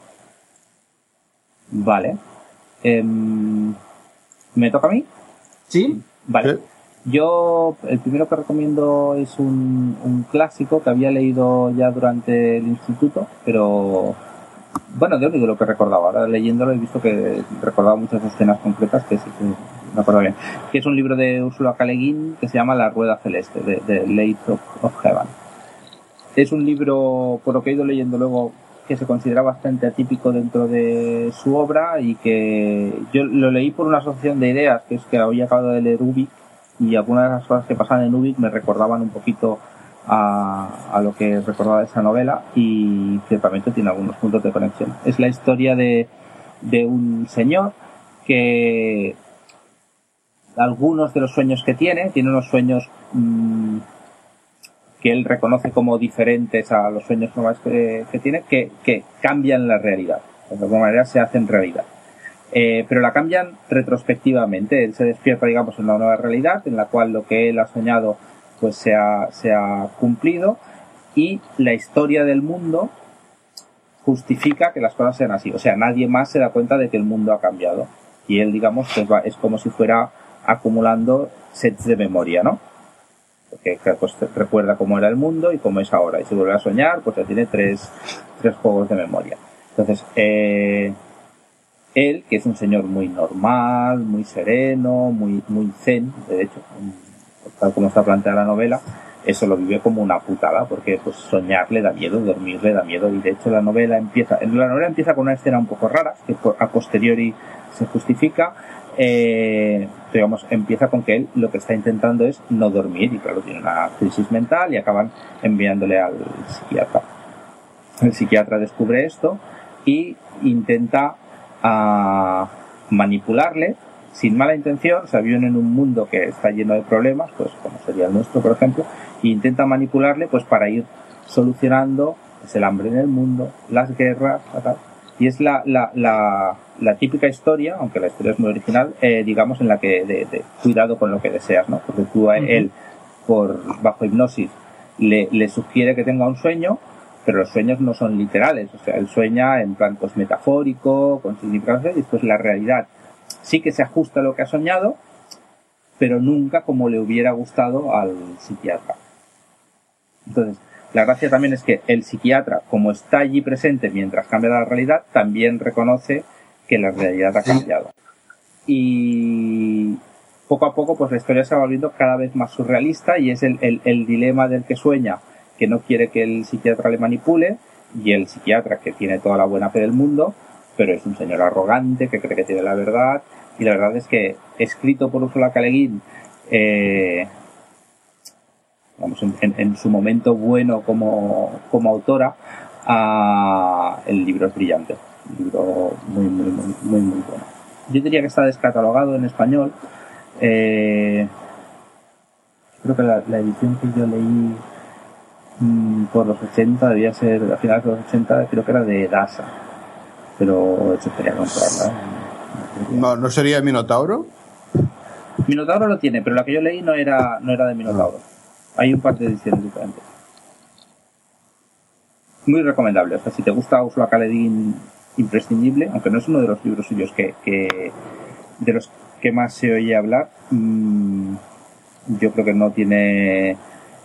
¿Me toca a mí? ¿Sí? Vale. Sí. Yo, el primero que recomiendo es un clásico que había leído ya durante el instituto, pero bueno, de lo que recordaba. Ahora leyéndolo he visto que recordaba muchas escenas concretas que sí que me acuerdo bien. Que es un libro de Ursula K. Le Guin que se llama La Rueda Celeste, de Light of Heaven. Es un libro, por lo que he ido leyendo luego, que se considera bastante atípico dentro de su obra y que yo lo leí por una asociación de ideas, que es que había acabado de leer Ubik, y algunas de las cosas que pasaban en Ubik me recordaban un poquito a lo que recordaba de esa novela, y ciertamente tiene algunos puntos de conexión. Es la historia de un señor que algunos de los sueños que tiene unos sueños que él reconoce como diferentes a los sueños normales que tiene, que cambian la realidad, de alguna manera se hacen realidad. Pero la cambian retrospectivamente. Él se despierta, digamos, en una nueva realidad en la cual lo que él ha soñado pues se ha cumplido, y la historia del mundo justifica que las cosas sean así. O sea, nadie más se da cuenta de que el mundo ha cambiado, y él, digamos, pues es como si fuera acumulando sets de memoria, ¿no? Porque pues recuerda cómo era el mundo y cómo es ahora, y si vuelve a soñar pues ya tiene tres juegos de memoria. Entonces él, que es un señor muy normal, muy sereno, muy zen, de hecho, tal como está planteada la novela, eso lo vive como una putada, porque pues soñar le da miedo, dormir le da miedo, y de hecho la novela empieza con una escena un poco rara, que a posteriori se justifica. Digamos, empieza con que él lo que está intentando es no dormir, y claro, tiene una crisis mental y acaban enviándole al psiquiatra. El psiquiatra descubre esto y intenta manipularle sin mala intención. O sea, viven en un mundo que está lleno de problemas, pues como sería el nuestro, por ejemplo, e intenta manipularle pues para ir solucionando pues, el hambre en el mundo, las guerras, tal. Y es la típica historia, aunque la historia es muy original, digamos, en la que de cuidado con lo que deseas, ¿no? Porque tú a él, bajo hipnosis, le sugiere que tenga un sueño, pero los sueños no son literales. O sea, él sueña en plan pues metafórico, con significados, y después la realidad sí que se ajusta a lo que ha soñado, pero nunca como le hubiera gustado al psiquiatra. Entonces, la gracia también es que el psiquiatra, como está allí presente mientras cambia la realidad, también reconoce que la realidad ha cambiado. Y poco a poco pues la historia se va volviendo cada vez más surrealista, y es el dilema del que sueña, que no quiere que el psiquiatra le manipule, y el psiquiatra, que tiene toda la buena fe del mundo, pero es un señor arrogante que cree que tiene la verdad. Y la verdad es que, escrito por Ursula K. Le Guin, vamos, en su momento bueno como autora, el libro es brillante, un libro muy bueno. Yo diría que está descatalogado en español. Creo que la edición que yo leí por los 80 debía ser a finales de los 80, creo que era de Dasa, pero eso sería comprarla. ¿No sería Minotauro? Minotauro lo tiene, pero la que yo leí no era de Minotauro. Hay un par de ediciones diferentes. Muy recomendable. O sea, si te gusta Ursula K. Le Guin, imprescindible, aunque no es uno de los libros suyos que de los que más se oye hablar. Yo creo que no tiene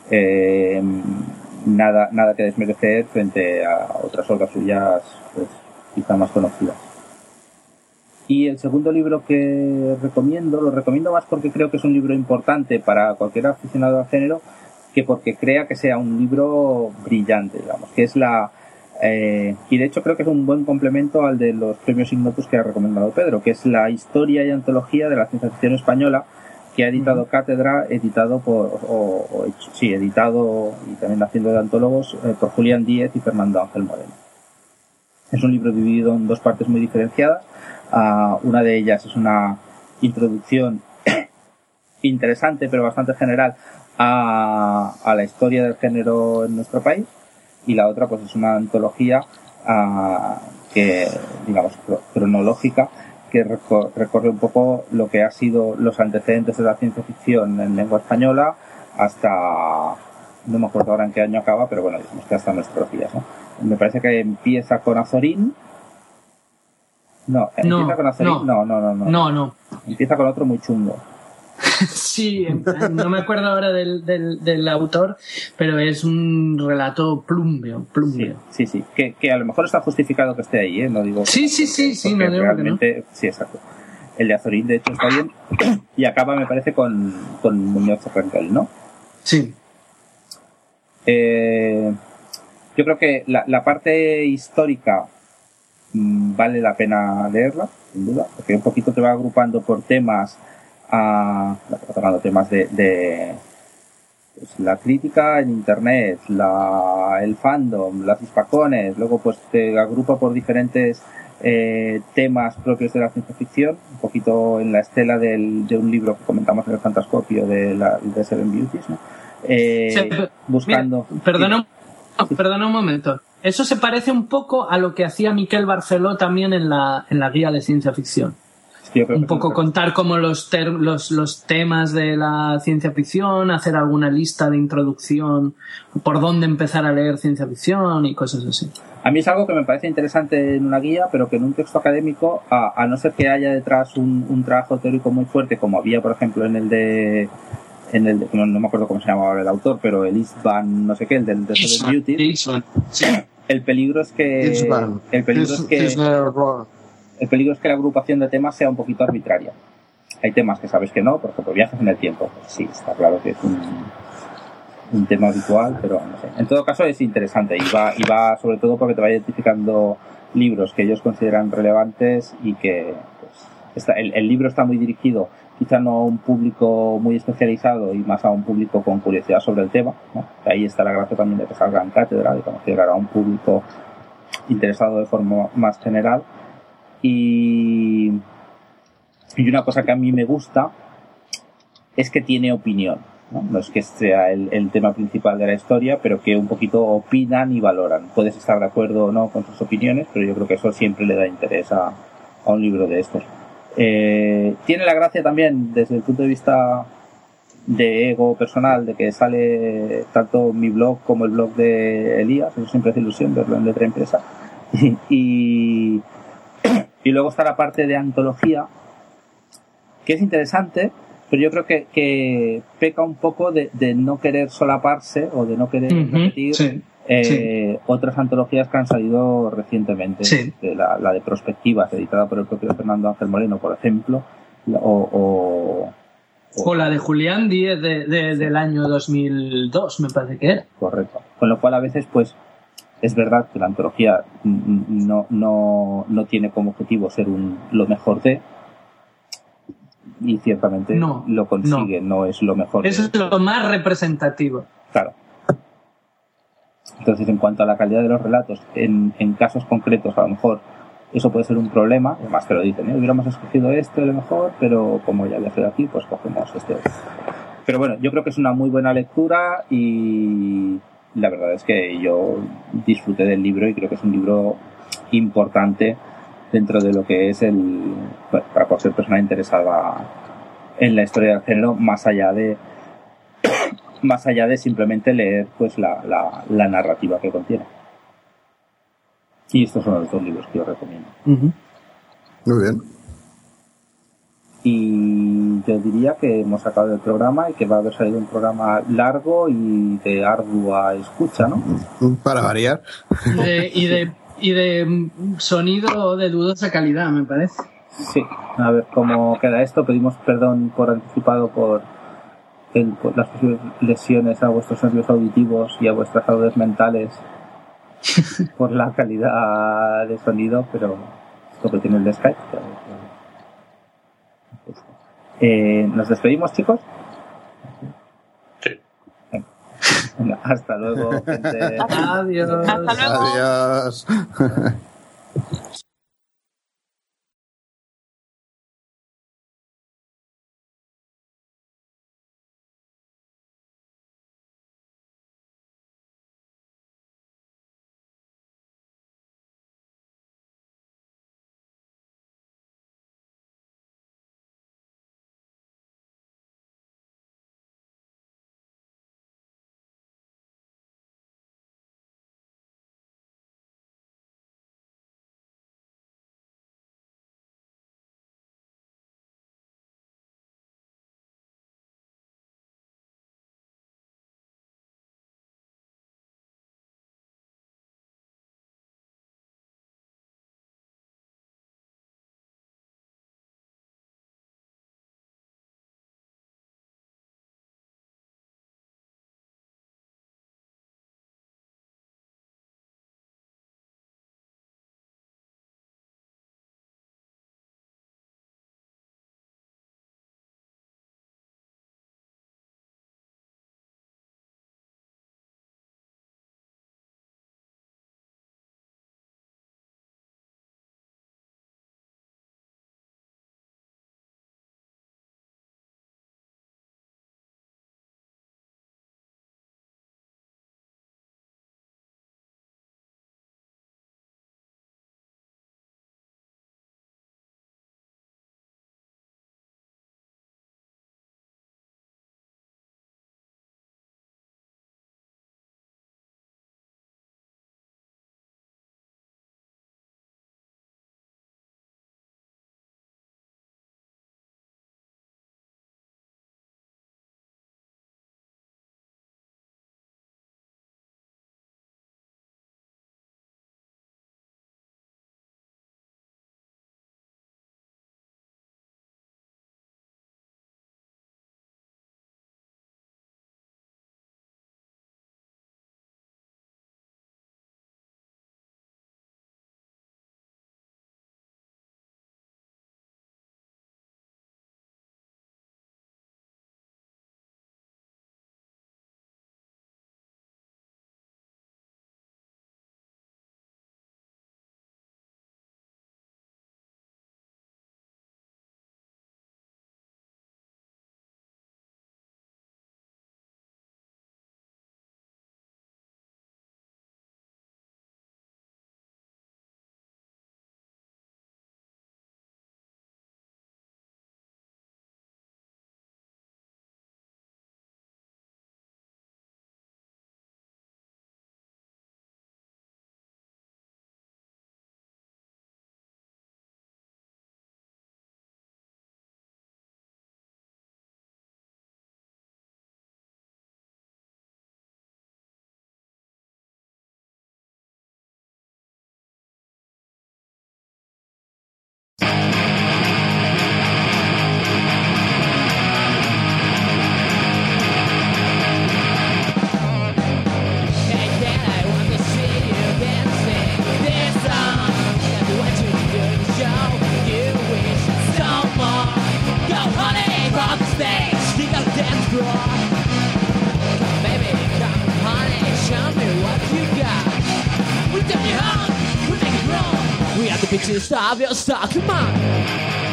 nada que desmerecer frente a otras obras suyas, pues quizá más conocidas. Y el segundo libro que lo recomiendo más porque creo que es un libro importante para cualquier aficionado al género, que porque crea que sea un libro brillante, digamos, que es y de hecho creo que es un buen complemento al de los premios Ignotus que ha recomendado Pedro, que es la historia y antología de la ciencia ficción española, que ha editado Cátedra, editado y también haciendo de antólogos por Julián Díez y Fernando Ángel Moreno. Es un libro dividido en dos partes muy diferenciadas. Una de ellas es una introducción interesante pero bastante general a la historia del género en nuestro país, y la otra pues es una antología que, digamos, cronológica, que recorre un poco lo que ha sido los antecedentes de la ciencia ficción en lengua española hasta, no me acuerdo ahora en qué año acaba, pero bueno, digamos que hasta nuestros días, ¿no? Me parece que empieza con Azorín. No, empieza con Azorín. No. Empieza con otro muy chungo. Sí, no me acuerdo ahora del autor, pero es un relato plumbeo. Sí, que a lo mejor está justificado que esté ahí, ¿eh? No digo sí, no digo realmente, que no. Sí, exacto. El de Azorín, de hecho, está bien, y acaba, me parece, con Muñoz Rengel, ¿no? Sí. Yo creo que la parte histórica vale la pena leerla, sin duda, porque un poquito te va agrupando por temas, temas de pues, la crítica en internet, el fandom, las hispacones, luego pues te agrupa por diferentes temas propios de la ciencia ficción, un poquito en la estela de un libro que comentamos en el Fantascopio de Seven Beauties, ¿no? Buscando... Mira, perdona un momento. Eso se parece un poco a lo que hacía Miquel Barceló también en la guía de ciencia ficción. Un poco contar como los temas de la ciencia ficción, hacer alguna lista de introducción, por dónde empezar a leer ciencia ficción y cosas así. A mí es algo que me parece interesante en una guía, pero que en un texto académico, a no ser que haya detrás un trabajo teórico muy fuerte, como había, por ejemplo, en el de no me acuerdo cómo se llamaba ahora el autor, pero el Istvan, no sé qué, el de Seven Beauties. Sí. El peligro es que la agrupación de temas sea un poquito arbitraria. Hay temas que sabes que no, por ejemplo, viajes en el tiempo. Pues sí, está claro que es un tema habitual, pero no sé. En todo caso es interesante y va sobre todo porque te va identificando libros que ellos consideran relevantes y que pues, el libro está muy dirigido quizá no a un público muy especializado y más a un público con curiosidad sobre el tema, ¿no? Ahí está la gracia también de que salga en cátedra, de conocer a un público interesado de forma más general. Y una cosa que a mí me gusta es que tiene opinión, ¿no? No es que sea el tema principal de la historia, pero que un poquito opinan y valoran. Puedes estar de acuerdo o no con sus opiniones, pero yo creo que eso siempre le da interés a un libro de estos. Tiene la gracia también desde el punto de vista de ego personal, de que sale tanto mi blog como el blog de Elías, eso siempre hace ilusión verlo en letra impresa. Y luego está la parte de antología, que es interesante, pero yo creo que peca un poco de no querer solaparse o de no querer repetir otras antologías que han salido recientemente. La de Prospectivas, editada por el propio Fernando Ángel Moreno, por ejemplo, o la de Julián Díez del año 2002, me parece que era. Correcto. Con lo cual a veces pues es verdad que la antología no tiene como objetivo ser lo mejor de, y ciertamente lo consigue, no es lo mejor. Eso es lo más representativo. Claro. Entonces, en cuanto a la calidad de los relatos, en casos concretos, a lo mejor eso puede ser un problema, además te lo dicen, hubiéramos escogido esto lo mejor, pero como ya había sido aquí, pues cogemos este. Pero bueno, yo creo que es una muy buena lectura y la verdad es que yo disfruté del libro y creo que es un libro importante dentro de lo que es para cualquier persona interesada en la historia del género, más allá de simplemente leer pues la narrativa que contiene. Y estos son los dos libros que yo recomiendo. Muy bien. Y yo diría que hemos acabado el programa y que va a haber salido un programa largo y de ardua escucha, ¿no? Para variar. Y de sonido de dudosa calidad, me parece. Sí, a ver cómo queda esto. Pedimos perdón por anticipado por las posibles lesiones a vuestros nervios auditivos y a vuestras saludes mentales por la calidad de sonido, pero es lo que tiene el de Skype. ¿Nos despedimos, chicos? Sí. Venga, hasta luego, gente. Adiós. Hasta luego. Adiós. Bitches, stop your stuff, come on.